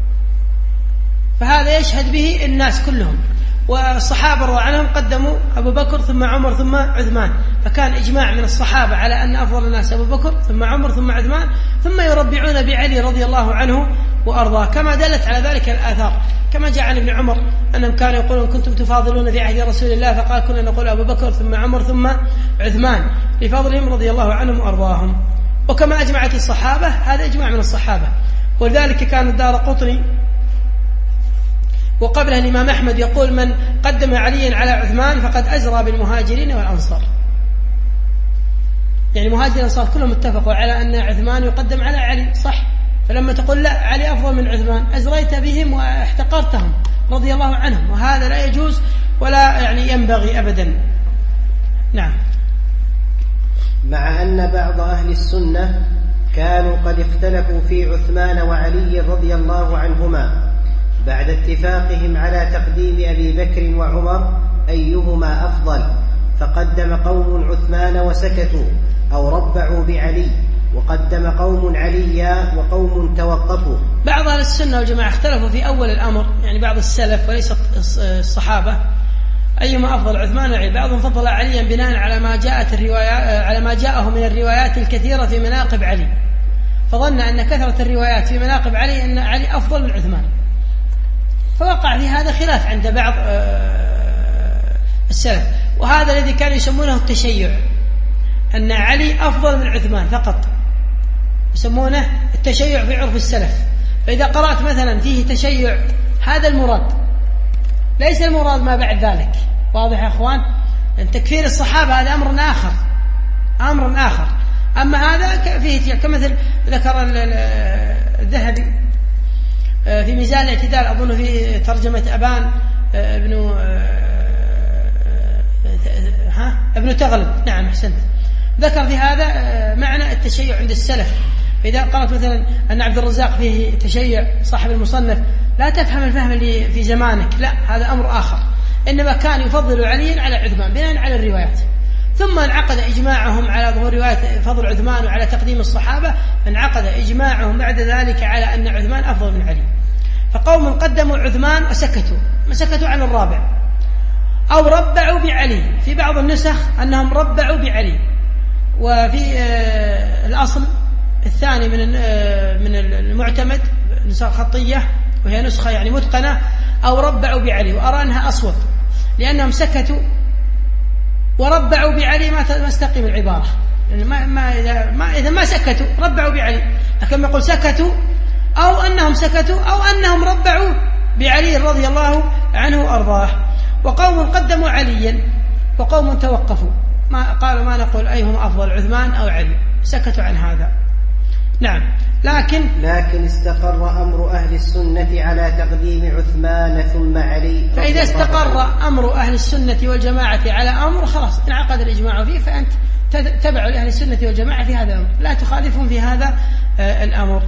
فهذا يشهد به الناس كلهم، والصحابة رضي الله عنهم قدموا أبو بكر ثم عمر ثم عثمان، فكان إجماع من الصحابة على أن أفضل الناس أبو بكر ثم عمر ثم عثمان، ثم يربعون بعلي رضي الله عنه وأرضاه كما دلت على ذلك الآثار، كما جاء عن ابن عمر أنهم كانوا يقولون كنتم تفاضلون في عهد رسول الله، فقال كنا نقول أبو بكر ثم عمر ثم عثمان لفضلهم رضي الله عنهم وأرضاهم. وكما أجمعت الصحابة هذا إجماع من الصحابة، ولذلك كان الدارقطني وقبله الإمام أحمد يقول من قدم عليا على عثمان فقد أزرى بالمهاجرين والأنصار، يعني مهاجرين والأنصار كلهم اتفقوا على أن عثمان يقدم على علي، صح؟ فلما تقول لا علي أفضل من عثمان أزريت بهم واحتقرتهم رضي الله عنهم، وهذا لا يجوز ولا يعني ينبغي أبدا. نعم. مع أن بعض أهل السنة كانوا قد اختلفوا في عثمان وعلي رضي الله عنهما بعد اتفاقهم على تقديم أبي بكر وعمر أيهما أفضل، فقدم قوم عثمان وسكتوا أو ربعوا بعلي، وقدم قوم عليا وقوم توقفوا. بعض أهل السنة والجماعة اختلفوا في أول الأمر، يعني بعض السلف وليس الصحابة أيهما أفضل عثمان وعلي، بعضهم فضل عليا بناء على ما جاءت الروايات على ما جاءه من الروايات الكثيرة في مناقب علي، فظن أن كثرة الروايات في مناقب علي أن علي أفضل من عثمان، فوقع في هذا خلاف عند بعض السلف، وهذا الذي كانوا يسمونه التشيع، أن علي أفضل من عثمان فقط، يسمونه التشيع في عرف السلف. فإذا قرأت مثلا فيه تشيع هذا المراد، ليس المراد ما بعد ذلك، واضح يا أخوان؟ أن تكفير الصحابة هذا أمر آخر أمر آخر أما هذا فيه كمثل ذكر الذهبي في ميزان الاعتدال أظن في ترجمة أبان ابن ها ابن تغلب، نعم أحسنت، ذكر في هذا معنى التشيع عند السلف. فإذا قرأت مثلا أن عبد الرزاق فيه تشيع صاحب المصنف لا تفهم الفهم اللي في زمانك، لا هذا أمر آخر، إنما كان يفضل عليا على عثمان بناء على الروايات، ثم انعقد إجماعهم على ظهور رواية فضل عثمان وعلى تقديم الصحابة، انعقد إجماعهم بعد ذلك على أن عثمان أفضل من علي، فقوم قدموا عثمان وسكتوا ما سكتوا عن الرابع، أو ربعوا بعلي، في بعض النسخ أنهم ربعوا بعلي، وفي الأصل الثاني من من المعتمد نسخة خطية وهي نسخة يعني متقنة أو ربعوا بعلي، وأرى أنها أصوب لأنهم سكتوا وربعوا بعلي ما تستقيم العبارة، يعني ما ما إذا ما إذا ما سكتوا ربعوا بعلي لكن يقول سكتوا أو أنهم سكتوا أو أنهم ربعوا بعلي رضي الله عنه وأرضاه. وقوم قدموا عليا وقوم توقفوا، ما قالوا ما نقول أيهم أفضل، عثمان أو علي، سكتوا عن هذا. نعم. لكن لكن استقر أمر أهل السنة على تقديم عثمان ثم علي. فإذا استقر أمر أهل السنة والجماعة على أمر خلاص انعقد الإجماع فيه، فأنت تبع لأهل السنة والجماعة في هذا الأمر، لا تخالفهم في هذا الأمر.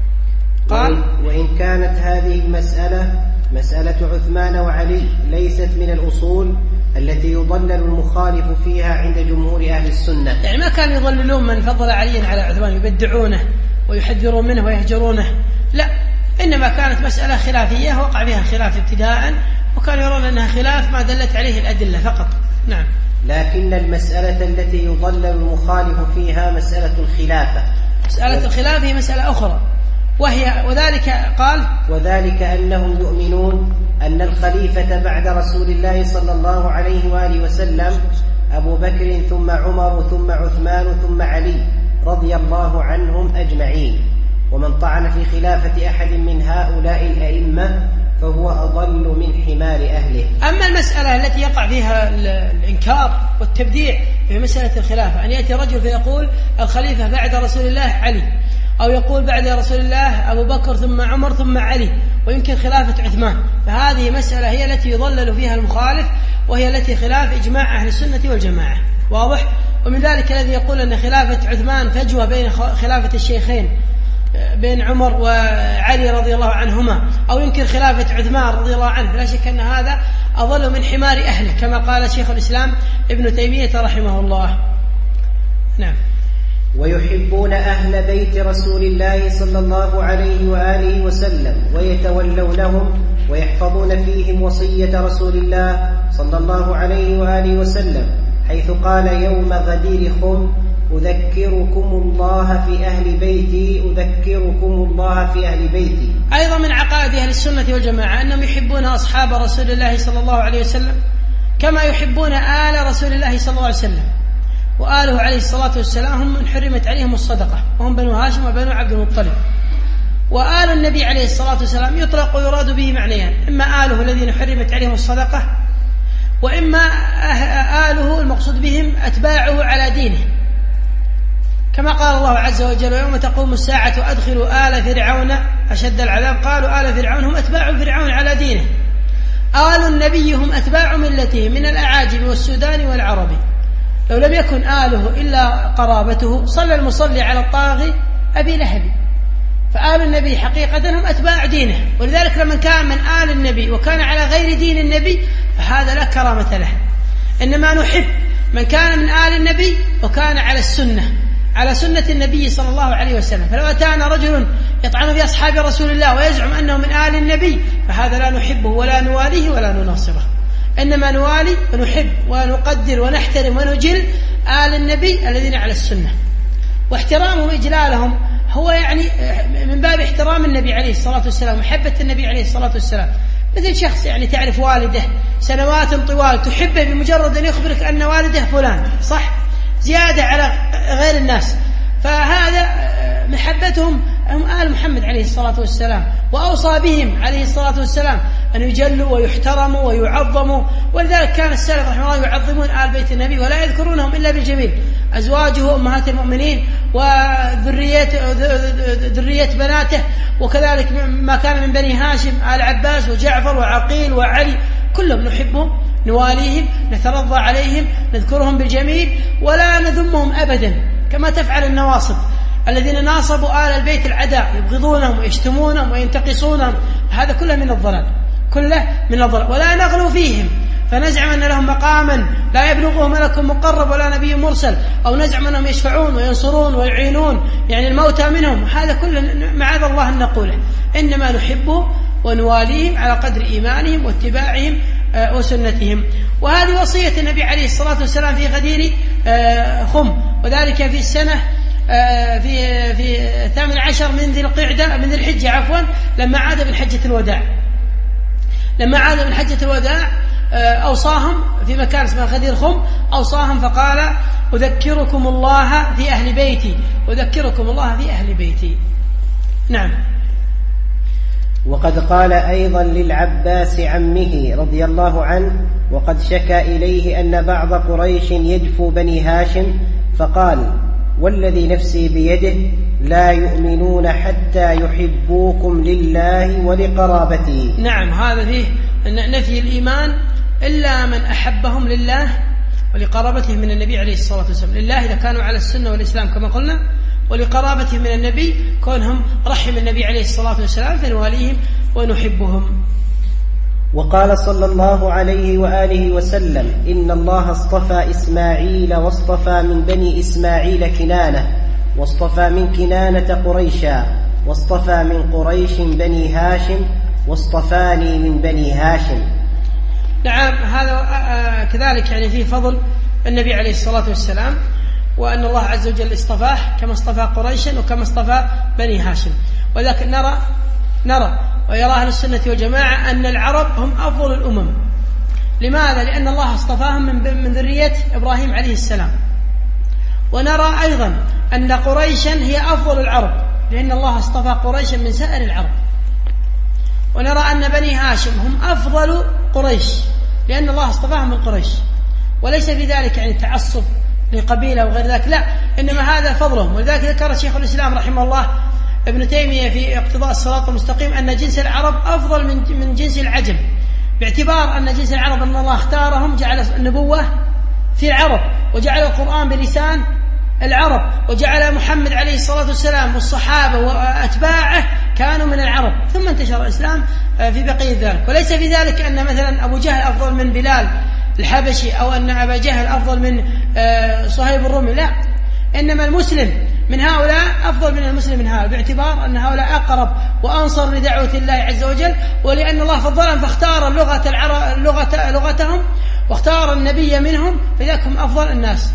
قال: وإن كانت هذه المسألة مسألة عثمان وعلي ليست من الأصول التي يضلل المخالف فيها عند جمهور أهل السنة. يعني ما كانوا يضللون من فضل عليا على عثمان، يبدعونه ويحذرون منه ويهجرونه، لا، إنما كانت مسألة خلافية وقع فيها خلاف ابتداء، وكانوا يرون أنها خلاف ما دلت عليه الأدلة فقط. نعم. لكن المسألة التي يضلل المخالف فيها مسألة الخلافة. مسألة الخلاف هي مسألة أخرى، وهي وذلك قال وذلك أنهم يؤمنون أن الخليفة بعد رسول الله صلى الله عليه وآله وسلم أبو بكر ثم عمر ثم عثمان ثم علي رضي الله عنهم أجمعين، ومن طعن في خلافة أحد من هؤلاء الأئمة فهو أضل من حمار أهله. أما المسألة التي يقع فيها الإنكار والتبديع في مسألة الخلافة، أن يأتي رجل فيقول الخليفة بعد رسول الله علي، أو يقول بعد رسول الله أبو بكر ثم عمر ثم علي، ويمكن خلافة عثمان، فهذه مسألة هي التي يضلل فيها المخالف، وهي التي خلاف إجماع أهل السنة والجماعة. واضح؟ ومن ذلك الذي يقول أن خلافة عثمان فجوة بين خلافة الشيخين، بين عمر وعلي رضي الله عنهما، أو يمكن خلافة عثمان رضي الله عنه، لا شك أن هذا أضل من حمار أهله، كما قال شيخ الإسلام ابن تيمية رحمه الله. نعم. ويحبون أهل بيت رسول الله صلى الله عليه وآله وسلم ويتولونهم ويحفظون فيهم وصية رسول الله صلى الله عليه وآله وسلم، حيث قال يوم غدير خم: أذكركم الله في أهل بيتي أذكركم الله في أهل بيتي. أيضا من عقائد أهل السنة والجماعة أنهم يحبون أصحاب رسول الله صلى الله عليه وسلم كما يحبون آل رسول الله صلى الله عليه وسلم، وآله عليه الصلاة والسلام هم من حرمت عليهم الصدقة، وهم بنو هاشم وبنو عبد المطلب. وآل النبي عليه الصلاة والسلام يطلق ويراد به معنيان: إما آله الذين حرمت عليهم الصدقة، وإما آله المقصود بهم أتباعه على دينه، كما قال الله عز وجل: يوم تقوم الساعة أدخلوا آل فرعون أشد العذاب، قالوا آل فرعون هم أتباع فرعون على دينه. آل النبي هم أتباع ملته من الأعاجم والسودان والعرب. لو لم يكن آله إلا قرابته صلى المصلي على الطاغي أبي لهب. فآل النبي حقيقة هم أتباع دينه، ولذلك لمن كان من آل النبي وكان على غير دين النبي فهذا لا كرامة له. إنما نحب من كان من آل النبي وكان على السنة، على سنة النبي صلى الله عليه وسلم. فلو أتانا رجل يطعن في أصحاب رسول الله ويزعم أنه من آل النبي فهذا لا نحبه ولا نواليه ولا نناصره، إنما نوالي ونحب ونقدر ونحترم ونجل آل النبي الذين على السنة. واحترامهم وإجلالهم هو يعني من باب احترام النبي عليه الصلاة والسلام، محبة النبي عليه الصلاة والسلام. مثل شخص يعني تعرف والده سنوات طوال تحبه بمجرد أن يخبرك أن والده فلان، صح؟ زيادة على غير الناس. فهذا محبتهم هم آل محمد عليه الصلاة والسلام، وأوصى بهم عليه الصلاة والسلام أن يجلوا ويحترموا ويعظموا. ولذلك كان السلف رحمه الله يعظمون آل بيت النبي ولا يذكرونهم إلا بالجميل: أزواجه أمهات المؤمنين، وذرية ذرية بناته، وكذلك ما كان من بني هاشم آل عباس وجعفر وعقيل وعلي، كلهم نحبهم نواليهم نترضى عليهم نذكرهم بالجميل ولا نذمهم أبدا، كما تفعل النواصب الذين ناصبوا آل البيت العداء، يبغضونهم ويشتمونهم وينتقصونهم. هذا كله من الضلال، كله من الضلال. ولا نغلو فيهم فنزعم أن لهم مقاما لا يبلغه ملك مقرب ولا نبي مرسل، أو نزعم أنهم يشفعون وينصرون ويعينون يعني الموتى منهم. هذا كله معاذ الله أن نقوله. إنما نحبه ونواليهم على قدر إيمانهم واتباعهم وسنتهم. وهذه وصية النبي عليه الصلاة والسلام في غدير خم، وذلك في السنة في في الثامن عشر من ذي القعدة من ذي الحجة عفوا، لما عاد من حجة الوداع. لما عاد من حجة الوداع أوصاهم في مكان اسمه غدير خم، أوصاهم فقال: أذكركم الله في أهل بيتي أذكركم الله في أهل بيتي. نعم. وقد قال أيضا للعباس عمه رضي الله عنه وقد شكى إليه أن بعض قريش يجفو بني هاشم فقال والذي نفسي بيده لا يؤمنون حتى يحبوكم لله ولقرابته. نعم، هذا فيه نفي الإيمان إلا من أحبهم لله ولقرابته من النبي عليه الصلاة والسلام. لله إذا كانوا على السنة والإسلام كما قلنا، ولقرابته من النبي كونهم رحم النبي عليه الصلاة والسلام فنواليهم ونحبهم. وقال صلى الله عليه وآله وسلم إن الله اصطفى إسماعيل واصطفى من بني إسماعيل كنانة واصطفى من كنانة قريشا واصطفى من قريش بني هاشم واصطفاني من بني هاشم. نعم، هذا كذلك يعني فيه فضل النبي عليه الصلاة والسلام، وأن الله عز وجل اصطفاه كما اصطفى قريشا وكما اصطفى بني هاشم. ولكن نرى نرى ويرى أهل السنة والجماعة أن العرب هم أفضل الأمم. لماذا؟ لأن الله اصطفاهم من من ذرية إبراهيم عليه السلام. ونرى أيضا أن قريشا هي أفضل العرب لأن الله اصطفى قريشا من سائر العرب. ونرى أن بني هاشم هم أفضل قريش لأن الله اصطفاهم من قريش. وليس في ذلك يعني تعصب لقبيلة وغير ذلك، لا، إنما هذا فضلهم. ولذلك ذكر شيخ الإسلام رحمه الله ابن تيمية في اقتضاء الصراط المستقيم أن جنس العرب أفضل من من جنس العجم، باعتبار أن جنس العرب أن الله اختارهم جعل النبوة في العرب وجعل القرآن بلسان العرب وجعل محمد عليه الصلاة والسلام والصحابة وأتباعه كانوا من العرب، ثم انتشر الإسلام في بقية ذلك. وليس في ذلك أن مثلا أبو جهل أفضل من بلال الحبشي أو أن أبا جهل أفضل من صهيب الرومي، لا، إنما المسلم من هؤلاء أفضل من المسلم من هؤلاء باعتبار أن هؤلاء أقرب وأنصر لدعوة الله عز وجل، ولأن الله فضلهم فاختار اللغة العرب لغة لغتهم واختار النبي منهم، فذلك هم أفضل الناس.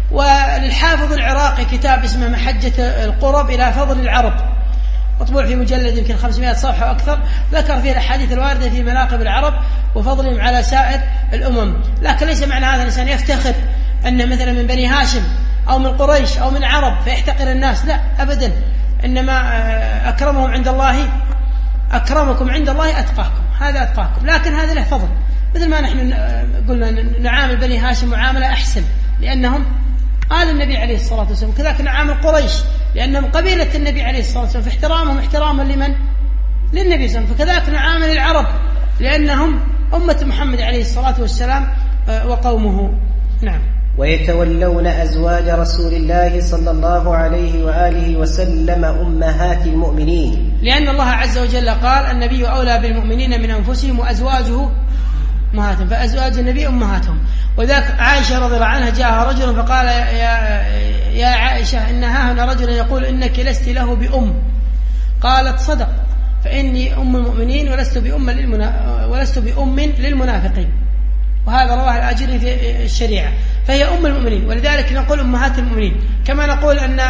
وللحافظ العراقي كتاب اسمه محجة القرب إلى فضل العرب، مطبوع في مجلد يمكن خمسمائة صفحة وأكثر، ذكر فيه الأحاديث الواردة في مناقب العرب وفضلهم على سائر الأمم. لكن ليس معنى هذا الإنسان يفتخر أن مثلا من بني هاشم أو من قريش أو من عرب فيحتقر الناس، لا أبدا، إنما أكرمهم عند الله أكرمكم عند الله أتقاكم، هذا أتقاكم، لكن هذا له فضل. مثل ما نحن قلنا نعامل بني هاشم معاملة أحسن لأنهم قال النبي عليه الصلاة والسلام، كذلك نعامل قريش لأنهم قبيلة النبي عليه الصلاة والسلام، فاحترامهم احتراما لمن؟ للنبي صلى الله عليه وسلم. فكذلك نعامل العرب لأنهم أمة محمد عليه الصلاة والسلام وقومه. نعم. ويتولون أزواج رسول الله صلى الله عليه وآله وسلم أمهات المؤمنين، لأن الله عز وجل قال النبي أولى بالمؤمنين من أنفسهم وأزواجه أمهاتهم، فأزواج النبي أمهاتهم. وذاك عائشة رضي الله عنها جاءها رجل فقال يا, يا عائشة إن ها هنا رجلا يقول إنك لست له بأم، قالت صدق فإني أم المؤمنين ولست بأم للمنا... ولست بأم للمنافقين. وهذا رواه الآجري في الشريعة، فهي أم المؤمنين، ولذلك نقول أمهات المؤمنين، كما نقول أن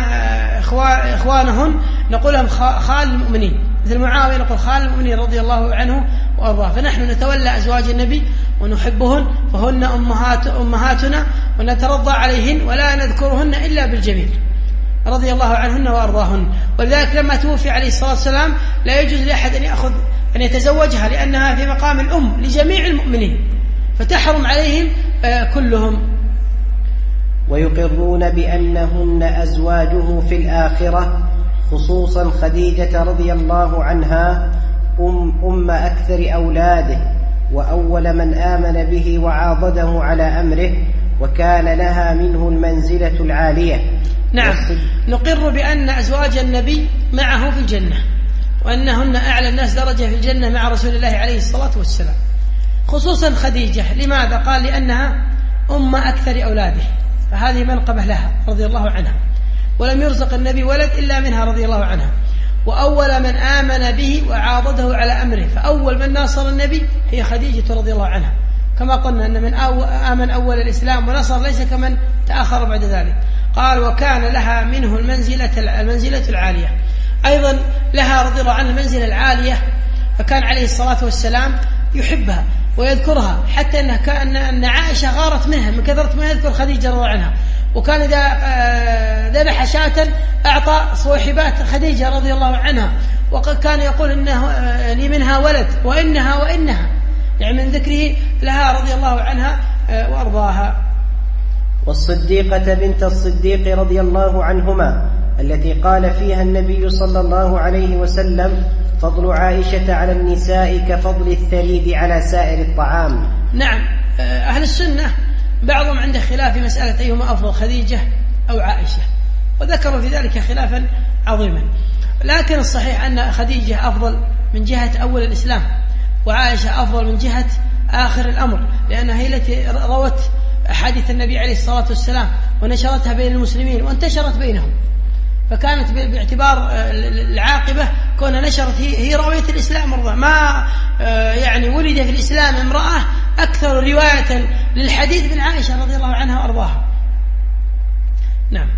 إخوانهن نقول لهم خال المؤمنين، مثل معاوية نقول خال المؤمنين رضي الله عنه وأرضاه. فنحن نتولى أزواج النبي ونحبهن، فهن أمهات أمهاتنا ونترضى عليهن ولا نذكرهن إلا بالجميل رضي الله عنهن وأرضاهن. ولذلك لما توفي عليه الصلاة والسلام لا يجوز لأحد أن يأخذ أن يتزوجها لأنها في مقام الأم لجميع المؤمنين، فتحرم عليهم كلهم. ويقرون بأنهن أزواجه في الآخرة، خصوصا خديجة رضي الله عنها أم, أم أكثر أولاده وأول من آمن به وعاضده على أمره، وكان لها منه المنزلة العالية. نعم، نقر بأن أزواج النبي معه في الجنة، وأنهن أعلى الناس درجة في الجنة مع رسول الله عليه الصلاة والسلام، خصوصا خديجة. لماذا؟ قال لأنها أم أكثر أولاده، فهذه منقبة لها رضي الله عنها، ولم يرزق النبي ولد إلا منها رضي الله عنها. وأول من آمن به وعاضده على أمره، فأول من ناصر النبي هي خديجة رضي الله عنها، كما قلنا أن من آمن أول الإسلام ونصر ليس كمن تأخر بعد ذلك. قال وكان لها منه المنزلة المنزلة العالية، أيضا لها رضي الله عنها المنزلة العالية، فكان عليه الصلاة والسلام يحبها ويذكرها، حتى أنها كان أن عائشة غارت منها من كثرة ما يذكر خديجة رضي الله عنها، وكان إذا ذبح شاة أعطى صويحبات خديجة رضي الله عنها، وقد كان يقول إنه لي منها ولد وإنها وإنها، يعني من ذكره لها رضي الله عنها وأرضاها. والصديقة بنت الصديق رضي الله عنهما التي قال فيها النبي صلى الله عليه وسلم: فضل عائشة على النساء كفضل الثريد على سائر الطعام. نعم، أهل السنة بعضهم عنده خلاف في مسألة أيهما أفضل، خديجة أو عائشة، وذكروا في ذلك خلافا عظيما، لكن الصحيح أن خديجة أفضل من جهة أول الإسلام، وعائشة أفضل من جهة آخر الأمر، لأنها هي التي روت أحاديث النبي عليه الصلاة والسلام ونشرتها بين المسلمين وانتشرت بينهم، فكانت باعتبار العاقبة كون نشرت هي راوية الإسلام مرضى، ما يعني ولد في الإسلام امرأة أكثر رواية للحديث من عائشة رضي الله عنها وأرضاها. نعم.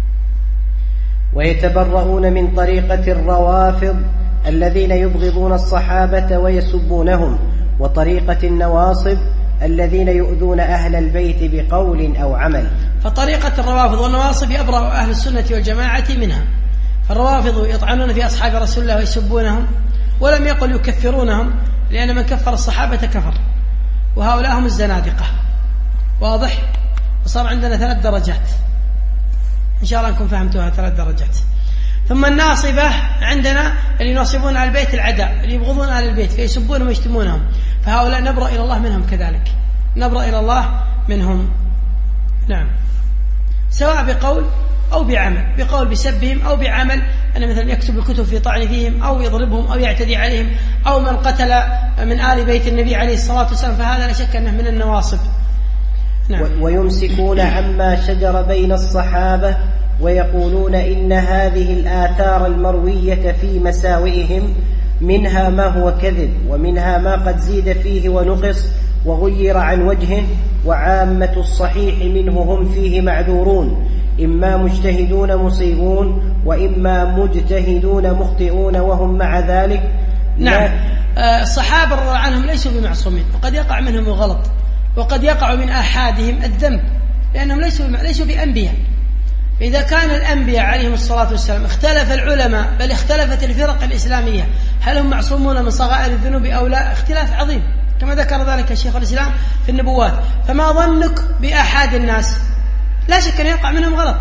ويتبرؤون من طريقة الروافض الذين يبغضون الصحابة ويسبونهم، وطريقة النواصب الذين يؤذون أهل البيت بقول أو عمل. فطريقة الروافض والنواصب يبرأ أهل السنة والجماعة منها. فالروافض يطعنون في أصحاب رسول الله ويسبونهم، ولم يقل يكفرونهم، لأن من كفر الصحابة كفر، وهؤلاء هم الزنادقة. واضح؟ وصار عندنا ثلاث درجات، إن شاء الله نكون فهمتوها، ثلاث درجات. ثم الناصبة عندنا اللي يناصبون على البيت العداء، اللي يبغضون على البيت فيسبونهم ويشتمونهم، فهؤلاء نبرأ إلى الله منهم كذلك، نبرأ إلى الله منهم. نعم، سواء بقول أو بعمل، بقول بسبهم أو بعمل، أن مثلا يكتب الكتب في طعن فيهم أو يضربهم أو يعتدي عليهم، أو من قتل من آل بيت النبي عليه الصلاة والسلام، فهذا لا شك أنه من النواصب. نعم. ويمسكون عما شجر بين الصحابة ويقولون إن هذه الآثار المروية في مساوئهم منها ما هو كذب، ومنها ما قد زيد فيه ونقص وغير عن وجهه، وعامة الصحيح منه هم فيه معذورون، إما مجتهدون مصيبون وإما مجتهدون مخطئون وهم مع ذلك. نعم، الصحابة رضي الله عنهم ليسوا بمعصومين، وقد يقع منهم الغلط، وقد يقع من آحادهم الذنب، لأنهم ليسوا ليسوا بأنبياء. إذا كان الأنبياء عليهم الصلاة والسلام اختلف العلماء، بل اختلفت الفرق الإسلامية، هل هم معصومون من صغائر الذنوب أو لا؟ اختلاف عظيم، كما ذكر ذلك الشيخ الإسلام في النبوات. فما ظنك بأحد الناس؟ لا شك أن يقع منهم غلط.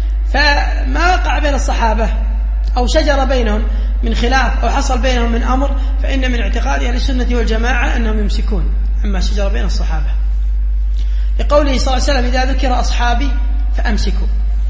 فما وقع بين الصحابة أو شجر بينهم من خلاف أو حصل بينهم من أمر، فإن من اعتقاد أهل السنة والجماعة أنهم يمسكون عما شجر بين الصحابة، لقوله صلى الله عليه وسلم: إذا ذكر أصحابي فأمسكوا.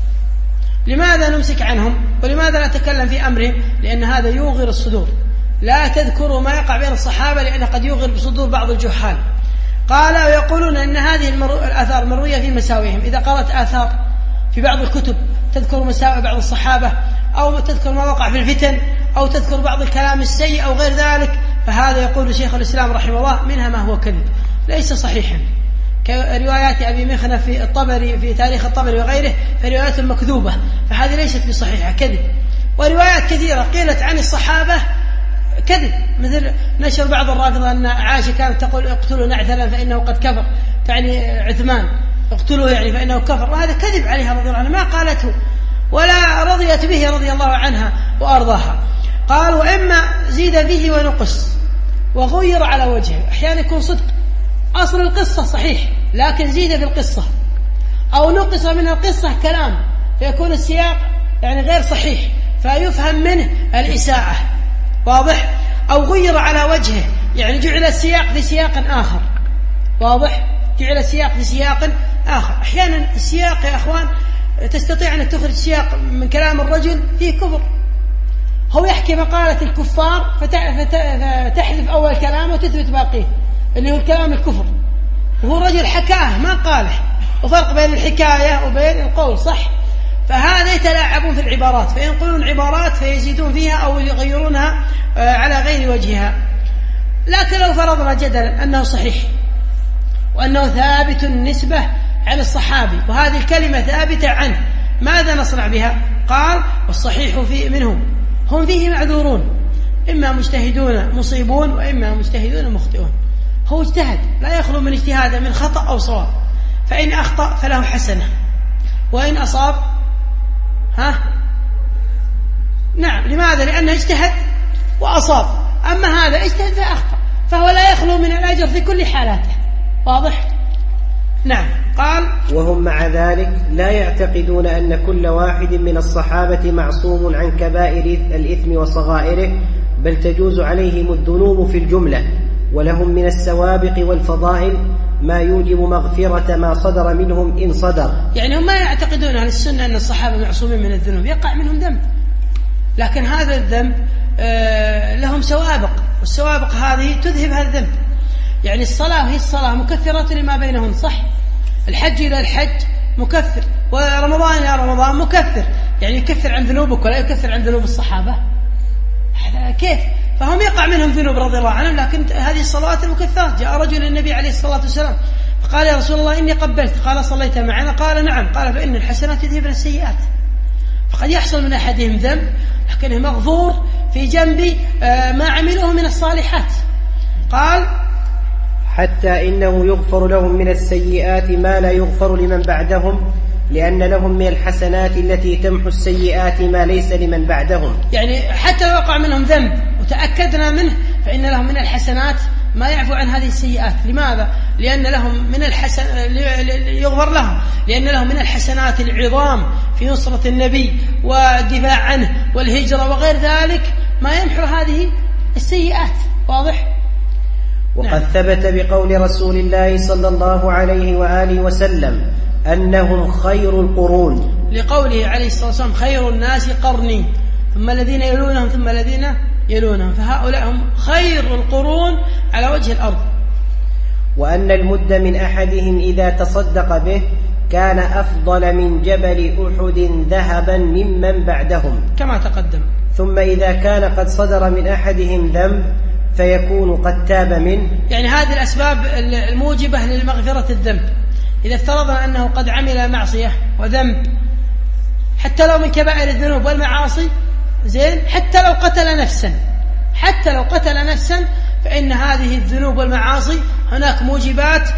لماذا نمسك عنهم ولماذا نتكلم في أمرهم؟ لأن هذا يوغر الصدور. لا تذكروا ما يقع بين الصحابة، لأنه قد يوغر بصدور بعض الجهال. قال: ويقولون أن هذه الآثار مروية في مساوئهم. إذا قرأت آثار في بعض الكتب تذكر مساوئ بعض الصحابة، أو تذكر ما وقع في الفتن، أو تذكر بعض الكلام السيء أو غير ذلك، فهذا يقول شيخ الإسلام رحمه الله منها ما هو كذب ليس صحيحا، كروايات أبي مخنف في الطبري في تاريخ الطبري وغيره، فروايات مكذوبة، فهذه ليست بصحيحة، كذب. وروايات كثيرة قيلت عن الصحابة كذب، مثل نشر بعض الرافضة أن عائشة كانت تقول: اقتلوا نعثلا فإنه قد كفر، تعني عثمان، اقتلوه يعني فإنه كفر، وهذا كذب عليها رضي الله عنها، ما قالته ولا رضيت به رضي الله عنها وأرضاها. قال: وإما زيد فيه ونقص وغير على وجهه. أحيانا يكون صدق، أصل القصة صحيح لكن زيد في القصة، أو نقص من القصة كلام فيكون السياق يعني غير صحيح، فيفهم منه الإساءة. واضح؟ أو غير على وجهه، يعني جعل السياق في سياق آخر. واضح؟ جعل السياق في سياق آخر. أحيانا السياق يا أخوان تستطيع أن تخرج سياق من كلام الرجل فيه كفر، هو يحكي مقالة الكفار فتحذف أول كلام وتثبت باقيه اللي هو الكلام الكفر، وهو رجل حكاه ما قاله، وفرق بين الحكاية وبين القول، صح؟ فهذا يتلاعبون في العبارات، فينقلون عبارات فيزيدون فيها أو يغيرونها على غير وجهها. لكن لو فرضنا جدلا أنه صحيح وأنه ثابت النسبة عن الصحابي، وهذه الكلمة ثابتة عنه، ماذا نصنع بها؟ قال: والصحيح في منهم هم فيه معذورون، إما مجتهدون مصيبون وإما مجتهدون مخطئون. هو اجتهد، لا يخلو من اجتهاد من خطأ أو صواب، فإن أخطأ فله حسنة، وإن أصاب ها نعم. لماذا؟ لأنه اجتهد وأصاب. أما هذا اجتهد فأخطأ، فهو لا يخلو من الأجر في كل حالاته. واضح؟ نعم. قال: وهم مع ذلك لا يعتقدون أن كل واحد من الصحابة معصوم عن كبائر الإثم وصغائره، بل تجوز عليهم الذنوب في الجملة، ولهم من السوابق والفضائل ما يوجب مغفرة ما صدر منهم إن صدر. يعني هم ما يعتقدون أهل السنة أن الصحابة معصومين من الذنوب، يقع منهم ذنب، لكن هذا الذنب لهم سوابق، والسوابق هذه تذهب هذا الذنب. يعني الصلاة هي الصلاة مكفرة لما بينهن، صح؟ الحج إلى الحج مكفر، ورمضان إلى رمضان مكفر، يعني يكفر عن ذنوبك ولا يكفر عن ذنوب الصحابة. هذا كيف؟ فهم يقع منهم ذنوب رضي الله عنهم، لكن هذه الصلوات المكفرات. جاء رجل النبي عليه الصلاة والسلام فقال: يا رسول الله إني قبلت. قال: صليت معنا؟ قال: نعم. قال: فإن الحسنات يذهبن السيئات. فقد يحصل من أحدهم ذنب لكنه مغفور في جنب ما عملوه من الصالحات. قال: حتى إنه يغفر لهم من السيئات ما لا يغفر لمن بعدهم، لأن لهم من الحسنات التي تمحو السيئات ما ليس لمن بعدهم. يعني حتى لو وقع منهم ذنب وتأكدنا منه، فإن لهم من الحسنات ما يعفو عن هذه السيئات. لماذا؟ لأن لهم من الحسن يغفر لهم، لأن لهم من الحسنات العظام في نصرة النبي والدفاع عنه والهجرة وغير ذلك ما يمحو هذه السيئات. واضح؟ وقد نعم. ثبت بقول رسول الله صلى الله عليه وآله وسلم أنهم خير القرون، لقوله عليه الصلاة والسلام: خير الناس قرني ثم الذين يلونهم ثم الذين يلونهم، فهؤلاء هم خير القرون على وجه الأرض. وأن المد من أحدهم إذا تصدق به كان أفضل من جبل أحد ذهبا ممن بعدهم، كما تقدم. ثم إذا كان قد صدر من أحدهم ذنب فيكون قد تاب منه. يعني هذه الأسباب الموجبة للمغفرة الذنب. إذا افترضنا أنه قد عمل معصية وذنب حتى لو من كبائر الذنوب والمعاصي، زين، حتى لو قتل نفسا حتى لو قتل نفسا فإن هذه الذنوب والمعاصي هناك موجبات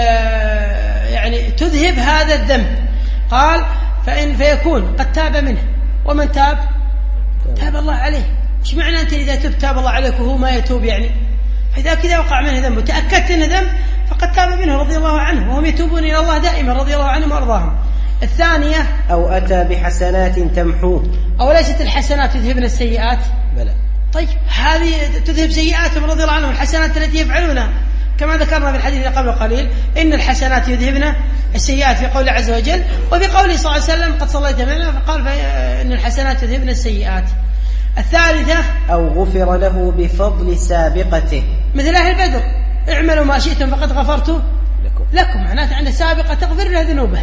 آه يعني تذهب هذا الذنب. قال: فإن فيكون قد تاب منه، ومن تاب تاب الله عليه. ايش معنى أنت إذا تبت تاب الله عليك وهو ما يتوب؟ يعني فإذا كذا وقع منه ذنب وتأكدت أنه ذنب فقد تاب منه رضي الله عنه، وهم يتوبون إلى الله دائما رضي الله عنهم وأرضاهم. الثانية: أو أتى بحسنات تمحوه. أو ليست الحسنات تذهبن السيئات؟ بلى. طيب هذه تذهب سيئاتهم رضي الله عنهم، الحسنات التي يفعلونها، كما ذكرنا في الحديث قبل قليل: إن الحسنات يذهبن السيئات، في قول عز وجل، وفي قوله صلى الله عليه وسلم: قد صليت معنا، فقال: إن الحسنات يذهبن السيئات. الثالثة: أو غفر له بفضل سابقته، مثل أهل بدر: اعملوا ما شئتم فقد غفرت لكم, لكم. معناته عند سابقة تغفر له ذنوبه.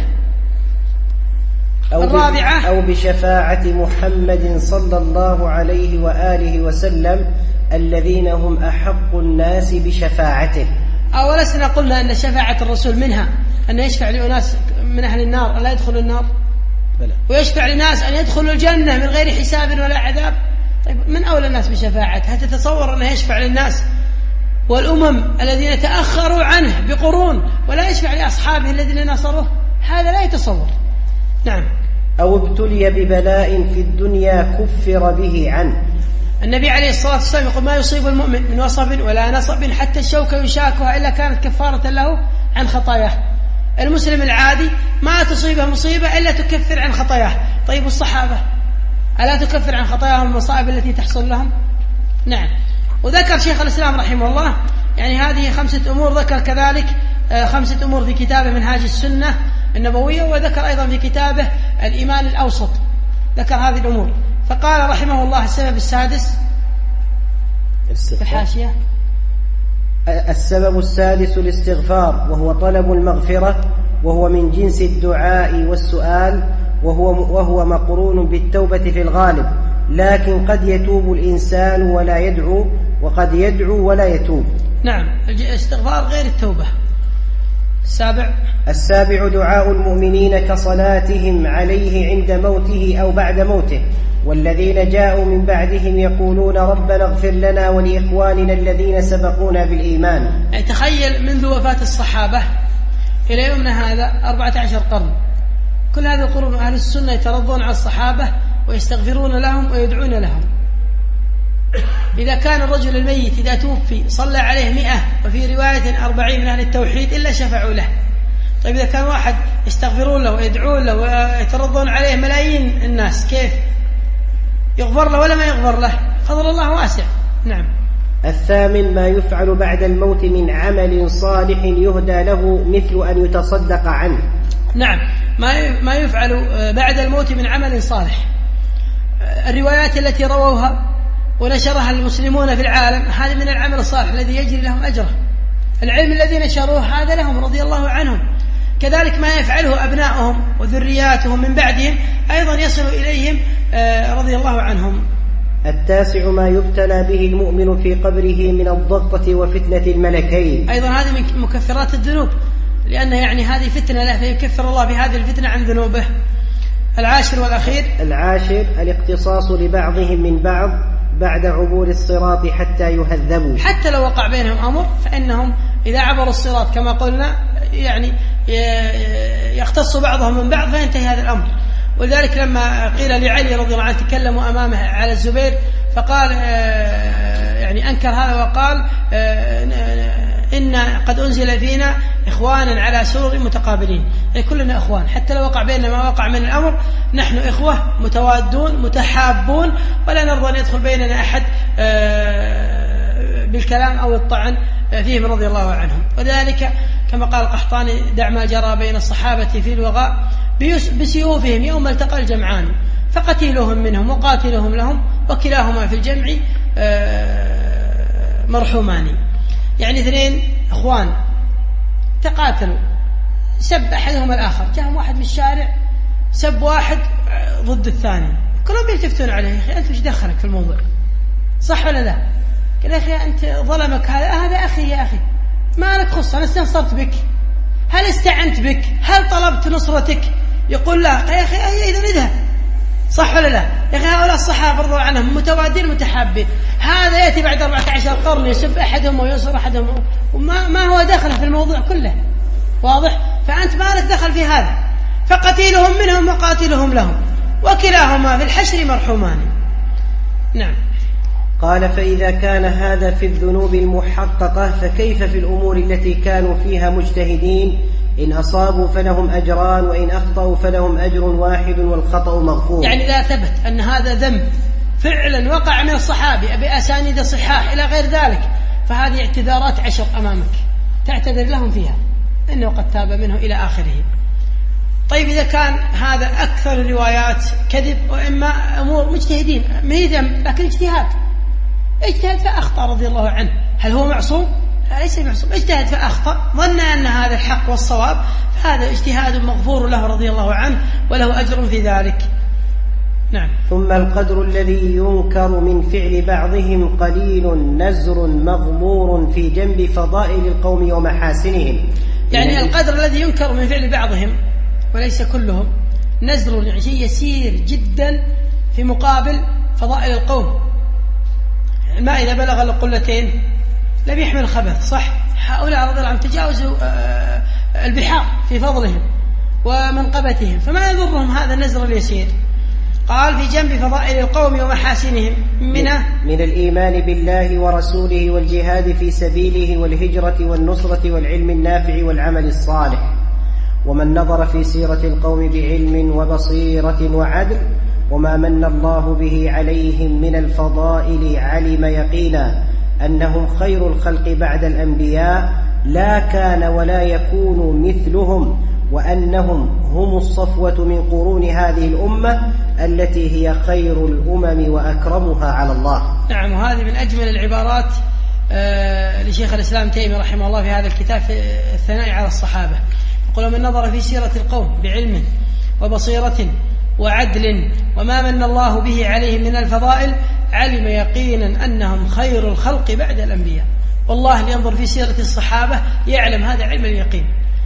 أو الرابعة: أو بشفاعة محمد صلى الله عليه وآله وسلم الذين هم أحق الناس بشفاعته. أو لسنا قلنا أن شفاعة الرسول منها أن يشفع لأناس من أهل النار أن لا يدخلوا النار؟ بلى. ويشفع لناس أن يدخلوا الجنة من غير حساب ولا عذاب. طيب من أولى الناس بشفاعته؟ هل تتصور أنه يشفع للناس والأمم الذين تأخروا عنه بقرون ولا يشفع لأصحابه الذين نصروه؟ هذا لا يتصور. نعم. أو ابتلي ببلاء في الدنيا كفر به عنه. النبي عليه الصلاة والسلام يقول: ما يصيب المؤمن من وصب ولا نصب حتى الشوكة يشاكها إلا كانت كفارة له عن خطاياه. المسلم العادي ما تصيبه مصيبة إلا تكفر عن خطاياه. طيب الصحابة ألا تكفر عن خطاياهم المصائب التي تحصل لهم؟ نعم. وذكر شيخ الإسلام رحمه الله يعني هذه خمسة أمور، ذكر كذلك خمسة أمور في كتابه منهاج السنة النبوية، وذكر أيضا في كتابه الإيمان الأوسط ذكر هذه الأمور. فقال رحمه الله: السبب السادس في الحاشية: السبب السادس الاستغفار، وهو طلب المغفرة، وهو من جنس الدعاء والسؤال، وهو, وهو مقرون بالتوبة في الغالب، لكن قد يتوب الإنسان ولا يدعو، وقد يدعو ولا يتوب. نعم، الاستغفار غير التوبة. السابع السابع دعاء المؤمنين كصلاتهم عليه عند موته أو بعد موته، والذين جاءوا من بعدهم يقولون: ربنا اغفر لنا ولإخواننا الذين سبقونا بالإيمان. يعني تخيل منذ وفاة الصحابة إلى يومنا هذا أربعة عشر قرن، كل هذه القرون أهل السنة يترضون على الصحابة ويستغفرون لهم ويدعون لهم. إذا كان الرجل الميت إذا توفي صلى عليه مئة وفي رواية أربعين من أهل التوحيد إلا شفعوا له. طيب إذا كان واحد يستغفرون له ويدعون له ويترضون عليه ملايين الناس كيف يغفر له ولا ما يغفر له؟ فضل الله واسع. نعم. الثامن ما يفعل بعد الموت من عمل صالح يهدى له مثل أن يتصدق عنه. نعم، ما ما يفعل بعد الموت من عمل صالح. الروايات التي رووها ونشرها المسلمون في العالم هذا من العمل الصالح الذي يجري لهم أجره. العلم الذي نشروه هذا لهم رضي الله عنهم. كذلك ما يفعله أبنائهم وذرياتهم من بعدهم أيضا يصل إليهم رضي الله عنهم. التاسع ما يبتلى به المؤمن في قبره من الضغطة وفتنة الملكين. أيضا هذه من مكفرات الذنوب، لأن يعني هذه فتنة له فيكفر الله بهذه الفتنة عن ذنوبه. العاشر والأخير العاشر الاقتصاص لبعضهم من بعض بعد عبور الصراط حتى يهذبوا. حتى لو وقع بينهم أمر فإنهم إذا عبروا الصراط كما قلنا يعني يختص بعضهم من بعض فينتهي هذا الأمر. ولذلك لما قيل لعلي رضي الله عنه تكلموا أمامه على الزبير فقال يعني أنكر هذا وقال إن قد أنزل فينا إخوانا على سرر متقابلين، أي كلنا إخوان حتى لو وقع بيننا ما وقع من الأمر نحن إخوة متوادون متحابون ولا نرضى أن يدخل بيننا أحد بالكلام أو الطعن فيهم رضي الله عنهم. وذلك كما قال القحطاني دع ما جرى بين الصحابة في الوغاء بسيوفهم يوم التقى الجمعان فقتيلهم منهم وقاتلهم لهم وكلاهما في الجمع مرحومان. يعني اثنين اخوان تقاتلوا سب احدهما الاخر، جاءهم واحد من الشارع سب واحد ضد الثاني كلهم يلتفتون عليه يا اخي انت وش دخلك في الموضوع صح ولا لا؟ قال يا اخي انت ظلمك هذا هذا اخي يا اخي ما لك خص، انا استنصرت بك، هل استعنت بك، هل طلبت نصرتك؟ يقول لا يا اخي اذا اذهب صح ولا لا؟ يا اخي هؤلاء الصحابه رضوا عنهم متوادين متحابين، هذا ياتي بعد أربعة عشر قرن يسب احدهم وينصر احدهم وما ما هو داخل في الموضوع كله، واضح؟ فانت ما لك دخل في هذا، فقتيلهم منهم وقاتلهم لهم وكلاهما في الحشر مرحومان. نعم. قال فإذا كان هذا في الذنوب المحققة فكيف في الأمور التي كانوا فيها مجتهدين؟ إن أصابوا فلهم أجران وإن أخطأوا فلهم أجر واحد والخطأ مغفور. يعني إذا ثبت أن هذا ذنب فعلا وقع من الصحابي بأسانيد صحاح إلى غير ذلك فهذه اعتذارات عشر أمامك تعتذر لهم فيها إنه قد تاب منه إلى آخره. طيب إذا كان هذا أكثر الروايات كذب وإما أمور مجتهدين ما هي ذنب لكن اجتهاد اجتهد فأخطأ رضي الله عنه، هل هو معصوم؟ لا ليس معصوم، اجتهد فأخطأ ظن أن هذا الحق والصواب فهذا اجتهاد مغفور له رضي الله عنه وله أجر في ذلك. نعم. ثم القدر الذي ينكر من فعل بعضهم قليل نزر مغمور في جنب فضائل القوم ومحاسنهم. يعني القدر الذي ينكر من فعل بعضهم وليس كلهم نزر يعني شيء يسير جدا في مقابل فضائل القوم. الماء إذا بلغ القلتين لم يحمل خبث صح، هؤلاء رضي الله عنهم تجاوزوا البحار في فضلهم ومنقبتهم فما يضرهم هذا النزر اليسير. قال في جنب فضائل القوم ومحاسنهم من من الإيمان بالله ورسوله والجهاد في سبيله والهجرة والنصرة والعلم النافع والعمل الصالح. ومن نظر في سيرة القوم بعلم وبصيرة وعدل وما من الله به عليهم من الفضائل علم يقينا أنهم خير الخلق بعد الأنبياء لا كان ولا يكون مثلهم وأنهم هم الصفوة من قرون هذه الأمة التي هي خير الأمم وأكرمها على الله. نعم. وهذه من أجمل العبارات آه لشيخ الإسلام تيمية رحمه الله في هذا الكتاب في الثناء على الصحابة. يقول من نظر في سيرة القوم بعلم وبصيرة وعدل وما من الله به عليهم من الفضائل علم يقينا أنهم خير الخلق بعد الأنبياء. والله اللي ينظر في سيرة الصحابة يعلم هذا علم اليقين،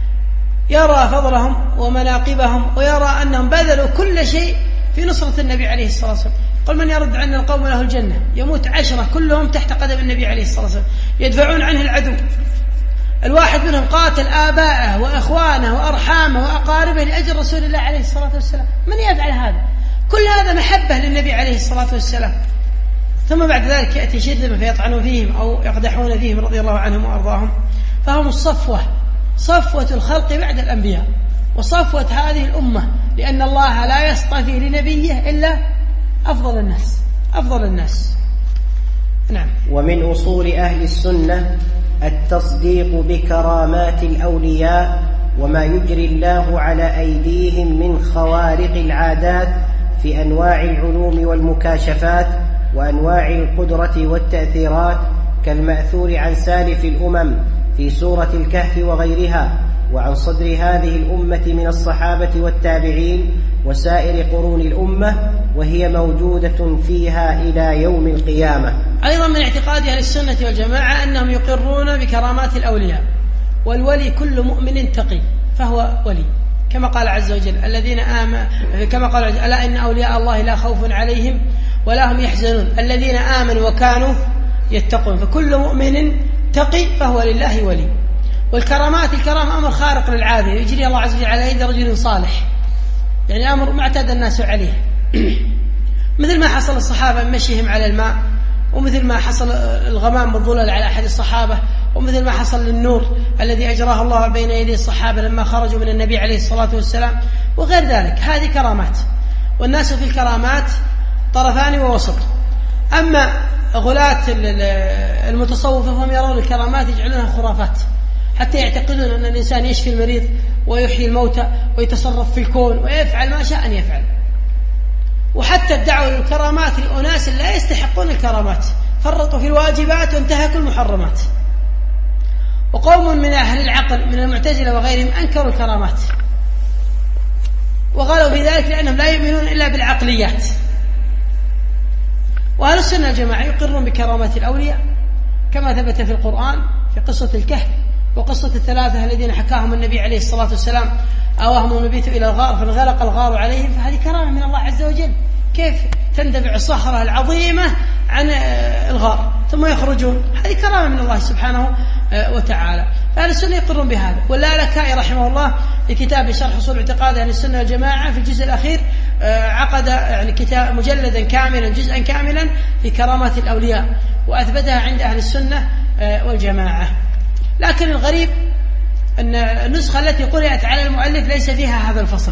يرى فضلهم ومناقبهم ويرى أنهم بذلوا كل شيء في نصرة النبي عليه الصلاة والسلام. قل من يرد عنا القوم له الجنة، يموت عشرة كلهم تحت قدم النبي عليه الصلاة والسلام يدفعون عنه العدو. الواحد منهم قاتل آباءه وإخوانه وأرحامه وأقاربه لأجل رسول الله عليه الصلاة والسلام. من يفعل هذا؟ كل هذا محبة للنبي عليه الصلاة والسلام. ثم بعد ذلك يأتي شرذمة فيطعنوا فيهم أو يقدحون فيهم رضي الله عنهم وأرضاهم. فهم الصفوة، صفوة الخلق بعد الأنبياء، وصفوة هذه الأمة، لأن الله لا يصطفي لنبيه إلا أفضل الناس أفضل الناس. نعم. ومن أصول أهل السنة التصديق بكرامات الأولياء وما يجري الله على أيديهم من خوارق العادات في أنواع العلوم والمكاشفات وأنواع القدرة والتأثيرات، كالمأثور عن سالف الأمم في سورة الكهف وغيرها، وعن صدر هذه الأمة من الصحابة والتابعين وسائر قرون الأمة، وهي موجودة فيها إلى يوم القيامة. أيضا من اعتقاد أهل السنة والجماعة أنهم يقرون بكرامات الأولياء، والولي كل مؤمن تقي فهو ولي، كما قال عز وجل الذين آمنوا، كما قال عز وجل ألا إن أولياء الله لا خوف عليهم ولا هم يحزنون الذين آمنوا وكانوا يتقون. فكل مؤمن تقي فهو لله ولي. والكرامات، الكرام أمر خارق للعادة يجري الله عز وجل على يد رجل صالح، يعني أمر ما اعتاد الناس عليه مثل ما حصل الصحابة من مشيهم على الماء، ومثل ما حصل الغمام بالظلل على أحد الصحابة، ومثل ما حصل للنور الذي أجراه الله بين يدي الصحابة لما خرجوا من النبي عليه الصلاة والسلام، وغير ذلك. هذه كرامات، والناس في الكرامات طرفان ووسط. أما غلاة المتصوفة فهم يرون الكرامات يجعلونها خرافات، حتى يعتقدون أن الإنسان يشفي المريض ويحيي الموتى ويتصرف في الكون ويفعل ما شاء أن يفعل. وحتى ادعوا الكرامات لأناس لا يستحقون الكرامات، فرطوا في الواجبات وانتهكوا المحرمات. وقوم من أهل العقل من المعتزلة وغيرهم أنكروا الكرامات، وقالوا في ذلك لأنهم لا يؤمنون إلا بالعقليات. وأهل السنة الجماعة يقرون بكرامات الأولياء كما ثبت في القرآن في قصة الكهف وقصة الثلاثة الذين حكاهم النبي عليه الصلاة والسلام أواهم المبيت إلى الغار فانغلق الغار عليهم. فهذه كرامة من الله عز وجل، كيف تندفع الصخرة العظيمة عن الغار ثم يخرجون، هذه كرامة من الله سبحانه وتعالى. فأهل السنة يقرون بهذا. واللالكائي رحمه الله في كتاب شرح أصول اعتقاد أهل السنة والجماعة في الجزء الأخير عقد يعني كتاب مجلدا كاملا جزءا كاملا في كرامات الأولياء، وأثبتها عند أهل السنة والجماعة. لكن الغريب أن النسخة التي قرأت على المؤلف ليس فيها هذا الفصل،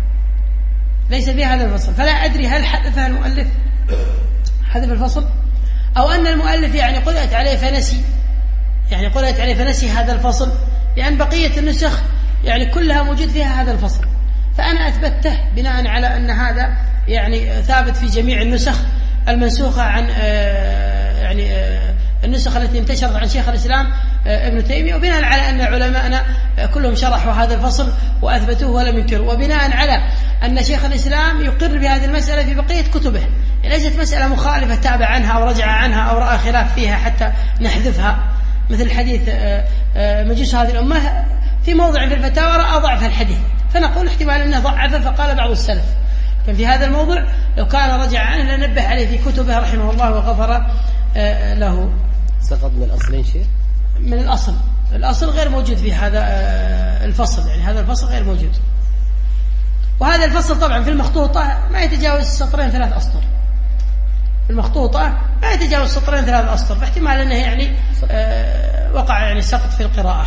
ليس فيها هذا الفصل. فلا أدري هل حذفها المؤلف حذف الفصل، أو أن المؤلف يعني قرأت عليه فنسي، يعني قرأت عليه فنسي هذا الفصل، لأن بقية النسخ يعني كلها موجود فيها هذا الفصل. فأنا أثبته بناء على أن هذا يعني ثابت في جميع النسخ المنسوخة عن يعني النسخ التي انتشرت عن شيخ الإسلام ابن تيمية، وبناء على أن علماءنا كلهم شرحوا هذا الفصل وأثبتوه ولم ينكروا، وبناء على أن شيخ الإسلام يقر بهذه المسألة في بقية كتبه، ليست مسألة مخالفة تابع عنها أو رجع عنها أو رأى خلاف فيها حتى نحذفها، مثل حديث مجوس هذه الأمة في موضع في الفتاوى رأى ضعف الحديث، فنقول احتمال أنه ضعف فقال بعض السلف. كان في هذا الموضوع لو كان رجع عنه لنبه عليه في كتبه رحمه الله وغفر له. سقط من الأصلين شيء؟ من الأصل، الأصل غير موجود في هذا الفصل، يعني هذا الفصل غير موجود. وهذا الفصل طبعا في المخطوطة ما يتجاوز سطرين ثلاث أسطر، في المخطوطة ما يتجاوز سطرين ثلاث أسطر، فاحتمال أنه يعني وقع يعني سقط في القراءة.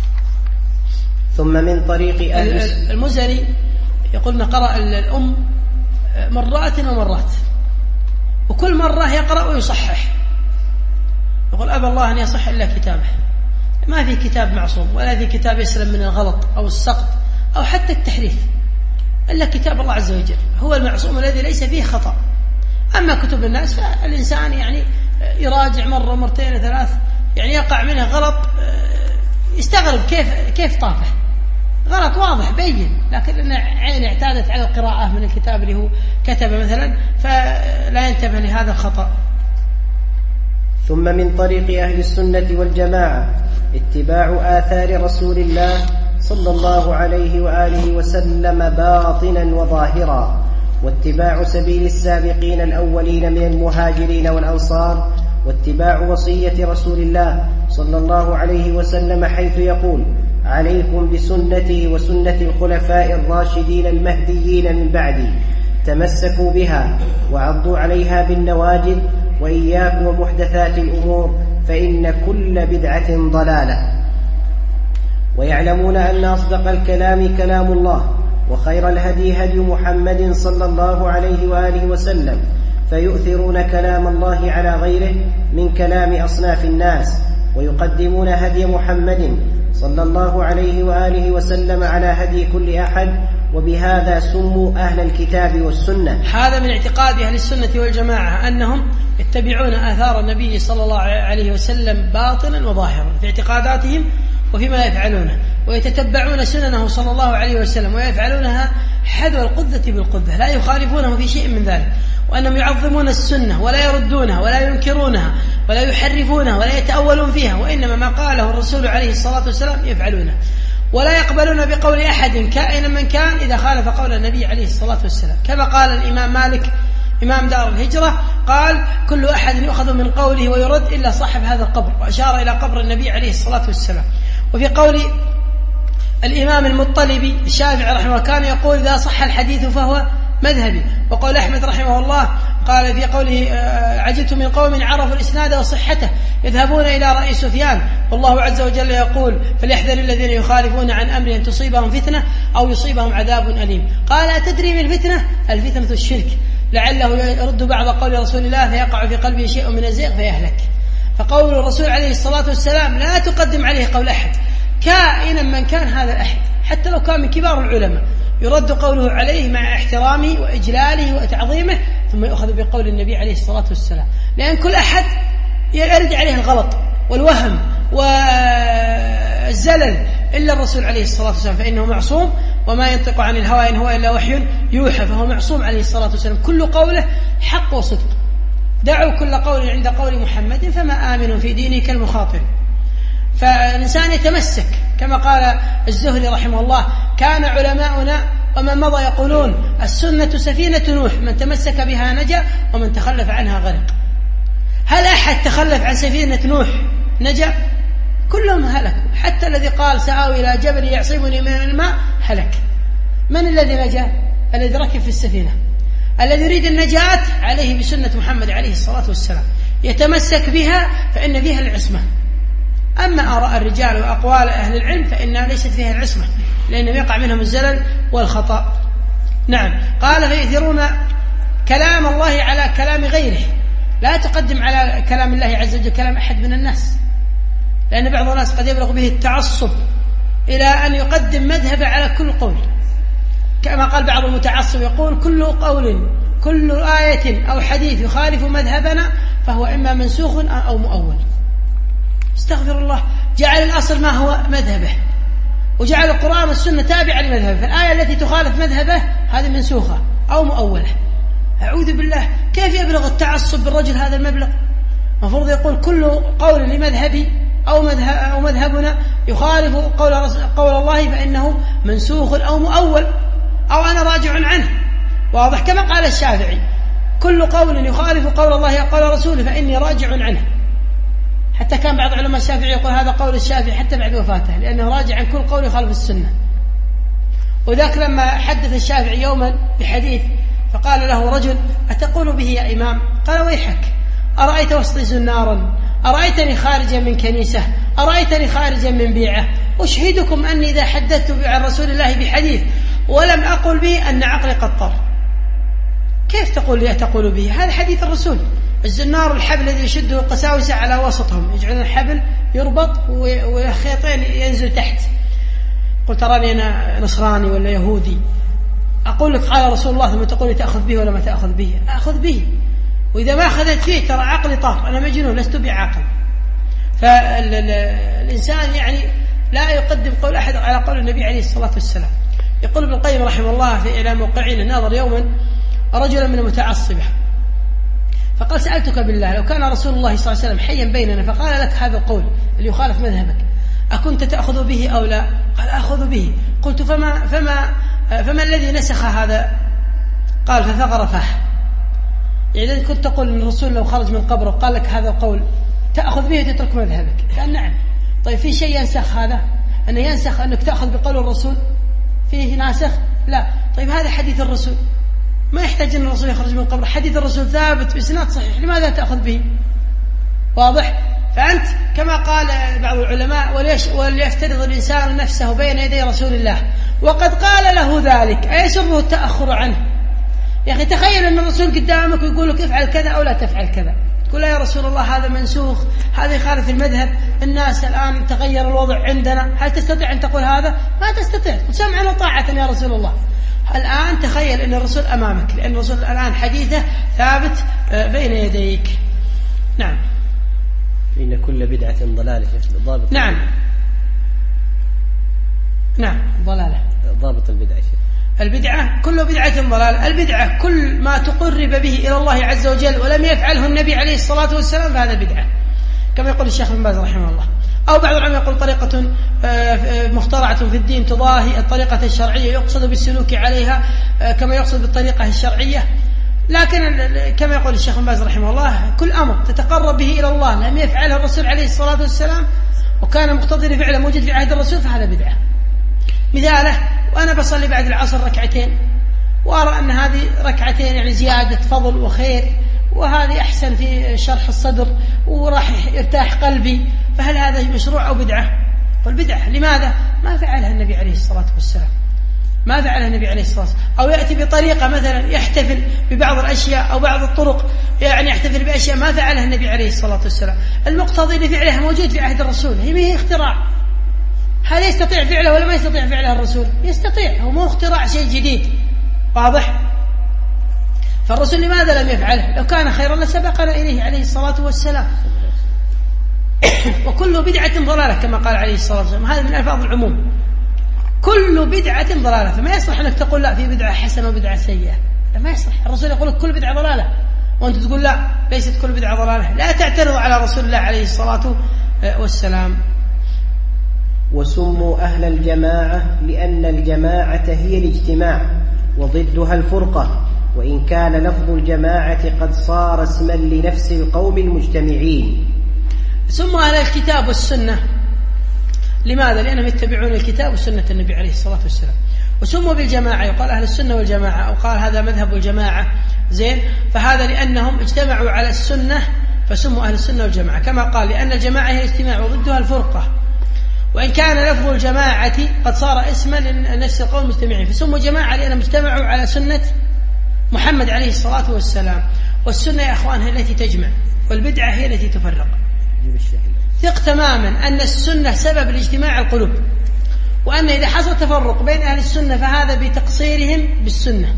ثم من طريق أهل المزني يقولنا قرأ الأم مرات ومرات، وكل مرة يقرأ ويصحح، يقول أبى الله أن يصح إلا كتابه، ما في كتاب معصوم ولا في كتاب يسلم من الغلط أو السقط أو حتى التحريف، إلا كتاب الله عز وجل هو المعصوم الذي ليس فيه خطأ. أما كتب الناس فالإنسان يعني يراجع مرة مرتين ثلاث، يعني يقع منه غلط يستغرب كيف كيف طافه غلط واضح بين، لكن إن عين اعتادت على القراءة من الكتاب اللي هو كتب مثلا فلا ينتبه لهذا الخطأ. ثم من طريق أهل السنة والجماعة اتباع آثار رسول الله صلى الله عليه وآله وسلم باطنا وظاهرا، واتباع سبيل السابقين الأولين من المهاجرين والأنصار واتباع وصية رسول الله صلى الله عليه وسلم حيث يقول: عليكم بسنتي وسنة الخلفاء الراشدين المهديين من بعدي، تمسكوا بها وعضوا عليها بالنواجذ، وإياكم ومحدثات الأمور فإن كل بدعة ضلالة. ويعلمون أن أصدق الكلام كلام الله، وخير الهدي هدي محمد صلى الله عليه وآله وسلم، فيؤثرون كلام الله على غيره من كلام أصناف الناس، ويقدمون هدي محمد صلى الله عليه وآله وسلم على هدي كل أحد، وبهذا سموا أهل الكتاب والسنة. هذا من اعتقاد أهل السنة والجماعة أنهم يتبعون آثار النبي صلى الله عليه وسلم باطنا وظاهرا في اعتقاداتهم وفيما يفعلونه، ويتتبعون سننه صلى الله عليه وسلم ويفعلونها حذو القذة بالقذة، لا يخالفونه في شيء من ذلك، وأنهم يعظمون السنة ولا يردونها ولا ينكرونها ولا يحرفونها ولا يتأولون فيها، وإنما ما قاله الرسول عليه الصلاة والسلام يفعلونه، ولا يقبلون بقول أحد كائنا من كان إذا خالف قول النبي عليه الصلاة والسلام، كما قال الإمام مالك إمام دار الهجرة قال: كل أحد يؤخذ من قوله ويرد إلا صاحب هذا القبر، وأشار إلى قبر النبي عليه الصلاة والسلام. وفي قول الإمام المطلبي الشافعي رحمه الله كان يقول: إذا صح الحديث فهو مذهبي. وقول أحمد رحمه الله قال في قوله: عجبت من قوم عرفوا الإسناد وصحته يذهبون إلى رأي سفيان، والله عز وجل يقول: فليحذر الذين يخالفون عن أمر أن تصيبهم فتنة أو يصيبهم عذاب أليم. قال: أتدري من الفتنة؟ الفتنة الشرك، لعله يرد بعض قول رسول الله فيقع في قلبه شيء من الزيغ فيهلك. فقول الرسول عليه الصلاة والسلام لا تقدم عليه قول أحد كائنا من كان هذا الأحد، حتى لو كان من كبار العلماء، يرد قوله عليه مع احترامه وإجلاله وتعظيمه، ثم يؤخذ بقول النبي عليه الصلاة والسلام، لأن كل أحد يرد عليه الغلط والوهم والزلل إلا الرسول عليه الصلاة والسلام، فإنه معصوم، وما ينطق عن الهوى إن هو إلا وحي يوحى، فهو معصوم عليه الصلاة والسلام، كل قوله حق وصدق. دعوا كل قول عند قول محمد، فما آمن في دينه كالمخاطر. فالإنسان يتمسك كما قال الزهري رحمه الله: كان علماؤنا ومن مضى يقولون السنة سفينة نوح، من تمسك بها نجا ومن تخلف عنها غرق. هل أحد تخلف عن سفينة نوح نجا؟ كلهم هلكوا، حتى الذي قال سآوي إلى جبل يعصمني من الماء هلك. من الذي نجا؟ الذي ركب في السفينة. الذي يريد النجاة عليه بسنة محمد عليه الصلاة والسلام، يتمسك بها فإن فيها العصمة. أما آراء الرجال وأقوال أهل العلم فإنها ليست فيها العصمة، لأنه يقع منهم الزلل والخطأ. نعم. قال: فيؤثرون كلام الله على كلام غيره، لا تقدم على كلام الله عز وجل كلام أحد من الناس، لأن بعض الناس قد يبلغ به التعصب إلى أن يقدم مذهبه على كل قول، كما قال بعض المتعصب يقول: كل قول كل آية أو حديث يخالف مذهبنا فهو إما منسوخ أو مؤول. استغفر الله، جعل الأصل ما هو مذهبه، وجعل القرآن والسنة تابعا لمذهبه، فالآية التي تخالف مذهبه هذه منسوخة أو مؤولة. أعوذ بالله، كيف يبلغ التعصب بالرجل هذا المبلغ؟ المفروض يقول: كل قول لمذهبي أو, مذهب أو مذهبنا يخالف قول, قول الله فإنه منسوخ أو مؤول أو أنا راجع عنه. واضح؟ كما قال الشافعي: كل قول يخالف قول الله أو قول رسوله فإني راجع عنه. حتى كان بعض علماء الشافعي يقول هذا قول الشافعي حتى بعد وفاته، لأنه راجع عن كل قول يخالف السنة. وذاك لما حدث الشافعي يوما بحديث فقال له رجل: أتقول به يا إمام؟ قال: ويحك، أرأيت وسطي زنارا، أرأيتني خارجا من كنيسة، أرأيتني خارجا من بيعة، أشهدكم أني إذا حدثت عن رسول الله بحديث ولم أقل به أن عقلي قد طار. كيف تقول لي أتقول به؟ هذا حديث الرسول. الزنار الحبل الذي يشده قساوسة على وسطهم، يجعلون الحبل يربط وخيطين ينزل تحت. قلت: تراني أنا نصراني ولا يهودي، أقول لك قال رسول الله ثم تقول لي تأخذ به ولا ما تأخذ به؟ أخذ به، وإذا ما أخذت فيه ترى عقلي طار، أنا مجنون لست بعاقل. فالإنسان يعني لا يقدم قول أحد على قول النبي عليه الصلاة والسلام. يقول ابن القيم رحمه الله في إعلام موقعين: ناظر يوما رجلا من المتعصبة فقال: سألتك بالله لو كان رسول الله صلى الله عليه وسلم حيا بيننا فقال لك هذا القول اللي يخالف مذهبك أكنت تأخذ به أو لا؟ قال: أخذ به. قلت: فما, فما, فما الذي نسخ هذا؟ قال: فثغر فاه. يعني إذا كنت تقول أن الرسول لو خرج من قبره وقال لك هذا القول تأخذ به وتترك مذهبك؟ قال نعم. طيب في شيء ينسخ هذا؟ أنه ينسخ أنك تأخذ بقول الرسول؟ فيه ناسخ؟ لا. طيب هذا حديث الرسول، ما يحتاج أن الرسول يخرج من قبره، حديث الرسول ثابت بإسناد صحيح، لماذا تأخذ به؟ واضح؟ فأنت كما قال بعض العلماء وليفترض الإنسان نفسه بين يدي رسول الله وقد قال له ذلك، أيسره التأخر عنه؟ يا أخي تخيل أن الرسول قدامك ويقول لك افعل كذا أو لا تفعل كذا، تقول لا يا رسول الله هذا منسوخ، هذا يخالف المذهب، الناس الآن تغير الوضع عندنا، هل تستطيع أن تقول هذا؟ ما تستطيع، سمعا وطاعة يا رسول الله. الآن تخيل أن الرسول أمامك، لأن الرسول الآن حديثه ثابت بين يديك. نعم. إن كل بدعة ضلالة. ضابط. نعم نعم ضلالة. ضابط البدعة. البدعة كل بدعة ضلالة. البدعة كل ما تقرب به إلى الله عز وجل ولم يفعله النبي عليه الصلاة والسلام فهذا بدعة، كما يقول الشيخ ابن باز رحمه الله. أو بعض العلماء يقول طريقة مخترعة في الدين تضاهي الطريقة الشرعية يقصد بالسلوك عليها كما يقصد بالطريقة الشرعية. لكن كما يقول الشيخ ابن باز رحمه الله كل أمر تتقرب به إلى الله لم يفعله الرسول عليه الصلاة والسلام وكان مقتضي لفعله موجود في عهد الرسول فهذا بدعة. مثاله وأنا بصلي بعد العصر ركعتين وأرى أن هذه ركعتين يعني زيادة فضل وخير وهذه أحسن في شرح الصدر وراح يرتاح قلبي، فهل هذا مشروع أو بدعة؟ والبدعة لماذا؟ ما فعلها النبي عليه الصلاة والسلام، ما فعلها النبي عليه الصلاة والسلام. أو يأتي بطريقة مثلا يحتفل ببعض الأشياء أو بعض الطرق يعني يحتفل بأشياء ما فعلها النبي عليه الصلاة والسلام. المقتضي لفعلها موجود في عهد الرسول، هي هي اختراع. هل يستطيع فعله ولا ما يستطيع فعله الرسول؟ يستطيع، هو مو اختراع شيء جديد. واضح؟ فالرسول لماذا لم يفعله؟ لو كان خيرا لسبقنا إليه عليه الصلاة والسلام. وكل بدعة ضلالة كما قال عليه الصلاة والسلام، هذا من ألفاظ العموم، كل بدعة ضلالة. فما يصلح أنك تقول لا في بدعة حسنة وبدعة سيئة، ما يصلح. الرسول يقول لك كل بدعة ضلالة وأنت تقول لا ليست كل بدعة ضلالة. لا تعترض على رسول الله عليه الصلاة والسلام. وسموا أهل الجماعة لأن الجماعة هي الاجتماع وضدها الفرقة، وإن كان لفظ الجماعة قد صار اسما لنفس القوم المجتمعين. سموا أهل الكتاب والسنة لماذا؟ لأنهم يتبعون الكتاب وسنة النبي عليه الصلاة والسلام. وسموا بالجماعة يقال أهل السنة والجماعة، أو قال هذا مذهب الجماعة زين، فهذا لأنهم اجتمعوا على السنة فسموا أهل السنة والجماعة، كما قال لأن الجماعة هي الاجتماع وضدها الفرقة، وإن كان لفظ الجماعة قد صار اسما لنفس القوم المجتمعين فسموا جماعة لأنهم اجتمعوا على سنة محمد عليه الصلاة والسلام. والسنة يا أخوان هي التي تجمع والبدعة هي التي تفرق. ثق تماما أن السنة سبب لاجتماع القلوب، وأن إذا حصل تفرق بين أهل السنة فهذا بتقصيرهم بالسنة.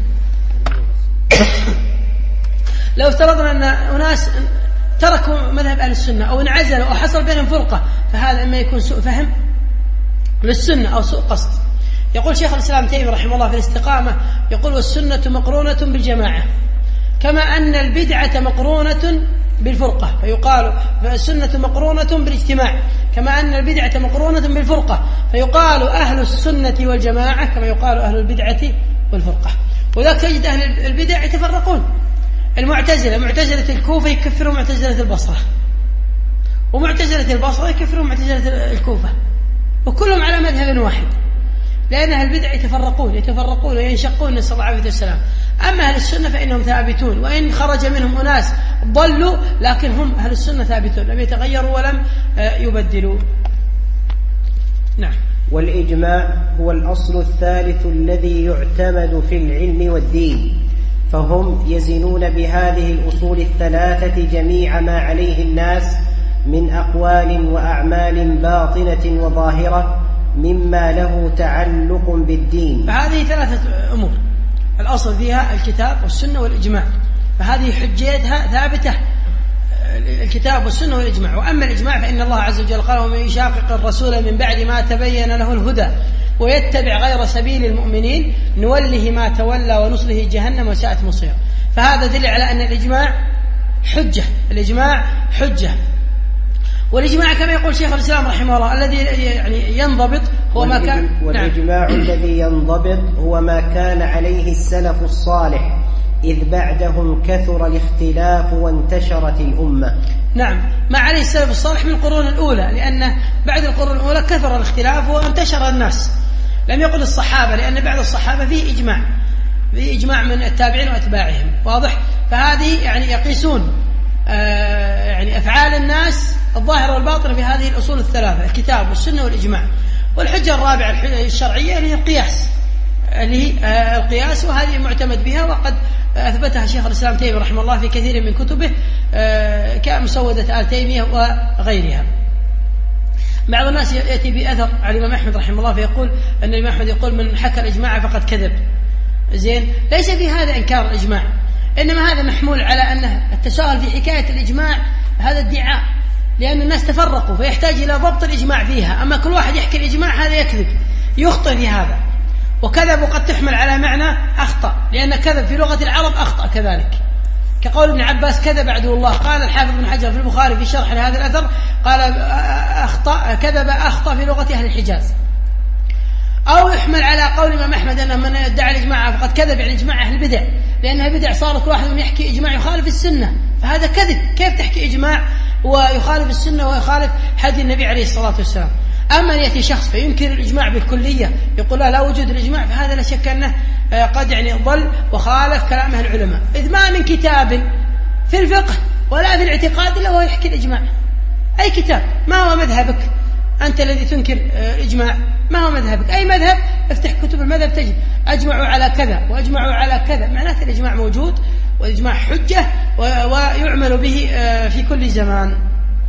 لو افترضنا أن أناس تركوا مذهب أهل السنة أو انعزلوا أو حصل بينهم فرقة فهذا إما يكون سوء فهم للسنة أو سوء قصد. يقول شيخ الإسلام تيمية رحمه الله في الاستقامة يقول والسنة مقرونة بالجماعة كما أن البدعة مقرونة بالفرقة، فيقال فالسنة مقرونة بالاجتماع كما أن البدعة مقرونة بالفرقة، فيقال أهل السنة والجماعة كما يقال أهل البدعة والفرقة. وذلك تجد أهل البدع يتفرقون. المعتزلة معتزلة الكوفة يكفروا معتزلة البصرة، ومعتزلة البصرة يكفروا معتزلة الكوفة، وكلهم على مذهب واحد، لأن أهل البدع يتفرقون يتفرقون وينشقون نسأل الله العافية والسلام. أما أهل السنة فإنهم ثابتون، وإن خرج منهم أناس ضلوا لكن هم أهل السنة ثابتون لم يتغيروا ولم يبدلوا. نعم. والإجماع هو الأصل الثالث الذي يعتمد في العلم والدين، فهم يزنون بهذه الأصول الثلاثة جميع ما عليه الناس من أقوال وأعمال باطنة وظاهرة مما له تعلق بالدين. فهذه ثلاثة أمور، الأصل فيها الكتاب والسنة والإجماع، فهذه حجيتها ثابتة الكتاب والسنة والإجماع. وأما الإجماع فإن الله عز وجل قال ومن يشاقق الرسول من بعد ما تبين له الهدى ويتبع غير سبيل المؤمنين نوله ما تولى ونصله جهنم وساءت مصيره. فهذا دليل على أن الإجماع حجة، الإجماع حجة. والإجماع كما يقول شيخ الإسلام رحمه الله الذي يعني ينضبط هو ما كان. والإجماع نعم. الذي ينضبط هو ما كان عليه السلف الصالح إذ بعدهم كثر الاختلاف وانتشرت الأمة. نعم، ما عليه السلف الصالح من القرون الأولى، لأن بعد القرون الأولى كثر الاختلاف وانتشر الناس. لم يقل الصحابة، لأن بعد الصحابة فيه إجماع فيه إجماع من التابعين وأتباعهم، واضح؟ فهذه يعني يقيسون آه يعني أفعال الناس الظاهرة والباطنة بهذه الأصول الثلاثة: الكتاب والسنة والإجماع. والحجة الرابعة الشرعية اللي هي القياس اللي هي القياس، وهذه معتمد بها، وقد أثبتها شيخ الإسلام تيمية رحمه الله في كثير من كتبه كمسودة آل تيمية وغيرها. بعض الناس يأتي بأثر على الإمام أحمد رحمه الله فيقول أن الإمام أحمد يقول: من حكى الإجماع فقد كذب. زين، ليس في هذا إنكار الإجماع، إنما هذا محمول على أنه التساهل في حكاية الإجماع هذا ادعاء، لأن الناس تفرقوا فيحتاج إلى ضبط الإجماع فيها. أما كل واحد يحكي الإجماع هذا يكذب، يخطئ في هذا. وكذب قد تحمل على معنى أخطأ، لأن كذب في لغة العرب أخطأ كذلك، كقول ابن عباس: كذب عدو الله. قال الحافظ بن حجر في البخاري في شرح لهذا الأثر قال: أخطأ كذب أخطأ في لغة أهل الحجاز. أو يحمل على قول الإمام أحمد أن من ادعى الإجماع فقد كذب، يعني إجماع أهل البدع، لأنها بدع صارت كل واحد من يحكي إجماع يخالف السنة، فهذا كذب. كيف تحكي إجماع ويخالف السنة ويخالف هدي النبي عليه الصلاة والسلام؟ أما يأتي شخص فينكر الإجماع بالكلية، يقول لا, لا وجود الإجماع، فهذا لا شك أنه قد يعني ضل وخالف كلام أهل العلماء، إذ ما من كتاب في الفقه ولا في الاعتقاد إلا هو يحكي الإجماع. أي كتاب، ما هو مذهبك أنت الذي تنكر الإجماع؟ ما هو مذهبك؟ أي مذهب افتح كتب المذهب تجد أجمعوا على كذا وأجمعوا على كذا، معناته الإجماع موجود، والإجماع حجة ويعمل به في كل زمان.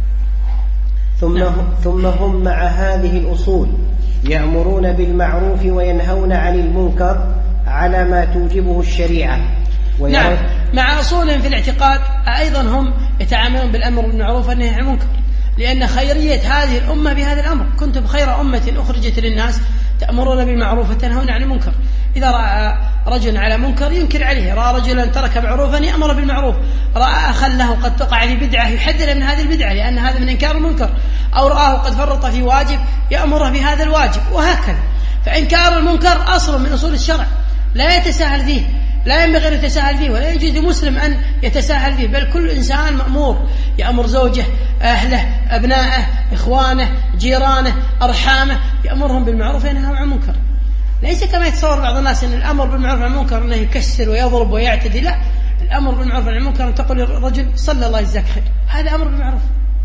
ثم, نعم. ثم هم مع هذه الأصول يأمرون بالمعروف وينهون عن المنكر على ما توجبه الشريعة. نعم، مع أصولهم في الاعتقاد أيضا هم يتعاملون بالأمر بالمعروف والنهي عن المنكر، لأن خيرية هذه الأمة بهذا الأمر: كنتم خير أمة أخرجت للناس تأمرون بالمعروف وتنهون عن المنكر. إذا رأى رجل على منكر ينكر عليه، رأى رجلا ترك معروفا يأمر بالمعروف، رأى أخا له قد تقع في بدعة يحذر من هذه البدعة لأن هذا من إنكار المنكر، أو رآه قد فرط في واجب يأمره بهذا الواجب، وهكذا. فإنكار المنكر أصل من أصول الشرع لا يتساهل فيه، لا ينبغي أن يتساهل فيه، ولا يجوز لمسلم أن يتساهل فيه، بل كل إنسان مأمور يأمر زوجه، أهله، أبنائه، إخوانه، جيرانه، أرحامه، يأمرهم بالمعروف وينهاهم عن المنكر. ليس كما يتصور بعض الناس أن الأمر بالمعروف عن المنكر أنه يكسر ويضرب ويعتدي، لا، الأمر بالمعروف عن المنكر أن تقول للرجل: صلى الله يجزاك خير، هذا أمر بالمعروف.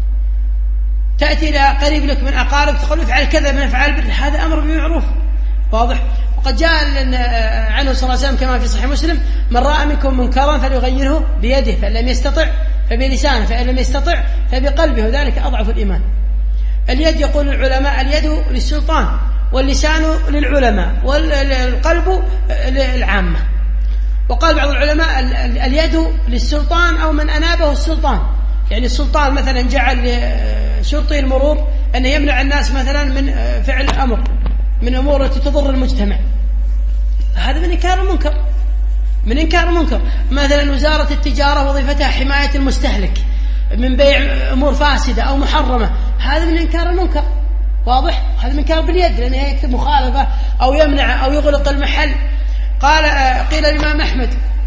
تأتي إلى قريب لك من أقارب تقول: افعل كذا من أفعال البر، هذا أمر بالمعروف، واضح. وقد جاء عنه صلى الله عليه وسلم كما في صحيح مسلم: من رأى منكم منكرا فليغيره بيده، فإن لم يستطع فبلسانه، فإن لم يستطع فبقلبه، وذلك أضعف الإيمان. اليد يقول العلماء اليد للسلطان، واللسان للعلماء، والقلب للعامة. وقال بعض العلماء اليد للسلطان أو من أنابه السلطان، يعني السلطان مثلا جعل شرطي المرور أن يمنع الناس مثلا من فعل أمر من أمور التي تضر المجتمع، هذا من إنكار المنكر، من إنكار المنكر. مثلا وزارة التجارة وظيفتها حماية المستهلك من بيع أمور فاسدة أو محرمة، هذا من إنكار المنكر، واضح. هذا من إنكار باليد، لأنه يكتب مخالفة أو يمنع أو يغلق المحل. قال قيل الإمام أحمد: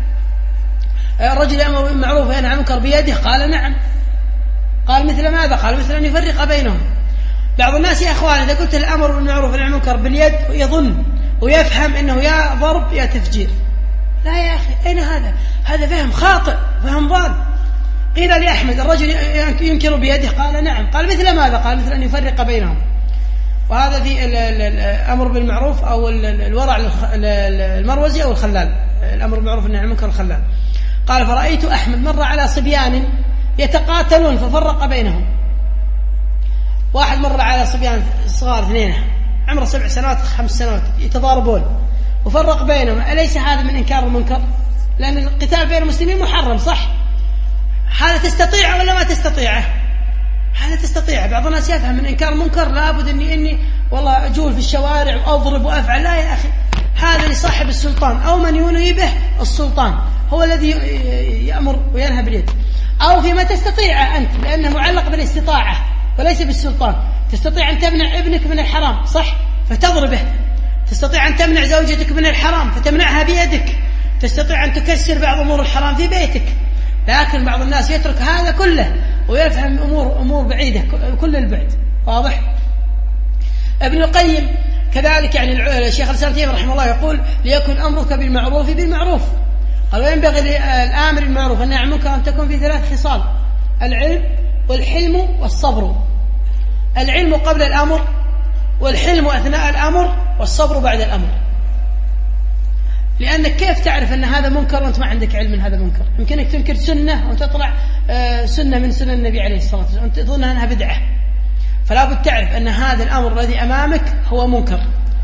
الرجل يأمر بالمعروف وينهى عن المنكر بيده، قال: نعم. قال: مثل ماذا؟ قال: مثل أن يفرق بينهم. بعض الناس يا أخوان إذا قلت الأمر بالمعروف والنهي عن المنكر باليد يظن ويفهم أنه يا ضرب يا تفجير. لا يا أخي، أين هذا؟ هذا فهم خاطئ، فهم ضال. قيل لأحمد: الرجل ينكر بيده، قال: نعم. قال: مثل ماذا؟ قال: مثل أن يفرق بينهم. وهذا في الأمر بالمعروف أو الورع المروزي أو الخلال، الأمر بالمعروف والنهي عن المنكر الخلال. قال: فرأيت أحمد مر على صبيان يتقاتلون ففرق بينهم. واحد مر على صبيان صغار اثنين عمره سبع سنوات خمس سنوات يتضاربون وفرق بينهم، أليس هذا من إنكار المنكر؟ لأن القتال بين المسلمين محرم، صح؟ هذا تستطيعه ولا ما تستطيعه؟ هذا تستطيعه. بعض الناس يفهم من إنكار المنكر لابد أني إني والله أجول في الشوارع وأضرب وأفعل. لا يا أخي، هذا لصاحب السلطان أو من ينوي به السلطان، هو الذي يأمر وينهى باليد. أو فيما تستطيع أنت، لأنه معلق بالاستطاعة وليس بالسلطان. تستطيع أن تمنع ابنك من الحرام، صح؟ فتضربه. تستطيع أن تمنع زوجتك من الحرام فتمنعها بيدك. تستطيع أن تكسر بعض أمور الحرام في بيتك، لكن بعض الناس يترك هذا كله ويفهم أمور أمور بعيدة كل البعد. واضح؟ ابن القيم كذلك، يعني الشيخ الإسلام ابن تيمية رحمه الله يقول: ليكن أمرك بالمعروف بالمعروف. قال: وينبغي الآمر بالمعروف والنهي عن المنكر أن تكون في ثلاث خصال: العلم والحلم والصبر. العلم قبل الأمر، والحلم أثناء الأمر، والصبر بعد الأمر. لأنك كيف تعرف أن هذا منكر وأنت ما عندك علم من هذا المنكر؟ يمكنك تنكر سنة وتطلع سنة من سنن النبي عليه الصلاة والسلام وأنت تظن أنها بدعة، فلا بد تعرف أن هذا الأمر الذي أمامك هو منكر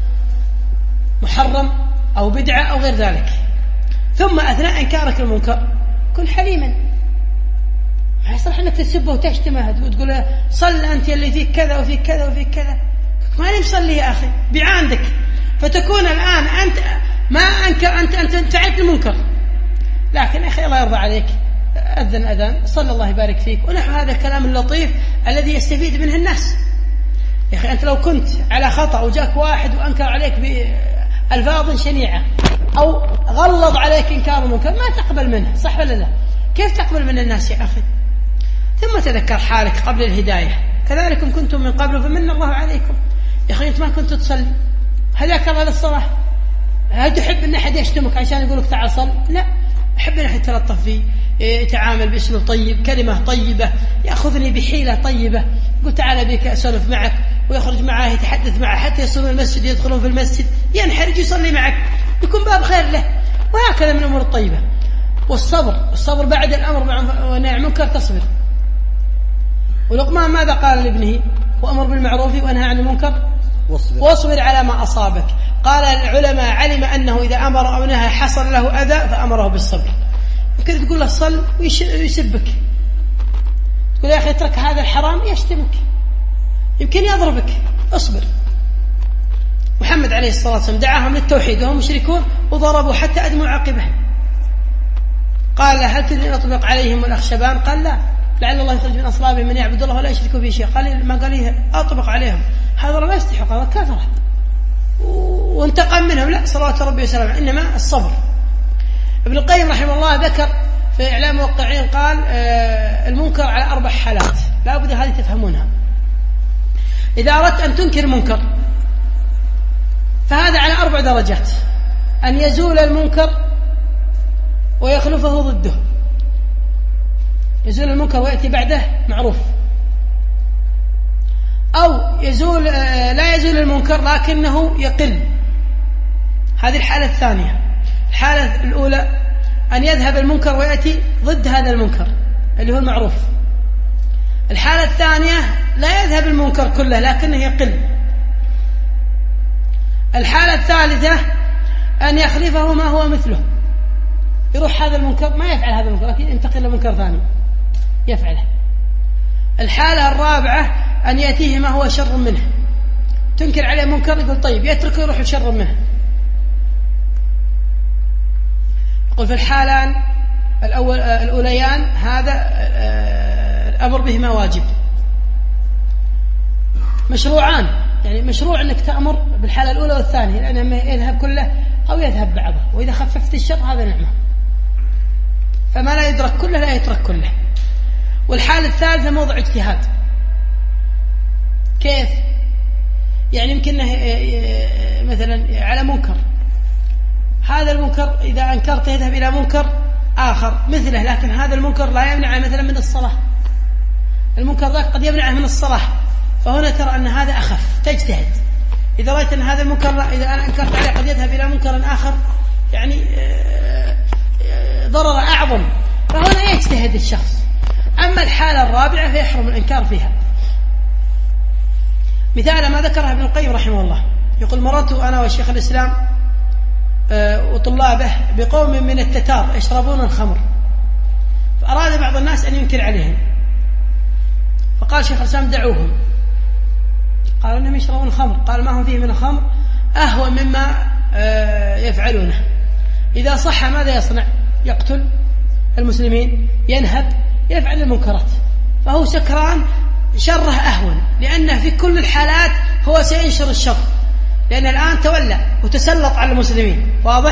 محرم أو بدعة أو غير ذلك. ثم أثناء إنكارك المنكر كن حليما، ما يصلح أنك تسبه وتشتمه وتقول له: صل أنت اللي فيك كذا وفيك كذا وفيك كذا. ما لي مصلي يا أخي، بعندك. فتكون الآن أنت ما أنكر، أنت أنت فعلت المنكر، لكن أخي الله يرضى عليك أذن أذان، صلى الله يبارك فيك، ونحو هذا الكلام اللطيف الذي يستفيد منه الناس. يا أخي أنت لو كنت على خطأ وجاك واحد وأنكر عليك بألفاظ شنيعة أو غلظ عليك إنكار المنكر ما تقبل منه، صح ولا لا؟ كيف تقبل من الناس يا أخي؟ ثم تذكر حالك قبل الهداية، كذلكم كنتم من قبل فمن الله عليكم. يا أخي أنت ما كنت تصلي، هداك الله للصلاة. هل تحب أن أحد يشتمك عشان يقولك تعال صل؟ لا، أحب أن أحد يتلطف فيه، يتعامل باسلوب طيب، كلمة طيبة، يأخذني بحيلة طيبة، يقول تعال بك أسولف معك، ويخرج معاه يتحدث معه حتى يصلون المسجد، يدخلون في المسجد، ينحرج يصلي معك، يكون باب خير له. وهكذا من الأمور الطيبة. والصبر، الصبر بعد الأمر والنهي عن المنكر تصبر. ولقمان ماذا قال لابنه؟ وأمر بالمعروف ونهى عن المنكر واصبر, واصبر على ما أصابك. قال العلماء: علم أنه إذا أمر أو نهى حصل له أذى فأمره بالصبر. يمكن تقول له صل ويسبك، تقول يا أخي اترك هذا الحرام، يشتمك، يمكن يضربك، اصبر. محمد عليه الصلاة والسلام دعاهم للتوحيد وهم مشركون وضربوا حتى أدموا عقبهم. قال: هل تريد أن أطبق عليهم الأخشبان؟ قال: لا، لعل الله يخرج من أصلابهم من يعبد الله ولا يشركوا به شيء. قال: ما قال لي أطبق عليهم، هذا لا يستحق، هذا كثرة وانتقم منهم. لا، صلوات ربي وسلامه، إنما الصبر. ابن القيم رحمه الله ذكر في إعلام الموقعين قال: آه المنكر على أربع حالات، لا بد هذه تفهمونها. إذا أردت أن تنكر منكر فهذا على أربع درجات: أن يزول المنكر ويخلفه ضده. يزول المنكر ويأتي بعده معروف، أو يزول لا يزول المنكر لكنه يقل، هذه الحالة الثانية. الحالة الأولى أن يذهب المنكر ويأتي ضد هذا المنكر اللي هو المعروف. الحالة الثانية لا يذهب المنكر كله لكنه يقل. الحالة الثالثة أن يخلفه ما هو مثله، يروح هذا المنكر ما يفعل هذا المنكر لكن ينتقل لمنكر ثاني يفعله. الحالة الرابعة أن يأتيه ما هو شر منه، تنكر عليه منكر يقول طيب، يتركه يروح شر منه. يقول في الحالان الأول الأوليان هذا الأمر بهما واجب، مشروعان، يعني مشروع أنك تأمر بالحالة الأولى والثانية لأنه يذهب كله أو يذهب بعضه، وإذا خففت الشر هذا نعمة، فما لا يدرك كله لا يترك كله. والحالة الثالثة موضع اجتهاد. كيف؟ يعني يمكنه مثلا على منكر، هذا المنكر إذا أنكرت يذهب إلى منكر آخر مثله، لكن هذا المنكر لا يمنع مثلا من الصلاة، المنكر ذاك قد يمنعه من الصلاة، فهنا ترى أن هذا أخف، تجتهد. إذا رأيت أن هذا المنكر إذا أنا أنكرت عليه قد يذهب إلى منكر آخر يعني ضرر أعظم، فهنا يجتهد الشخص. أما الحالة الرابعة فيحرم الإنكار فيها. مثال ما ذكره ابن القيم رحمه الله، يقول مررت أنا والشيخ الإسلام وطلابه بقوم من التتار يشربون الخمر، فأراد بعض الناس أن ينكر عليهم، فقال شيخ الإسلام دعوهم. قالوا أنهم يشربون الخمر، قال ما هم فيه من الخمر أهون مما يفعلونه. إذا صح ماذا يصنع؟ يقتل المسلمين، ينهب، يفعل المنكرات، فهو سكران شره أهون، لأنه في كل الحالات هو سينشر الشر، لأن الآن تولى وتسلط على المسلمين، واضح؟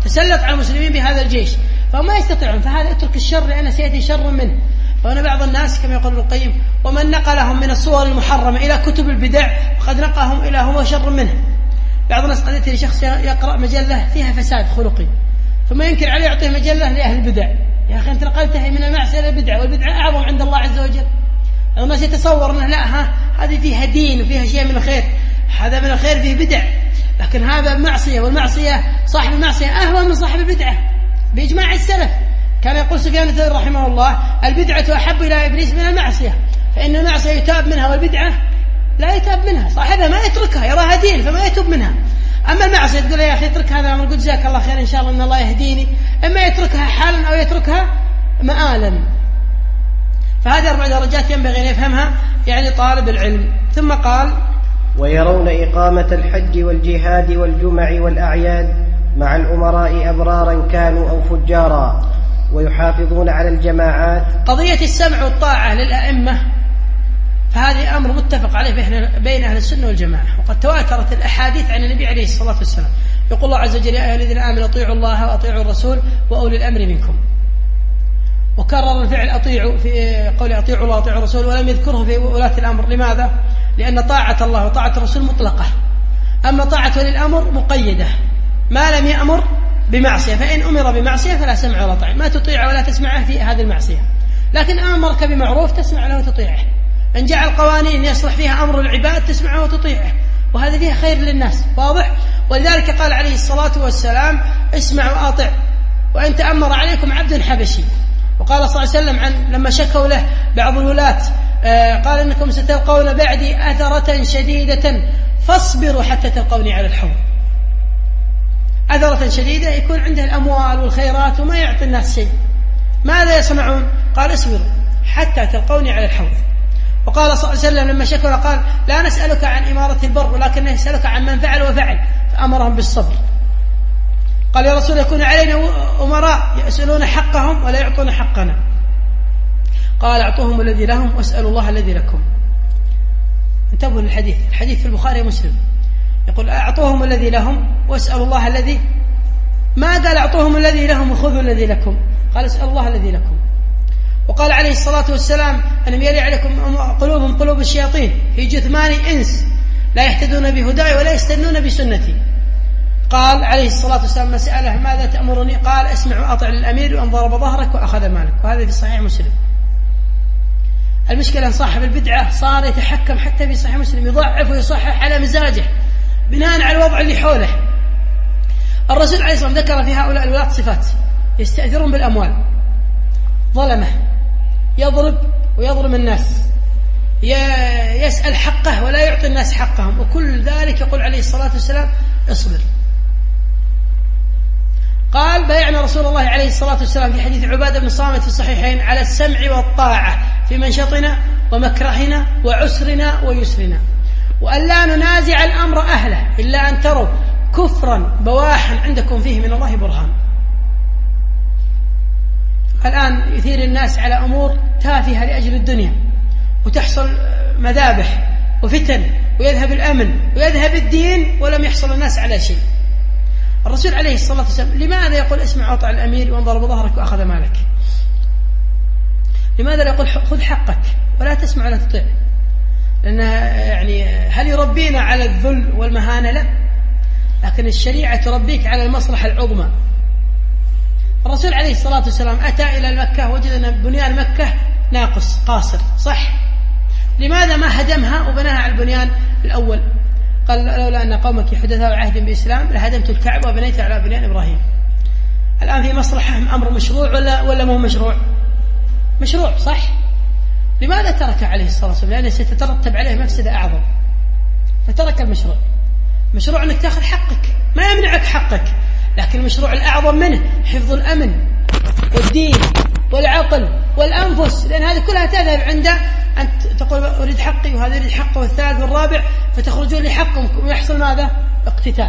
تسلط على المسلمين بهذا الجيش فهم ما يستطيعون، فهذا اترك الشر لأن سيأتي شر منه. فهنا بعض الناس كما يقول ابن القيم ومن نقلهم من الصور المحرمة إلى كتب البدع فقد نقلهم إلى هو شر منه. بعض الناس قد يأتي لشخص يقرأ مجلة فيها فساد خلقي ثم ينكر عليه يعطيه مجلة لأهل البدع، يا أخي أنت نقلتها من المعصية إلى البدع والبدعة أعظم عند الله عز وجل. الناس يتصور أنه لا ها هذه فيها دين وفيها شيء من الخير، هذا من الخير فيه بدع، لكن هذا معصية، والمعصية صاحب المعصية أهون من صاحب البدعة بإجماع السلف. كان يقول سفيان الثوري رحمه الله البدعة أحب إلى إبليس من المعصية، فإن المعصية يتاب منها والبدعة لا يتاب منها، صاحبها ما يتركها يراها دين فما يتوب منها. أما المعصية تقول يا أخي اترك هذا الأمر قل جزاك الله خير إن شاء الله إن الله يهديني، إما يتركها حالا أو يتركها مآلا. فهذه أربع درجات ينبغي أن يفهمها يعني طالب العلم. ثم قال ويرون إقامة الحج والجهاد والجمع والأعياد مع الأمراء أبرارا كانوا أو فجارا، ويحافظون على الجماعات. قضية السمع والطاعة للأئمة فهذه أمر متفق عليه بين أهل السنة والجماعة، وقد تواترت الأحاديث عن النبي عليه الصلاة والسلام. يقول الله عز وجل يا أيها الذين آمنوا أطيعوا الله وأطيعوا الرسول وأولي الأمر منكم، وكرر الفعل أطيعوا في قول أطيعوا الله وأطيعوا الرسول ولم يذكره في ولاة الأمر. لماذا؟ لأن طاعة الله وطاعة الرسول مطلقة، أما طاعة ولي الأمر مقيدة ما لم يأمر بمعصية، فإن أمر بمعصية فلا سمع ولا طاعة، ما تطيع ولا تسمعه في هذه المعصية. لكن أمرك بمعروف تسمع له وتطيعه، إن جعل قوانين يصلح فيها أمر العباد تسمعه وتطيعه، وهذا فيها خير للناس واضح. ولذلك قال عليه الصلاة والسلام اسمع وأطع وإن تأمر عليكم عبد حبشي. وقال صلى الله عليه وسلم عن لما شكوا له بعض الولاة قال إنكم ستلقون بعدي أثرة شديدة فاصبروا حتى تلقوني على الحوض. أثرة شديدة يكون عنده الأموال والخيرات وما يعطي الناس شيء، ماذا يصنعون؟ قال اصبروا حتى تلقوني على الحوض. وقال صلى الله عليه وسلم لما شكوا قال لا نسألك عن إمارة البر ولكن نسألك عن من فعل وفعل، فأمرهم بالصبر. قال يا رسول يكون علينا أمراء يسألون حقهم ولا يعطون حقنا، قال اعطوهم الذي لهم واسألوا الله الذي لكم. انتبهوا للحديث، الحديث في البخاري ومسلم يقول اعطوهم الذي لهم واسألوا الله الذي، ما قال اعطوهم الذي لهم وخذوا الذي لكم، قال اسألوا الله الذي لكم. وقال عليه الصلاة والسلام أن يلي عليكم قلوبهم قلوب الشياطين في جثمان إنس لا يهتدون بهداي ولا يستنون بسنتي. قال عليه الصلاة والسلام ما سأله ماذا تأمرني؟ قال اسمع وأطع للأمير وأن ضرب ظهرك وأخذ مالك، وهذا في صحيح مسلم. المشكلة أن صاحب البدعة صار يتحكم حتى في صحيح مسلم، يضعف ويصحح على مزاجه بناء على الوضع اللي حوله. الرسول عليه الصلاة والسلام ذكر في هؤلاء الولاة صفات: يستأثرون بالأموال، ظلمه، يضرب ويظلم الناس، يسأل حقه ولا يعطي الناس حقهم، وكل ذلك يقول عليه الصلاة والسلام اصبر. قال بايعنا رسول الله عليه الصلاة والسلام في حديث عبادة بن صامت في الصحيحين على السمع والطاعة في منشطنا ومكرهنا وعسرنا ويسرنا، وأن لا ننازع الأمر أهله إلا أن تروا كفرا بواحا عندكم فيه من الله برهان. الآن يثير الناس على أمور تافهة لأجل الدنيا، وتحصل مذابح وفتن ويذهب الأمن ويذهب الدين ولم يحصل الناس على شيء. الرسول عليه الصلاة والسلام لماذا يقول اسمع وأطع الأمير وأن ضرب ظهرك وأخذ مالك؟ لماذا لا يقول خذ حقك ولا تسمع ولا تطيع؟ لأن يعني هل يربينا على الذل والمهانة؟ لا، لكن الشريعة تربيك على المصلحة العظمى. الرسول عليه الصلاة والسلام أتى إلى مكة وجد أن بنيان مكة ناقص قاصر، صح؟ لماذا ما هدمها وبناها على البنيان الأول؟ قال لولا أن قومك حدثوا عهد بإسلام لهدمت الكعبة وبنيتها على بنيان إبراهيم. الآن في مصلحة أمر مشروع ولا ولا مو مشروع؟ مشروع، صح؟ لماذا ترك عليه الصلاة والسلام؟ لأنه ستترتب عليه مفسدة أعظم، فترك المشروع. مشروع أنك تأخذ حقك، ما يمنعك حقك، لكن المشروع الأعظم منه حفظ الأمن والدين والعقل والأنفس، لأن هذه كلها تذهب عند أن تقول أريد حقي وهذا يريد حقه والثالث والرابع، فتخرجون لحقكم ويحصل ماذا؟ اقتتال،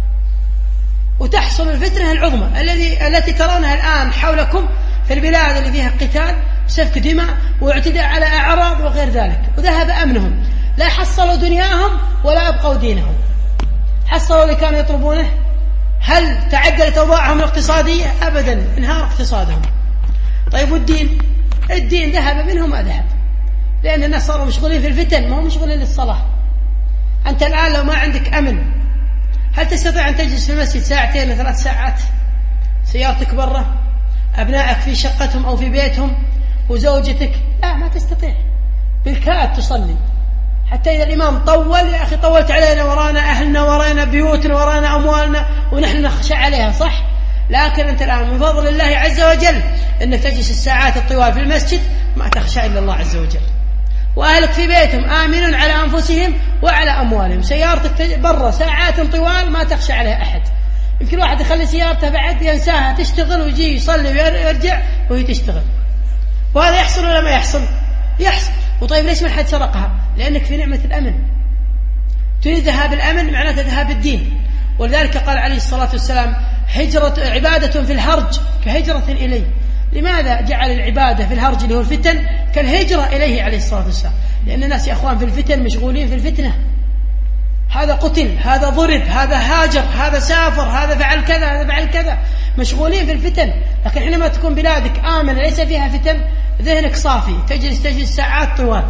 وتحصل الفتنة العظمى الذي التي ترونها الآن حولكم في البلاد اللي فيها قتال سفك دماء واعتداء على أعراض وغير ذلك، وذهب أمنهم، لا حصلوا دنياهم ولا أبقوا دينهم. حصلوا اللي كانوا يطلبونه، هل تعدلت أوضاعهم الاقتصادية؟ أبدا، انهار اقتصادهم. طيب والدين؟ الدين ذهب منه ما ذهب، لأن الناس صاروا مشغولين في الفتن، ما هم مشغولين للصلاة. أنت الآن لو ما عندك أمن، هل تستطيع أن تجلس في المسجد ساعتين لثلاث ساعات؟ سيارتك برا، أبنائك في شقتهم أو في بيتهم، وزوجتك، لا ما تستطيع. بالكاد تصلي، حتى إذا الإمام طول، يا أخي طولت علينا، ورانا أهلنا، ورانا بيوتنا، ورانا أموالنا، ونحن نخشى عليها، صح؟ لكن أنت الآن من فضل الله عز وجل أنك تجلس الساعات الطوال في المسجد، ما تخشى إلا الله عز وجل. وأهلك في بيتهم آمنون على أنفسهم وعلى أموالهم. سيارتك برا ساعات طوال ما تخشى عليها أحد. يمكن واحد يخلي سيارته بعد ينساها تشتغل، ويجي يصلي ويرجع وهي تشتغل، وهذا يحصل ولا ما يحصل؟ يحصل. وطيب ليش ما حد سرقها؟ لأنك في نعمة الأمن. تريد ذهاب الأمن معناته ذهاب الدين. ولذلك قال عليه الصلاة والسلام: هجرة عبادة في الهرج كهجرة إليه. لماذا جعل العبادة في الهرج اللي هو الفتن كالهجرة إليه عليه الصلاة والسلام؟ لأن الناس يا أخوان في الفتن مشغولين في الفتنة. هذا قتل، هذا ضرب، هذا هاجر، هذا سافر، هذا فعل كذا، هذا فعل كذا، مشغولين في الفتن. لكن حينما تكون بلادك آمنة ليس فيها فتن، ذهنك صافي، تجلس تجلس ساعات طوال.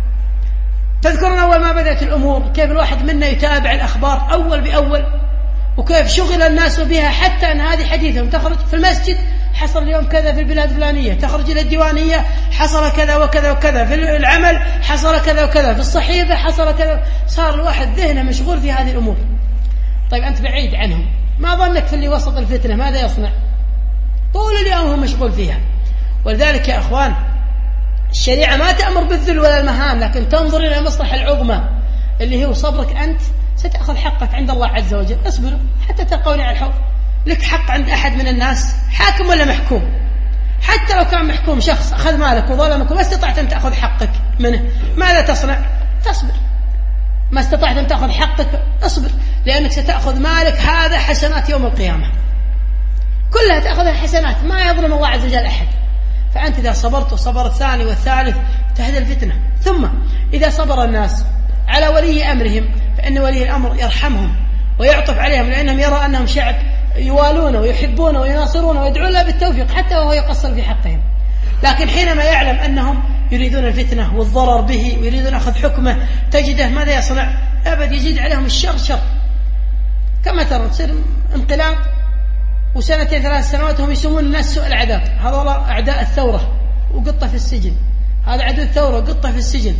تذكرون أول ما بدأت الأمور كيف الواحد منا يتابع الأخبار أول بأول، وكيف شغل الناس بها، حتى أن هذه حديثهم تخرج في المسجد حصل اليوم كذا في البلاد الفلانية، تخرج إلى الديوانية حصل كذا وكذا وكذا، في العمل حصل كذا وكذا، في الصحيفة حصل كذا. صار الواحد ذهنه مشغول في هذه الأمور. طيب أنت بعيد عنهم، ما ظنك في اللي وسط الفتنة ماذا يصنع؟ طول اليوم هو مشغول فيها. ولذلك يا أخوان الشريعة ما تأمر بالذل ولا المهان، لكن تنظر إلى مصلحة العظمى اللي هو صبرك. أنت ستأخذ حقك عند الله عز وجل، اصبر حتى تلقوني على الحوض. لك حق عند أحد من الناس، حاكم ولا محكوم؟ حتى لو كان محكوم شخص أخذ مالك وظلمك وما استطعت أن تأخذ حقك منه، ماذا تصنع؟ تصبر. ما استطعت أن تأخذ حقك اصبر، لأنك ستأخذ مالك هذا حسنات يوم القيامة، كلها تأخذها حسنات، ما يظلم الله عز وجل أحد. فأنت إذا صبرت وصبر الثاني والثالث تهدى الفتنة. ثم إذا صبر الناس على ولي أمرهم فإن ولي الأمر يرحمهم ويعطف عليهم، لأنهم يرى أنهم شعب يوالونه ويحبونه ويناصرونه ويدعون له بالتوفيق حتى وهو يقصر في حقهم. لكن حينما يعلم أنهم يريدون الفتنة والضرر به ويريدون أخذ حكمه، تجده ماذا يصنع؟ أبد يزيد عليهم الشر شر. كما ترى تصير انقلاب وسنتين ثلاث سنوات هم يسمون الناس سوء العذاب، هذول أعداء الثورة وقطة في السجن، هذا عدو الثورة وقطة في السجن.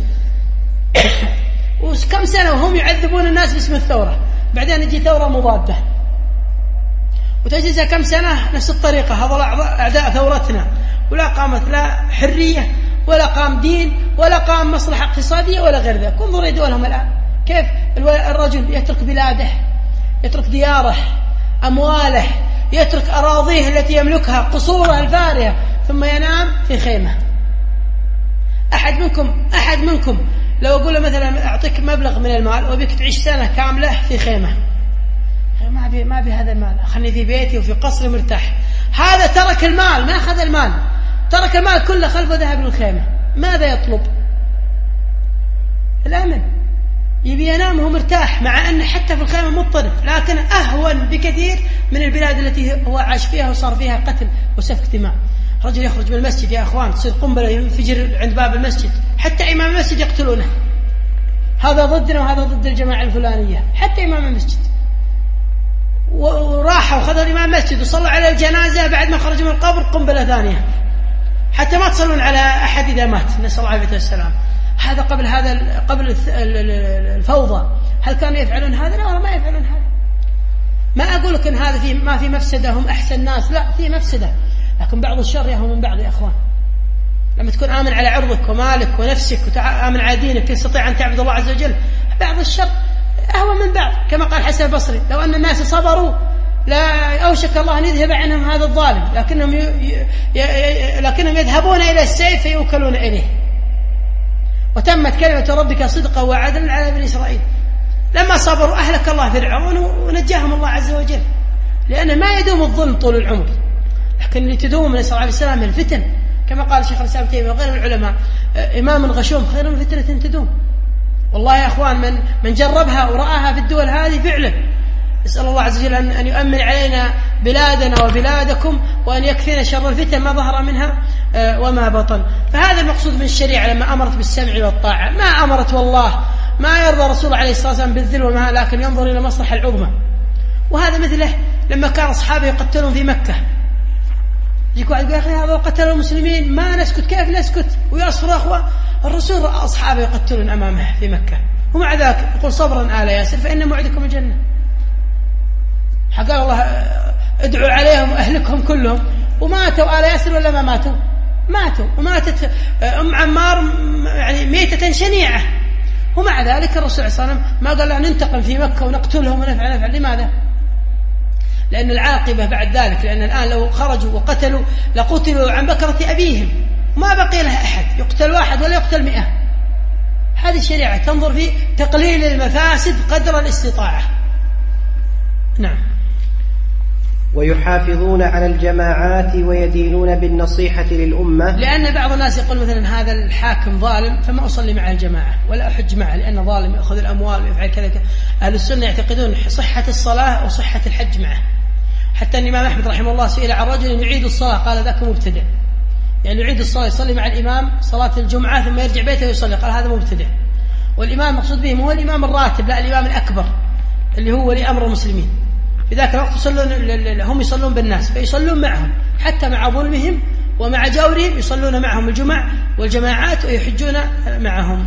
وكم سنة وهم يعذبون الناس باسم الثورة، بعدين يجي ثورة مضادة وتجلس كم سنة نفس الطريقة، هذول أعداء ثورتنا، ولا قامت لا حرية ولا قام دين ولا قام مصلحة اقتصادية ولا غير ذلك. انظر دولهم الآن كيف الرجل يترك بلاده، يترك دياره، أمواله، يترك أراضيه التي يملكها، قصوره الفارهة، ثم ينام في خيمة. أحد منكم أحد منكم لو أقول له مثلا أعطيك مبلغ من المال وبيك تعيش سنة كاملة في خيمة، ما بي ما بي هذا المال، خلني في بيتي وفي قصري مرتاح. هذا ترك المال، ما أخذ المال، ترك المال كله خلفه ذهب للخيمة. ماذا يطلب؟ الأمن، يبي ينام وهو مرتاح، مع أن حتى في الخيمة مضطرب، لكن أهون بكثير من البلاد التي هو عاش فيها وصار فيها قتل وسفك دماء. رجل يخرج من المسجد يا أخوان تصير قنبلة ينفجر عند باب المسجد، حتى إمام المسجد يقتلونه، هذا ضدنا وهذا ضد الجماعة الفلانية، حتى إمام المسجد. وراحوا وخذوا الإمام المسجد وصلوا على الجنازة، بعد ما خرج من القبر قنبلة ثانية، حتى ما تصلون على أحد إذا مات، نسأل الله العافية والسلام. هذا قبل هذا قبل الفوضى، هل كانوا يفعلون هذا؟ لا والله ما يفعلون هذا. ما أقول لك إن هذا في ما في مفسدة، هم أحسن ناس، لا في مفسدة، لكن بعض الشر يهون من بعض يا أخوان. لما تكون آمن على عرضك ومالك ونفسك وآمن على دينك تستطيع أن تعبد الله عز وجل، بعض الشر أهون من بعض. كما قال حسن البصري: لو أن الناس صبروا لا أوشك الله أن يذهب عنهم هذا الظالم، لكنهم ي... ي... ي... لكنهم يذهبون إلى السيف فيوكلون إليه. وتمت كلمة ربك صدقا وعدلا على بني إسرائيل. لما صبروا أهلك الله فرعون ونجاهم الله عز وجل، لأن ما يدوم الظلم طول العمر، لكن اللي تدوم من صلى الله عليه وسلم من الفتن. كما قال الشيخ الإسلام ابن تيمية وغير العلماء: إمام غشوم خير من فتنة تدوم. والله يا أخوان من من جربها ورآها في الدول هذه فعلا نسأل الله عز وجل أن يؤمن علينا بلادنا وبلادكم، وأن يكفينا شر الفتن ما ظهر منها وما بطن. فهذا المقصود من الشريعة لما أمرت بالسمع والطاعة. ما أمرت والله ما يرضى رسول عليه الصلاة والسلام بالذل والمهانة، لكن ينظر إلى المصلحة العظمى. وهذا مثله لما كان أصحابه يقتلون في مكة، يجيك واحد يقول يا أخي هذا قتلوا المسلمين ما نسكت، كيف نسكت؟ ويصرخ. الرسول رأى أصحابه يقتلون أمامه في مكة، ومع ذلك يقول صبرا آل ياسر فإن موعدكم الجنة. حقال الله ادعوا عليهم وأهلكهم كلهم، وماتوا آل ياسر ولا ما ماتوا؟ ماتوا. وماتت أم عمار يعني ميتة شنيعة، ومع ذلك الرسول صلى الله عليه وسلم ما قال له ننتقم في مكة ونقتلهم ونفعل نفعل. لماذا؟ لأن العاقبة بعد ذلك، لأن الآن لو خرجوا وقتلوا لقتلوا عن بكرة أبيهم، ما بقي لها أحد، يقتل واحد ولا يقتل مئة. هذه الشريعة تنظر في تقليل المفاسد قدر الاستطاعة. نعم. ويحافظون على الجماعات ويدينون بالنصيحة للأمة، لأن بعض الناس يقول مثلا هذا الحاكم ظالم فما أصلي مع الجماعة ولا أحج معه لأنه ظالم يأخذ الأموال ويفعل كذا. أهل السنة يعتقدون صحة الصلاة وصحة الحج معه. حتى أن الإمام أحمد رحمه الله سئل عن رجل يعيد الصلاة قال ذاك مبتدع، يعني يعيد الصلاة يصلي مع الإمام صلاة الجمعة ثم يرجع بيته ويصلي، قال هذا مبتدع. والإمام مقصود به هو الإمام الراتب لا الإمام الأكبر اللي هو ولي أمر المسلمين. في ذاك الوقت يصلون هم يصلون بالناس فيصلون معهم حتى مع ظلمهم ومع جورهم، يصلون معهم الجمع والجماعات ويحجون معهم.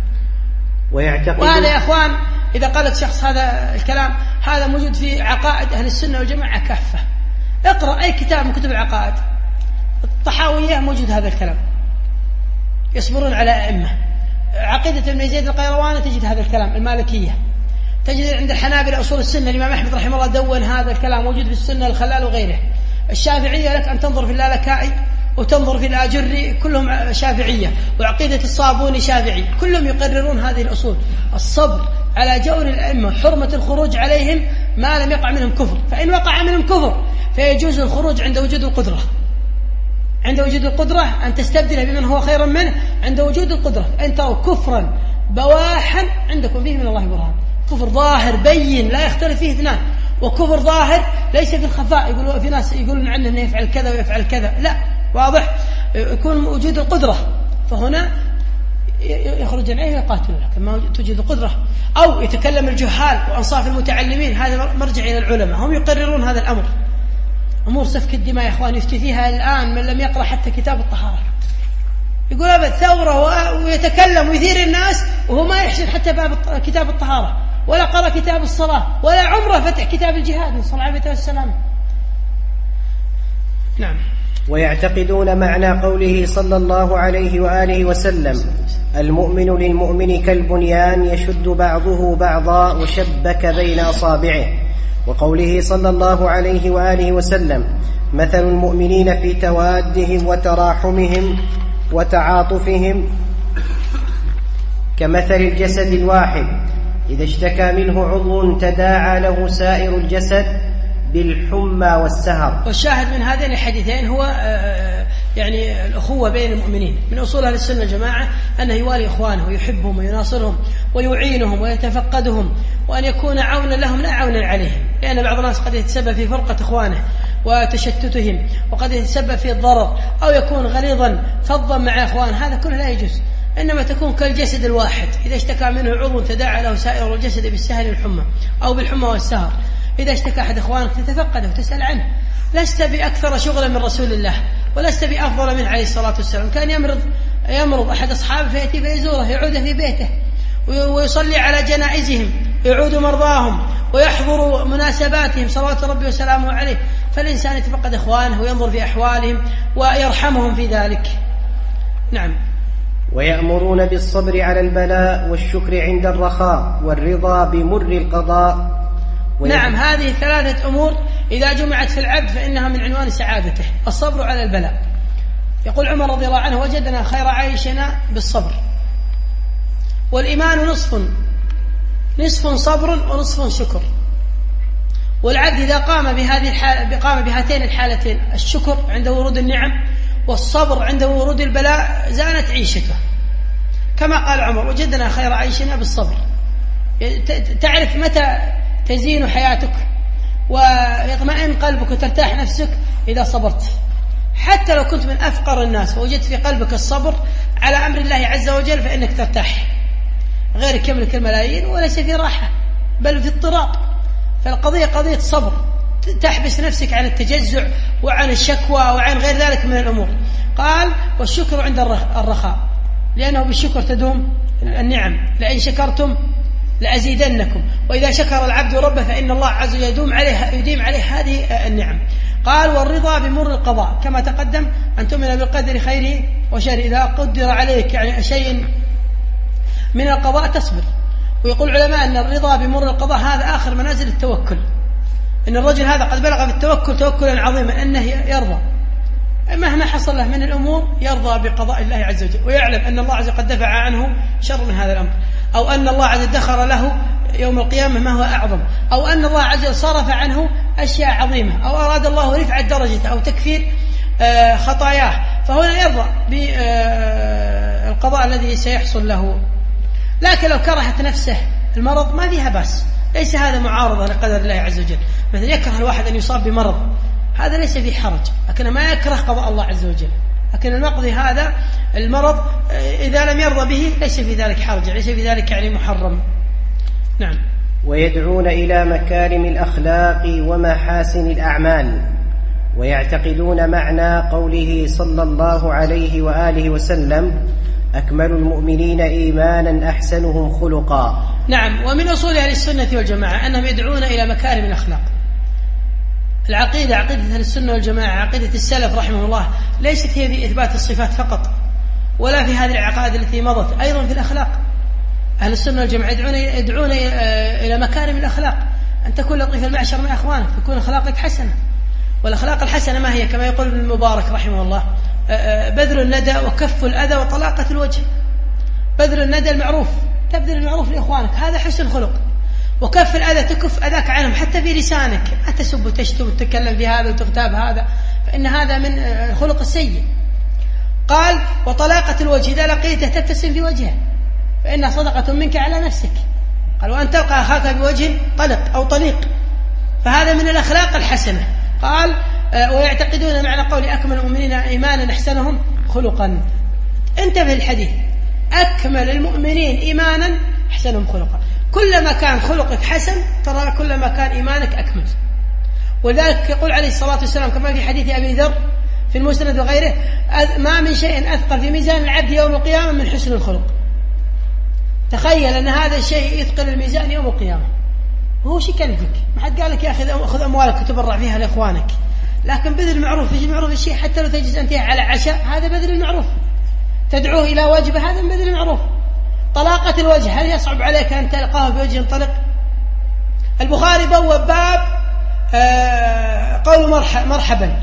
وهذا يا أخوان إذا قالت شخص هذا الكلام هذا موجود في عقائد أهل السنة والجماعة كافة. اقرأ أي كتاب من كتب العقائد، الطحاوية موجود هذا الكلام، يصبرون على أئمة. عقيدة ابن زيد القيرواني تجد هذا الكلام. المالكية تجد عند الحنابلة أصول السنة الإمام أحمد رحمه الله دون هذا الكلام، موجود في السنة الخلال وغيره. الشافعية لك أن تنظر في اللالكائي وتنظر في الآجري كلهم شافعية، وعقيدة الصابوني شافعي، كلهم يقررون هذه الأصول: الصبر على جور الأئمة، حرمة الخروج عليهم ما لم يقع منهم كفر، فإن وقع منهم كفر فيجوز الخروج عند وجود القدرة. عند وجود القدرة أن تستبدله بمن هو خير منه عند وجود القدرة. أن تروا كفرا بواحا عندكم فيه من الله برهان، كفر ظاهر بين لا يختلف فيه اثنان، وكفر ظاهر ليس في الخفاء. يقولوا في ناس يقولون عنه أنه يفعل كذا ويفعل كذا، لا، واضح يكون وجود القدرة، فهنا يخرج عليه ويقاتل. لما توجد القدرة أو يتكلم الجهال وأنصاف المتعلمين، هذا مرجع إلى العلماء، هم يقررون هذا الأمر. أمور سفك الدماء يا إخوان يفتي فيها الآن من لم يقرأ حتى كتاب الطهارة، يقول أبد ثورة ويتكلم ويثير الناس وهو ما يحسن حتى باب كتاب الطهارة، ولا قرأ كتاب الصلاة، ولا عمره فتح كتاب الجهاد من صلى الله عليه وسلم. نعم. ويعتقدون معنى قوله صلى الله عليه وآله وسلم: المؤمن للمؤمن كالبنيان يشد بعضه بعضا وشبك بين أصابعه، وقوله صلى الله عليه وآله وسلم: مثل المؤمنين في توادهم وتراحمهم وتعاطفهم كمثل الجسد الواحد إذا اشتكى منه عضو تداعى له سائر الجسد بالحمى والسهر. والشاهد من هذين الحديثين هو يعني الأخوة بين المؤمنين. من أصول أهل السنة الجماعة أنه يوالي إخوانه ويحبهم ويناصرهم ويعينهم ويتفقدهم، وأن يكون عونا لهم لا عونا عليهم، لأن بعض الناس قد يتسبب في فرقة إخوانه وتشتتهم، وقد يتسبب في الضرر، أو يكون غليظا فظا مع إخوانه، هذا كله لا يجوز. إنما تكون كالجسد الواحد إذا اشتكى منه عضو تداعى له سائر الجسد بالسهر والحمى أو بالحمى والسهر. إذا اشتكى أحد إخوانك تتفقده وتسأل عنه، لست بأكثر شغلا من رسول الله ولست بأفضل منه عليه الصلاة والسلام. كان يمرض يمرض أحد أصحابه فيأتي فيزوره، يعود في بيته ويصلي على جنائزهم، يعود مرضاهم ويحضر مناسباتهم صلوات ربي وسلامه عليه. فالإنسان يتفقد إخوانه وينظر في أحوالهم ويرحمهم في ذلك. نعم. ويأمرون بالصبر على البلاء والشكر عند الرخاء والرضا بمر القضاء. نعم، هذه ثلاثة أمور إذا جمعت في العبد فإنها من عنوان سعادته: الصبر على البلاء. يقول عمر رضي الله عنه: وجدنا خير عيشنا بالصبر. والإيمان نصف نصف صبر ونصف شكر. والعبد إذا قام بهذه الحالة قام بهاتين الحالتين، الشكر عند ورود النعم والصبر عند ورود البلاء، زانت عيشته. كما قال عمر: وجدنا خير عيشنا بالصبر. تعرف متى تزين حياتك ويطمئن قلبك وترتاح نفسك إذا صبرت. حتى لو كنت من أفقر الناس ووجدت في قلبك الصبر على أمر الله عز وجل فإنك ترتاح. غيرك يملك الملايين وليس في راحة بل في اضطراب. فالقضية قضية صبر، تحبس نفسك عن التجزع وعن الشكوى وعن غير ذلك من الأمور. قال والشكر عند الرخاء، لأنه بالشكر تدوم النعم، لئن شكرتم لأزيدنكم، وإذا شكر العبد ربه فإن الله عز وجل يدوم عليه يديم عليه هذه النعم. قال والرضا بمر القضاء كما تقدم، أن تؤمن بالقدر خيره وشره. إذا قدر عليك يعني شيء من القضاء تصبر. ويقول العلماء أن الرضا بمر القضاء هذا آخر منازل التوكل، أن الرجل هذا قد بلغ بالتوكل توكلا عظيما، أنه يرضى مهما حصل له من الأمور، يرضى بقضاء الله عز وجل، ويعلم أن الله عز وجل قد دفع عنه شر من هذا الأمر، أو أن الله عز وجل ادخر له يوم القيامة ما هو أعظم، أو أن الله عز وجل صرف عنه أشياء عظيمة، أو أراد الله رفع درجته أو تكفير خطاياه، فهنا يرضى بالقضاء الذي سيحصل له. لكن لو كرهت نفسه المرض ما فيها بأس، ليس هذا معارضة لقدر الله عز وجل. مثلا يكره الواحد أن يصاب بمرض، هذا ليس فيه حرج، لكن ما يكره قضاء الله عز وجل. لكن المقضي هذا المرض إذا لم يرضى به ليس في ذلك حرج، ليس في ذلك يعني محرم. نعم. ويدعون إلى مكارم الأخلاق ومحاسن الأعمال، ويعتقدون معنى قوله صلى الله عليه وآله وسلم أكمل المؤمنين إيمانا أحسنهم خلقا. نعم. ومن أصول أهل السنة والجماعة أنهم يدعون إلى مكارم الأخلاق. العقيدة عقيدة أهل السنة والجماعة، عقيدة السلف رحمه الله، ليست هي في إثبات الصفات فقط، ولا في هذه العقائد التي مضت، أيضا في الأخلاق. أهل السنة والجماعة يدعون, يدعون إلى مكارم الأخلاق، أن تكون لطيف المعشر مع أخوانك، تكون أخلاقك حسنة. والأخلاق الحسنة ما هي؟ كما يقول ابن المبارك رحمه الله بذل الندى وكف الأذى وطلاقة الوجه. بذل الندى المعروف، تبذل المعروف لإخوانك، هذا حسن خلق. وكف الأذى، تكف أذاك عنهم حتى في لسانك، لا تسب وتشتم وتتكلم في هذا وتغتاب هذا، فإن هذا من الخلق السيء. قال وطلاقة الوجه، إذا لقيته تبتسم في وجهه فإنها صدقة منك على نفسك. قال وأن تلقى أخاك بوجه طلق أو طليق، فهذا من الأخلاق الحسنة. قال ويعتقدون معنى قول أكمل المؤمنين إيمانا أحسنهم خلقا. انتبه الحديث، أكمل المؤمنين إيمانا أحسنهم خلقا. كلما كان خلقك حسن ترى كلما كان إيمانك أكمل. ولذلك يقول عليه الصلاة والسلام كما في حديث أبي ذر في المسند وغيره ما من شيء أثقل في ميزان العبد يوم القيامة من حسن الخلق. تخيل أن هذا الشيء يثقل الميزان يوم القيامة، وهو شيء كلفك، ما حد قال لك يا أخي خذ أموالك وتبرع فيها لإخوانك، لكن بذل المعروف. يجي معروف الشيء حتى لو تجلس أنت على عشاء، هذا بذل المعروف. تدعوه إلى واجبه، هذا من بذل المعروف. طلاقة الوجه، هل يصعب عليك أن تلقاه بوجه طلق؟ البخاري بوب باب آه قول مرحبا.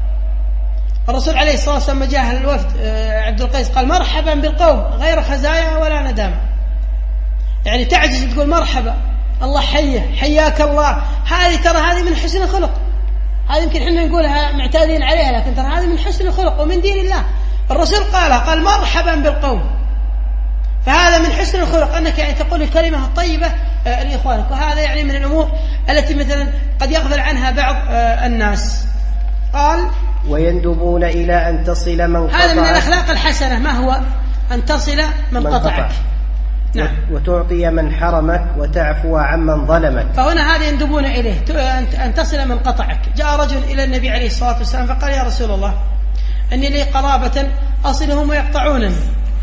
الرسول عليه الصلاة والسلام جاء الوفد آه عبد القيس قال مرحبا بالقوم غير خزايا ولا ندامة، يعني تعجز تقول مرحبا الله حيه حياك الله، هذه ترى هذه من حسن الخلق. هذه يمكن احنا نقولها معتادين عليها، لكن ترى هذه من حسن الخلق ومن دين الله. الرسول قالها، قال مرحبا بالقوم، فهذا من حسن الخلق أنك يعني تقول الكلمة الطيبة لإخوانك. وهذا يعني من الأمور التي مثلا قد يغفل عنها بعض الناس. قال ويندبون إلى أن تصل من قطعك. هذا من الأخلاق الحسنة، ما هو؟ أن تصل من, من قطعك. نعم. وتعطي من حرمك وتعفو عمن ظلمك. فهنا هذا يندبون إليه، أن تصل من قطعك. جاء رجل إلى النبي عليه الصلاة والسلام فقال يا رسول الله أني لي قرابة أصلهم ويقطعونني،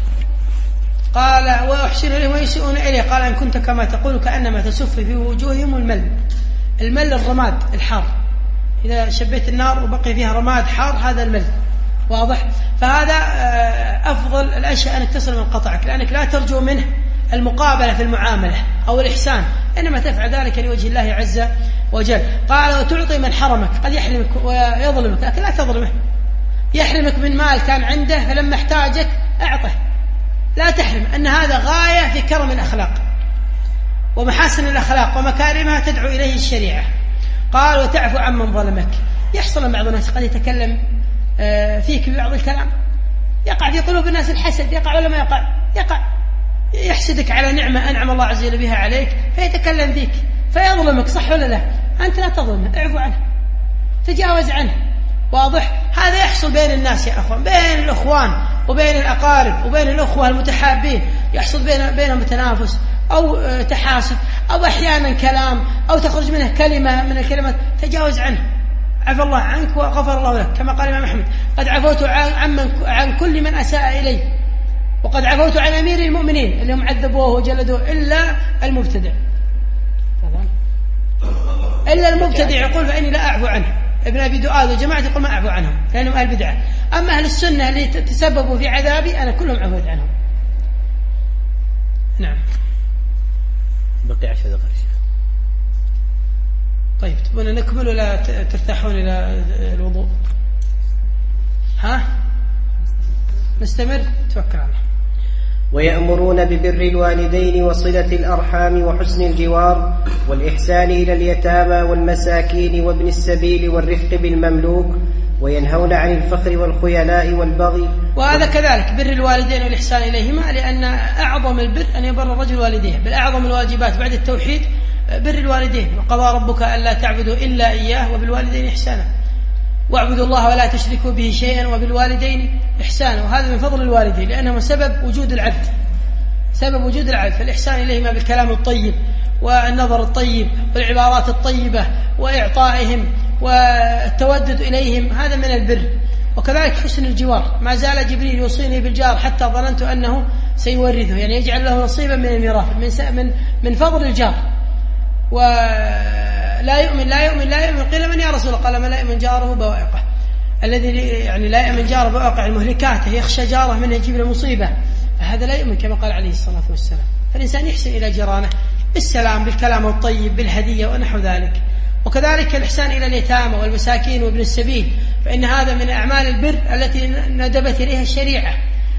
قال وأحسن إليهم ويسيئون إليه، قال إن كنت كما تقول كأنما تسف في وجوههم المل. المل الرماد الحار، إذا شبيت النار وبقي فيها رماد حار هذا المل، واضح؟ فهذا أفضل الأشياء أن تصل من قطعك، لأنك لا ترجو منه المقابلة في المعاملة أو الإحسان، إنما تفعل ذلك لوجه الله عز وجل. قال وتعطي من حرمك، قد يحرمك ويظلمك لكن لا تظلمه. يحرمك من مال كان عنده فلما احتاجك أعطه، لا تحرم. أن هذا غاية في كرم الأخلاق ومحاسن الأخلاق ومكارمها تدعو إليه الشريعة. قال وتعفو عمن ظلمك. يحصل بعض الناس قد يتكلم فيك ببعض الكلام، يقع في قلوب الناس الحسد، يقع ولا ما يقع؟ يقع. يحسدك على نعمة أنعم الله عز وجل بها عليك فيتكلم فيك، فيظلمك، صح ولا لا؟ أنت لا تظلمه، اعفو عنه، تجاوز عنه. واضح؟ هذا يحصل بين الناس يا أخوان، بين الأخوان وبين الأقارب وبين الأخوة المتحابين، يحصل بين بينهم تنافس أو تحاسد أو أحيانا كلام أو تخرج منه كلمة من الكلمات، تجاوز عنه، عفى الله عنك وغفر الله لك، كما قال الإمام أحمد: قد عفوت عن, من عن كل من أساء إلي، وقد عفوت عن أمير المؤمنين اللي هم عذبوه وجلدوه إلا المبتدع. إلا المبتدع يقول فإني لا أعفو عنه. ابن أبي دؤاد وجماعة يقول ما أعفو عنهم لأنهم أهل بدعة. أما أهل السنة اللي تسببوا في عذابي أنا كلهم عفوت عنهم. نعم. بقي عشر دقائق شيخ. طيب تبون نكمل ولا ترتاحون إلى الوضوء؟ ها؟ نستمر؟ توكل على الله. ويأمرون ببر الوالدين وصلة الأرحام وحسن الجوار والإحسان إلى اليتامى والمساكين وابن السبيل والرفق بالمملوك، وينهون عن الفخر والخيلاء والبغي. وهذا كذلك بر الوالدين والإحسان إليهما، لأن أعظم البر أن يبر الرجل والديه، بل أعظم الواجبات بعد التوحيد بر الوالدين. وقضى ربك ألا تعبدوا إلا إياه وبالوالدين إحسانا، واعبدوا الله ولا تشركوا به شيئا وبالوالدين إحسانا. وهذا من فضل الوالدين لأنه سبب وجود العبد، سبب وجود العبد. فالإحسان إليهما بالكلام الطيب والنظر الطيب والعبارات الطيبة وإعطائهم والتودد إليهم، هذا من البر. وكذلك حسن الجوار، ما زال جبريل يوصيني بالجار حتى ظننت أنه سيورثه، يعني يجعل له نصيبا من الميراث من من فضل الجار. ولا يؤمن لا يؤمن لا يؤمن قيل من يا رسول الله؟ قال: من لا يؤمن جاره بوائقه. الذي يعني لا يؤمن جاره بواقع المهلكات، يخشى جاره منه يجيب له مصيبة، فهذا لا يؤمن كما قال عليه الصلاة والسلام. فالإنسان يحسن إلى جيرانه بالسلام، بالكلام الطيب، بالهدية ونحو ذلك. وكذلك الإحسان إلى اليتامى والمساكين وابن السبيل، فإن هذا من أعمال البر التي ندبت إليها الشريعة.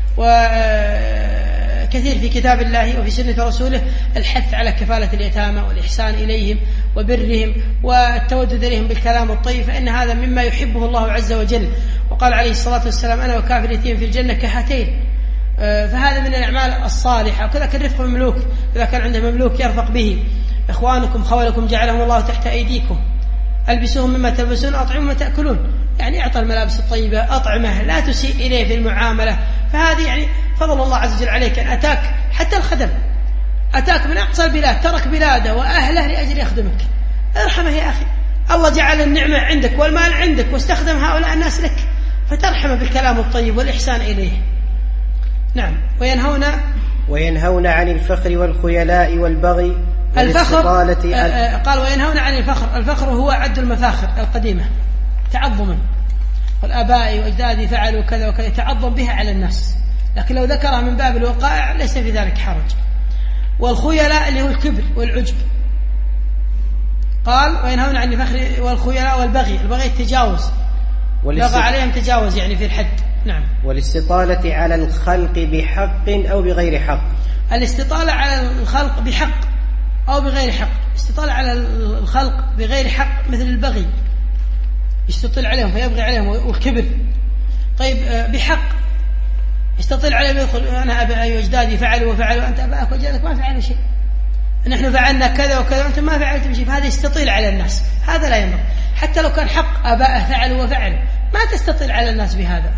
وكثير في كتاب الله وفي سنة رسوله الحث على كفالة اليتامى والإحسان إليهم وبرهم والتودد إليهم بالكلام الطيب، فإن هذا مما يحبه الله عز وجل. وقال عليه الصلاة والسلام: أنا وكافر اليتيم في الجنة كهاتين. فهذا من الأعمال الصالحة. وكذلك الرفق بالمملوك، إذا كان عنده مملوك يرفق به. إخوانكم خولكم جعلهم الله تحت أيديكم، ألبسوهم مما تلبسون، أطعموا مما تأكلون. يعني أعطى الملابس الطيبة، أطعمه، لا تسيء إليه في المعاملة. فهذه يعني فضل الله عز وجل عليك أن أتاك حتى الخدم، أتاك من أقصى البلاد، ترك بلاده وأهله لأجل يخدمك، ارحمه يا أخي. الله جعل النعمة عندك والمال عندك واستخدم هؤلاء الناس لك، فترحمه بالكلام الطيب والإحسان إليه. نعم. وينهون وينهون عن الفخر والخيلاء والبغي الفخر. قال وينهون عن الفخر. الفخر هو عد المفاخر القديمة تعظما، والآباء وأجدادي فعلوا كذا وكذا، يتعظم بها على الناس، لكن لو ذكرها من باب الوقائع ليس في ذلك حرج. والخيلاء اللي هو الكبر والعجب. قال وينهون عن الفخر والخيلاء والبغي. البغي التجاوز، بغى عليهم تجاوز يعني في الحد. نعم. والاستطالة على الخلق بحق أو بغير حق. الاستطالة على الخلق بحق أو بغير حق. استطالة على الخلق بغير حق مثل البغي، يستطيل عليهم فيبغي عليهم، والكبر. طيب بحق يستطيل عليهم يدخل: أنا أبي وأجدادي فعلوا وفعلوا، أنت أباك وأجدادك ما فعلوا شيء، نحن فعلنا كذا وكذا وأنتم ما فعلتم شيء. فهذا يستطيل على الناس، هذا لا ينبغي. حتى لو كان حق آباءه فعلوا وفعلوا، ما تستطيل على الناس بهذا.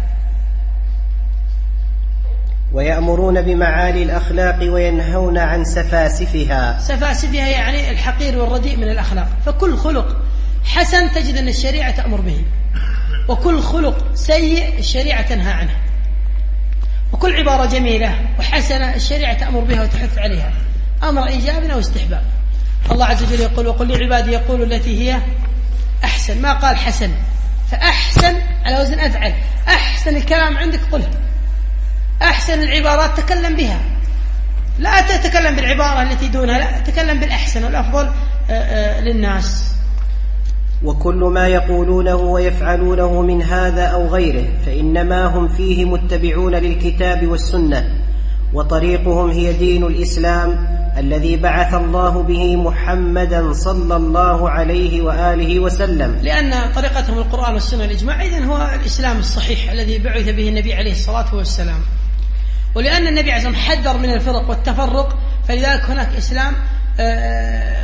ويأمرون بمعالي الأخلاق وينهون عن سفاسفها. سفاسفها يعني الحقير والرديء من الأخلاق. فكل خلق حسن تجد أن الشريعة تأمر به، وكل خلق سيء الشريعة تنهى عنه، وكل عبارة جميلة وحسنة الشريعة تأمر بها وتحث عليها، أمر إيجاب أو استحباب. الله عز وجل يقول: وقل لعبادي يقولوا التي هي أحسن. ما قال حسن، فأحسن على وزن أفعل. أحسن الكلام عندك قله، أحسن العبارات تكلم بها، لا تتكلم بالعبارة التي دونها، لا تتكلم بالأحسن والأفضل للناس. وكل ما يقولونه ويفعلونه من هذا أو غيره فإنما هم فيه متبعون للكتاب والسنة، وطريقهم هي دين الإسلام الذي بعث الله به محمدا صلى الله عليه وآله وسلم. لأن طريقتهم القرآن والسنة والإجماع، إذن هو الإسلام الصحيح الذي بعث به النبي عليه الصلاة والسلام. ولأن النبي عليه الصلاة والسلام حذر من الفرق والتفرق، فلذلك هناك إسلام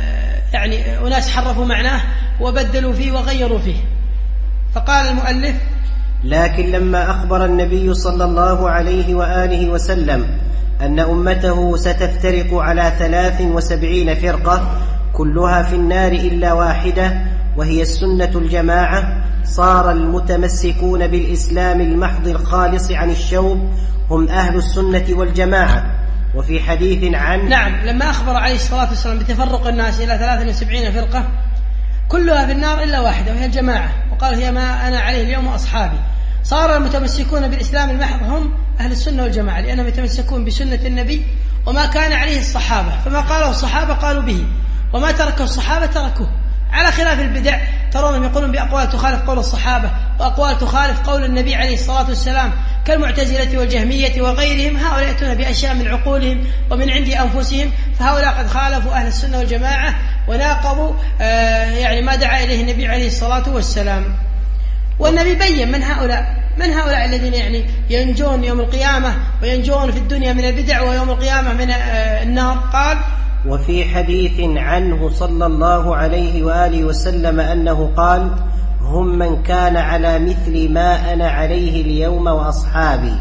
يعني أناس حرفوا معناه وبدلوا فيه وغيروا فيه. فقال المؤلف: لكن لما أخبر النبي صلى الله عليه وآله وسلم أن أمته ستفترق على ثلاث وسبعين فرقة كلها في النار إلا واحدة وهي السنة الجماعة، صار المتمسكون بالإسلام المحض الخالص عن الشوب هم أهل السنة والجماعة. وفي حديث عن نعم لما أخبر عليه الصلاة والسلام بتفرق الناس إلى ثلاث وسبعين فرقة كلها في النار إلا واحدة وهي الجماعة، وقال: هي ما أنا عليه اليوم وأصحابي. صار المتمسكون بالإسلام المحض هم أهل السنة والجماعة، لأنهم يتمسكون بسنة النبي وما كان عليه الصحابة، فما قاله الصحابة قالوا به، وما تركه الصحابة تركوه، على خلاف البدع ترونهم يقولون بأقوال تخالف قول الصحابة وأقوال تخالف قول النبي عليه الصلاة والسلام كالمعتزلة والجهمية وغيرهم. هؤلاء يأتون بأشياء من عقولهم ومن عند أنفسهم، فهؤلاء قد خالفوا أهل السنة والجماعة وناقضوا آه يعني ما دعا إليه النبي عليه الصلاة والسلام. والنبي بين من هؤلاء من هؤلاء الذين يعني ينجون يوم القيامة وينجون في الدنيا من البدع ويوم القيامة من آه النار. قال: وفي حديث عنه صلى الله عليه وآله وسلم أنه قال: هم من كان على مثل ما أنا عليه اليوم وأصحابي.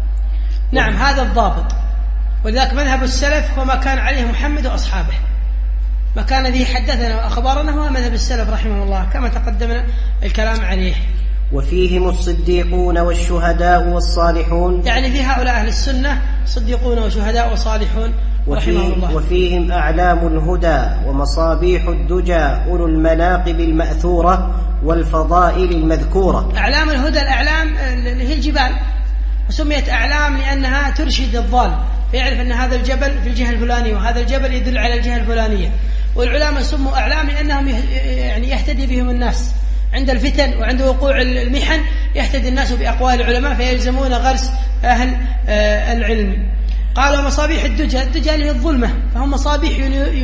نعم هذا الضابط، ولذلك مذهب السلف هو ما كان عليه محمد وأصحابه، ما كان به حدثنا وأخبارنا هو مذهب السلف رحمه الله كما تقدمنا الكلام عليه. وفيهم الصديقون والشهداء والصالحون، يعني في هؤلاء أهل السنة صديقون وشهداء وصالحون رحمه الله. وفيهم أعلام الهدى ومصابيح الدجى أولو المناقب المأثورة والفضائل المذكورة. أعلام الهدى، الأعلام اللي هي الجبال، وسميت أعلام لأنها ترشد الضال فيعرف أن هذا الجبل في الجهة الفلانية وهذا الجبل يدل على الجهة الفلانية. والعلماء سموا أعلام لأنهم يعني يهتدي بهم الناس عند الفتن وعند وقوع المحن، يهتدي الناس بأقوال العلماء فيلزمون غرس أهل العلم. قالوا مصابيح الدجى، الدجى اللي هي الظلمة، فهم مصابيح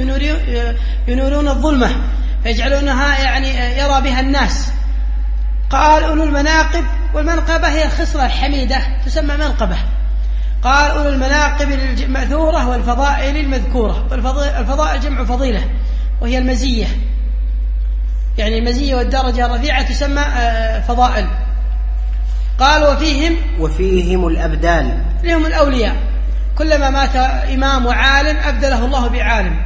ينورون الظلمة فيجعلونها يعني يرى بها الناس. قال أولو المناقب، والمنقبة هي الخصلة الحميدة تسمى منقبة. قال أولو المناقب المأثورة والفضائل المذكورة، والفضائل جمع فضيلة وهي المزية، يعني المزية والدرجة الرفيعة تسمى فضائل. قال وفيهم وفيهم الأبدال، لهم الأولياء، كلما مات إمام وعالم أبدله الله بعالم،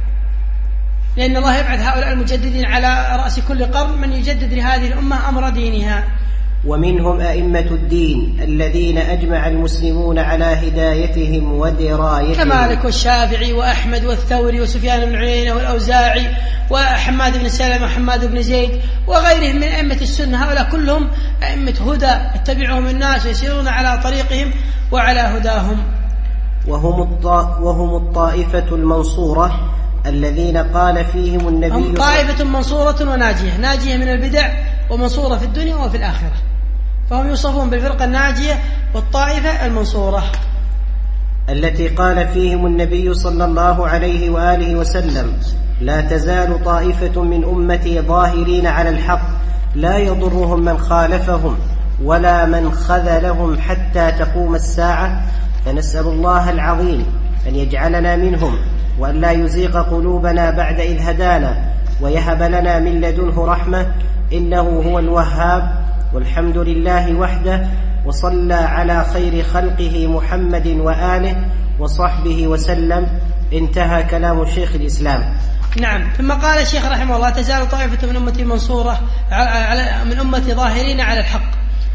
لأن الله يبعث هؤلاء المجددين على رأس كل قرن من يجدد لهذه الأمة أمر دينها. ومنهم أئمة الدين الذين أجمع المسلمون على هدايتهم ودرايتهم كمالك والشافعي وأحمد والثوري وسفيان بن عيينة والأوزاعي وحماد بن سلمة وحماد بن زيد وغيرهم من أئمة السنة. هؤلاء كلهم أئمة هدى يتبعهم الناس ويسيرون على طريقهم وعلى هداهم. وهم, الط... وهم الطائفة المنصورة الذين قال فيهم النبي هم طائفة منصورة وناجية، ناجية من البدع ومنصورة في الدنيا وفي الآخرة، فهم يوصفون بالفرقة الناجية والطائفة المنصورة التي قال فيهم النبي صلى الله عليه وآله وسلم: لا تزال طائفة من أمتي ظاهرين على الحق لا يضرهم من خالفهم ولا من خذلهم حتى تقوم الساعة. فنسأل الله العظيم أن يجعلنا منهم وأن لا يزيغ قلوبنا بعد إذ هدانا ويهب لنا من لدنه رحمة إنه هو الوهاب. والحمد لله وحده، وصلى على خير خلقه محمد وآله وصحبه وسلم. انتهى كلام شيخ الإسلام. نعم. ثم قال الشيخ رحمه الله: تزال طائفة من أمتي منصورة على من أمتي ظاهرين على الحق.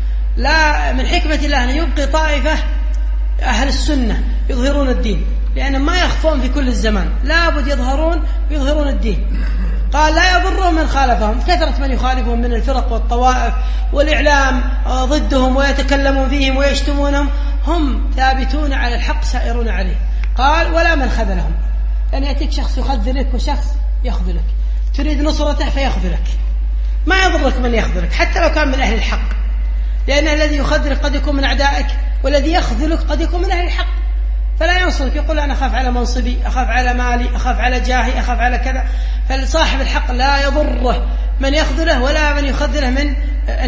لا، من حكمة الله أن يبقي طائفة أهل السنة يظهرون الدين، لأن ما يخفون في كل الزمان، لابد يظهرون ويظهرون الدين. قال: لا يضرهم من خالفهم، كثرة من يخالفهم من الفرق والطوائف والإعلام ضدهم ويتكلمون فيهم ويشتمونهم، هم ثابتون على الحق سائرون عليه. قال: ولا من خذلهم، لأن يأتيك شخص يخذلك وشخص يخذلك، تريد نصرته فيخذلك، ما يضرك من يخذلك حتى لو كان من أهل الحق، لأن الذي يخذلك قد يكون من أعدائك، والذي يخذلك قد يكون من أهل الحق، فلا ينصرك. يقول: أنا أخاف على منصبي، أخاف على مالي، أخاف على جاهي، أخاف على كذا. فصاحب الحق لا يضره من يخذله ولا من يخذله من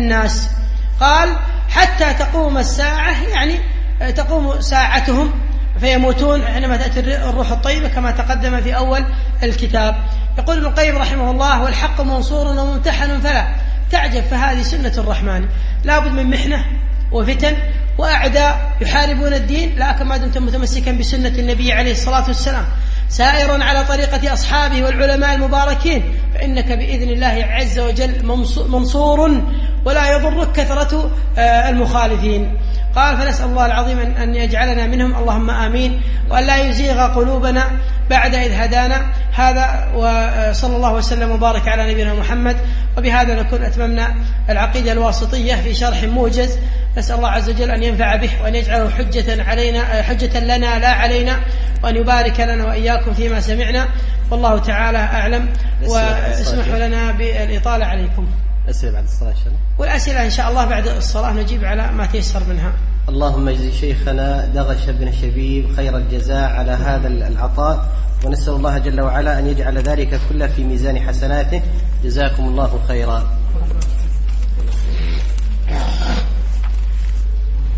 الناس. قال: حتى تقوم الساعة، يعني تقوم ساعتهم، فيموتون حينما تأتي الروح الطيبة كما تقدم في أول الكتاب. يقول ابن القيم رحمه الله: والحق منصور وممتحن فلا تعجب، فهذه سنة الرحمن، لا بد من محنة وفتن وأعداء يحاربون الدين، لكن ما دمت متمسكا بسنة النبي عليه الصلاة والسلام سائر على طريقة أصحابه والعلماء المباركين، فإنك بإذن الله عز وجل منصور ولا يضرك كثرة المخالفين. قال: فنسأل الله العظيم أن يجعلنا منهم، اللهم آمين، وأن لا يزيغ قلوبنا بعد إذ هدانا. هذا، وصلى الله وسلم وبارك على نبينا محمد. وبهذا نكون أتممنا العقيدة الواسطية في شرح موجز. نسأل الله عز وجل أن ينفع به وأن يجعله حجة علينا، حجة لنا لا علينا، وأن يبارك لنا وإياكم فيما سمعنا، والله تعالى أعلم. واسمحوا لنا بالإطالة عليكم. أسئلة بعد الصلاة إن شاء الله، والأسئلة إن شاء الله بعد الصلاة نجيب على ما تيسر منها. اللهم اجزي شيخنا دغش بن شبيب خير الجزاء على هذا العطاء، ونسأل الله جل وعلا أن يجعل ذلك كله في ميزان حسناته. جزاكم الله خيرا.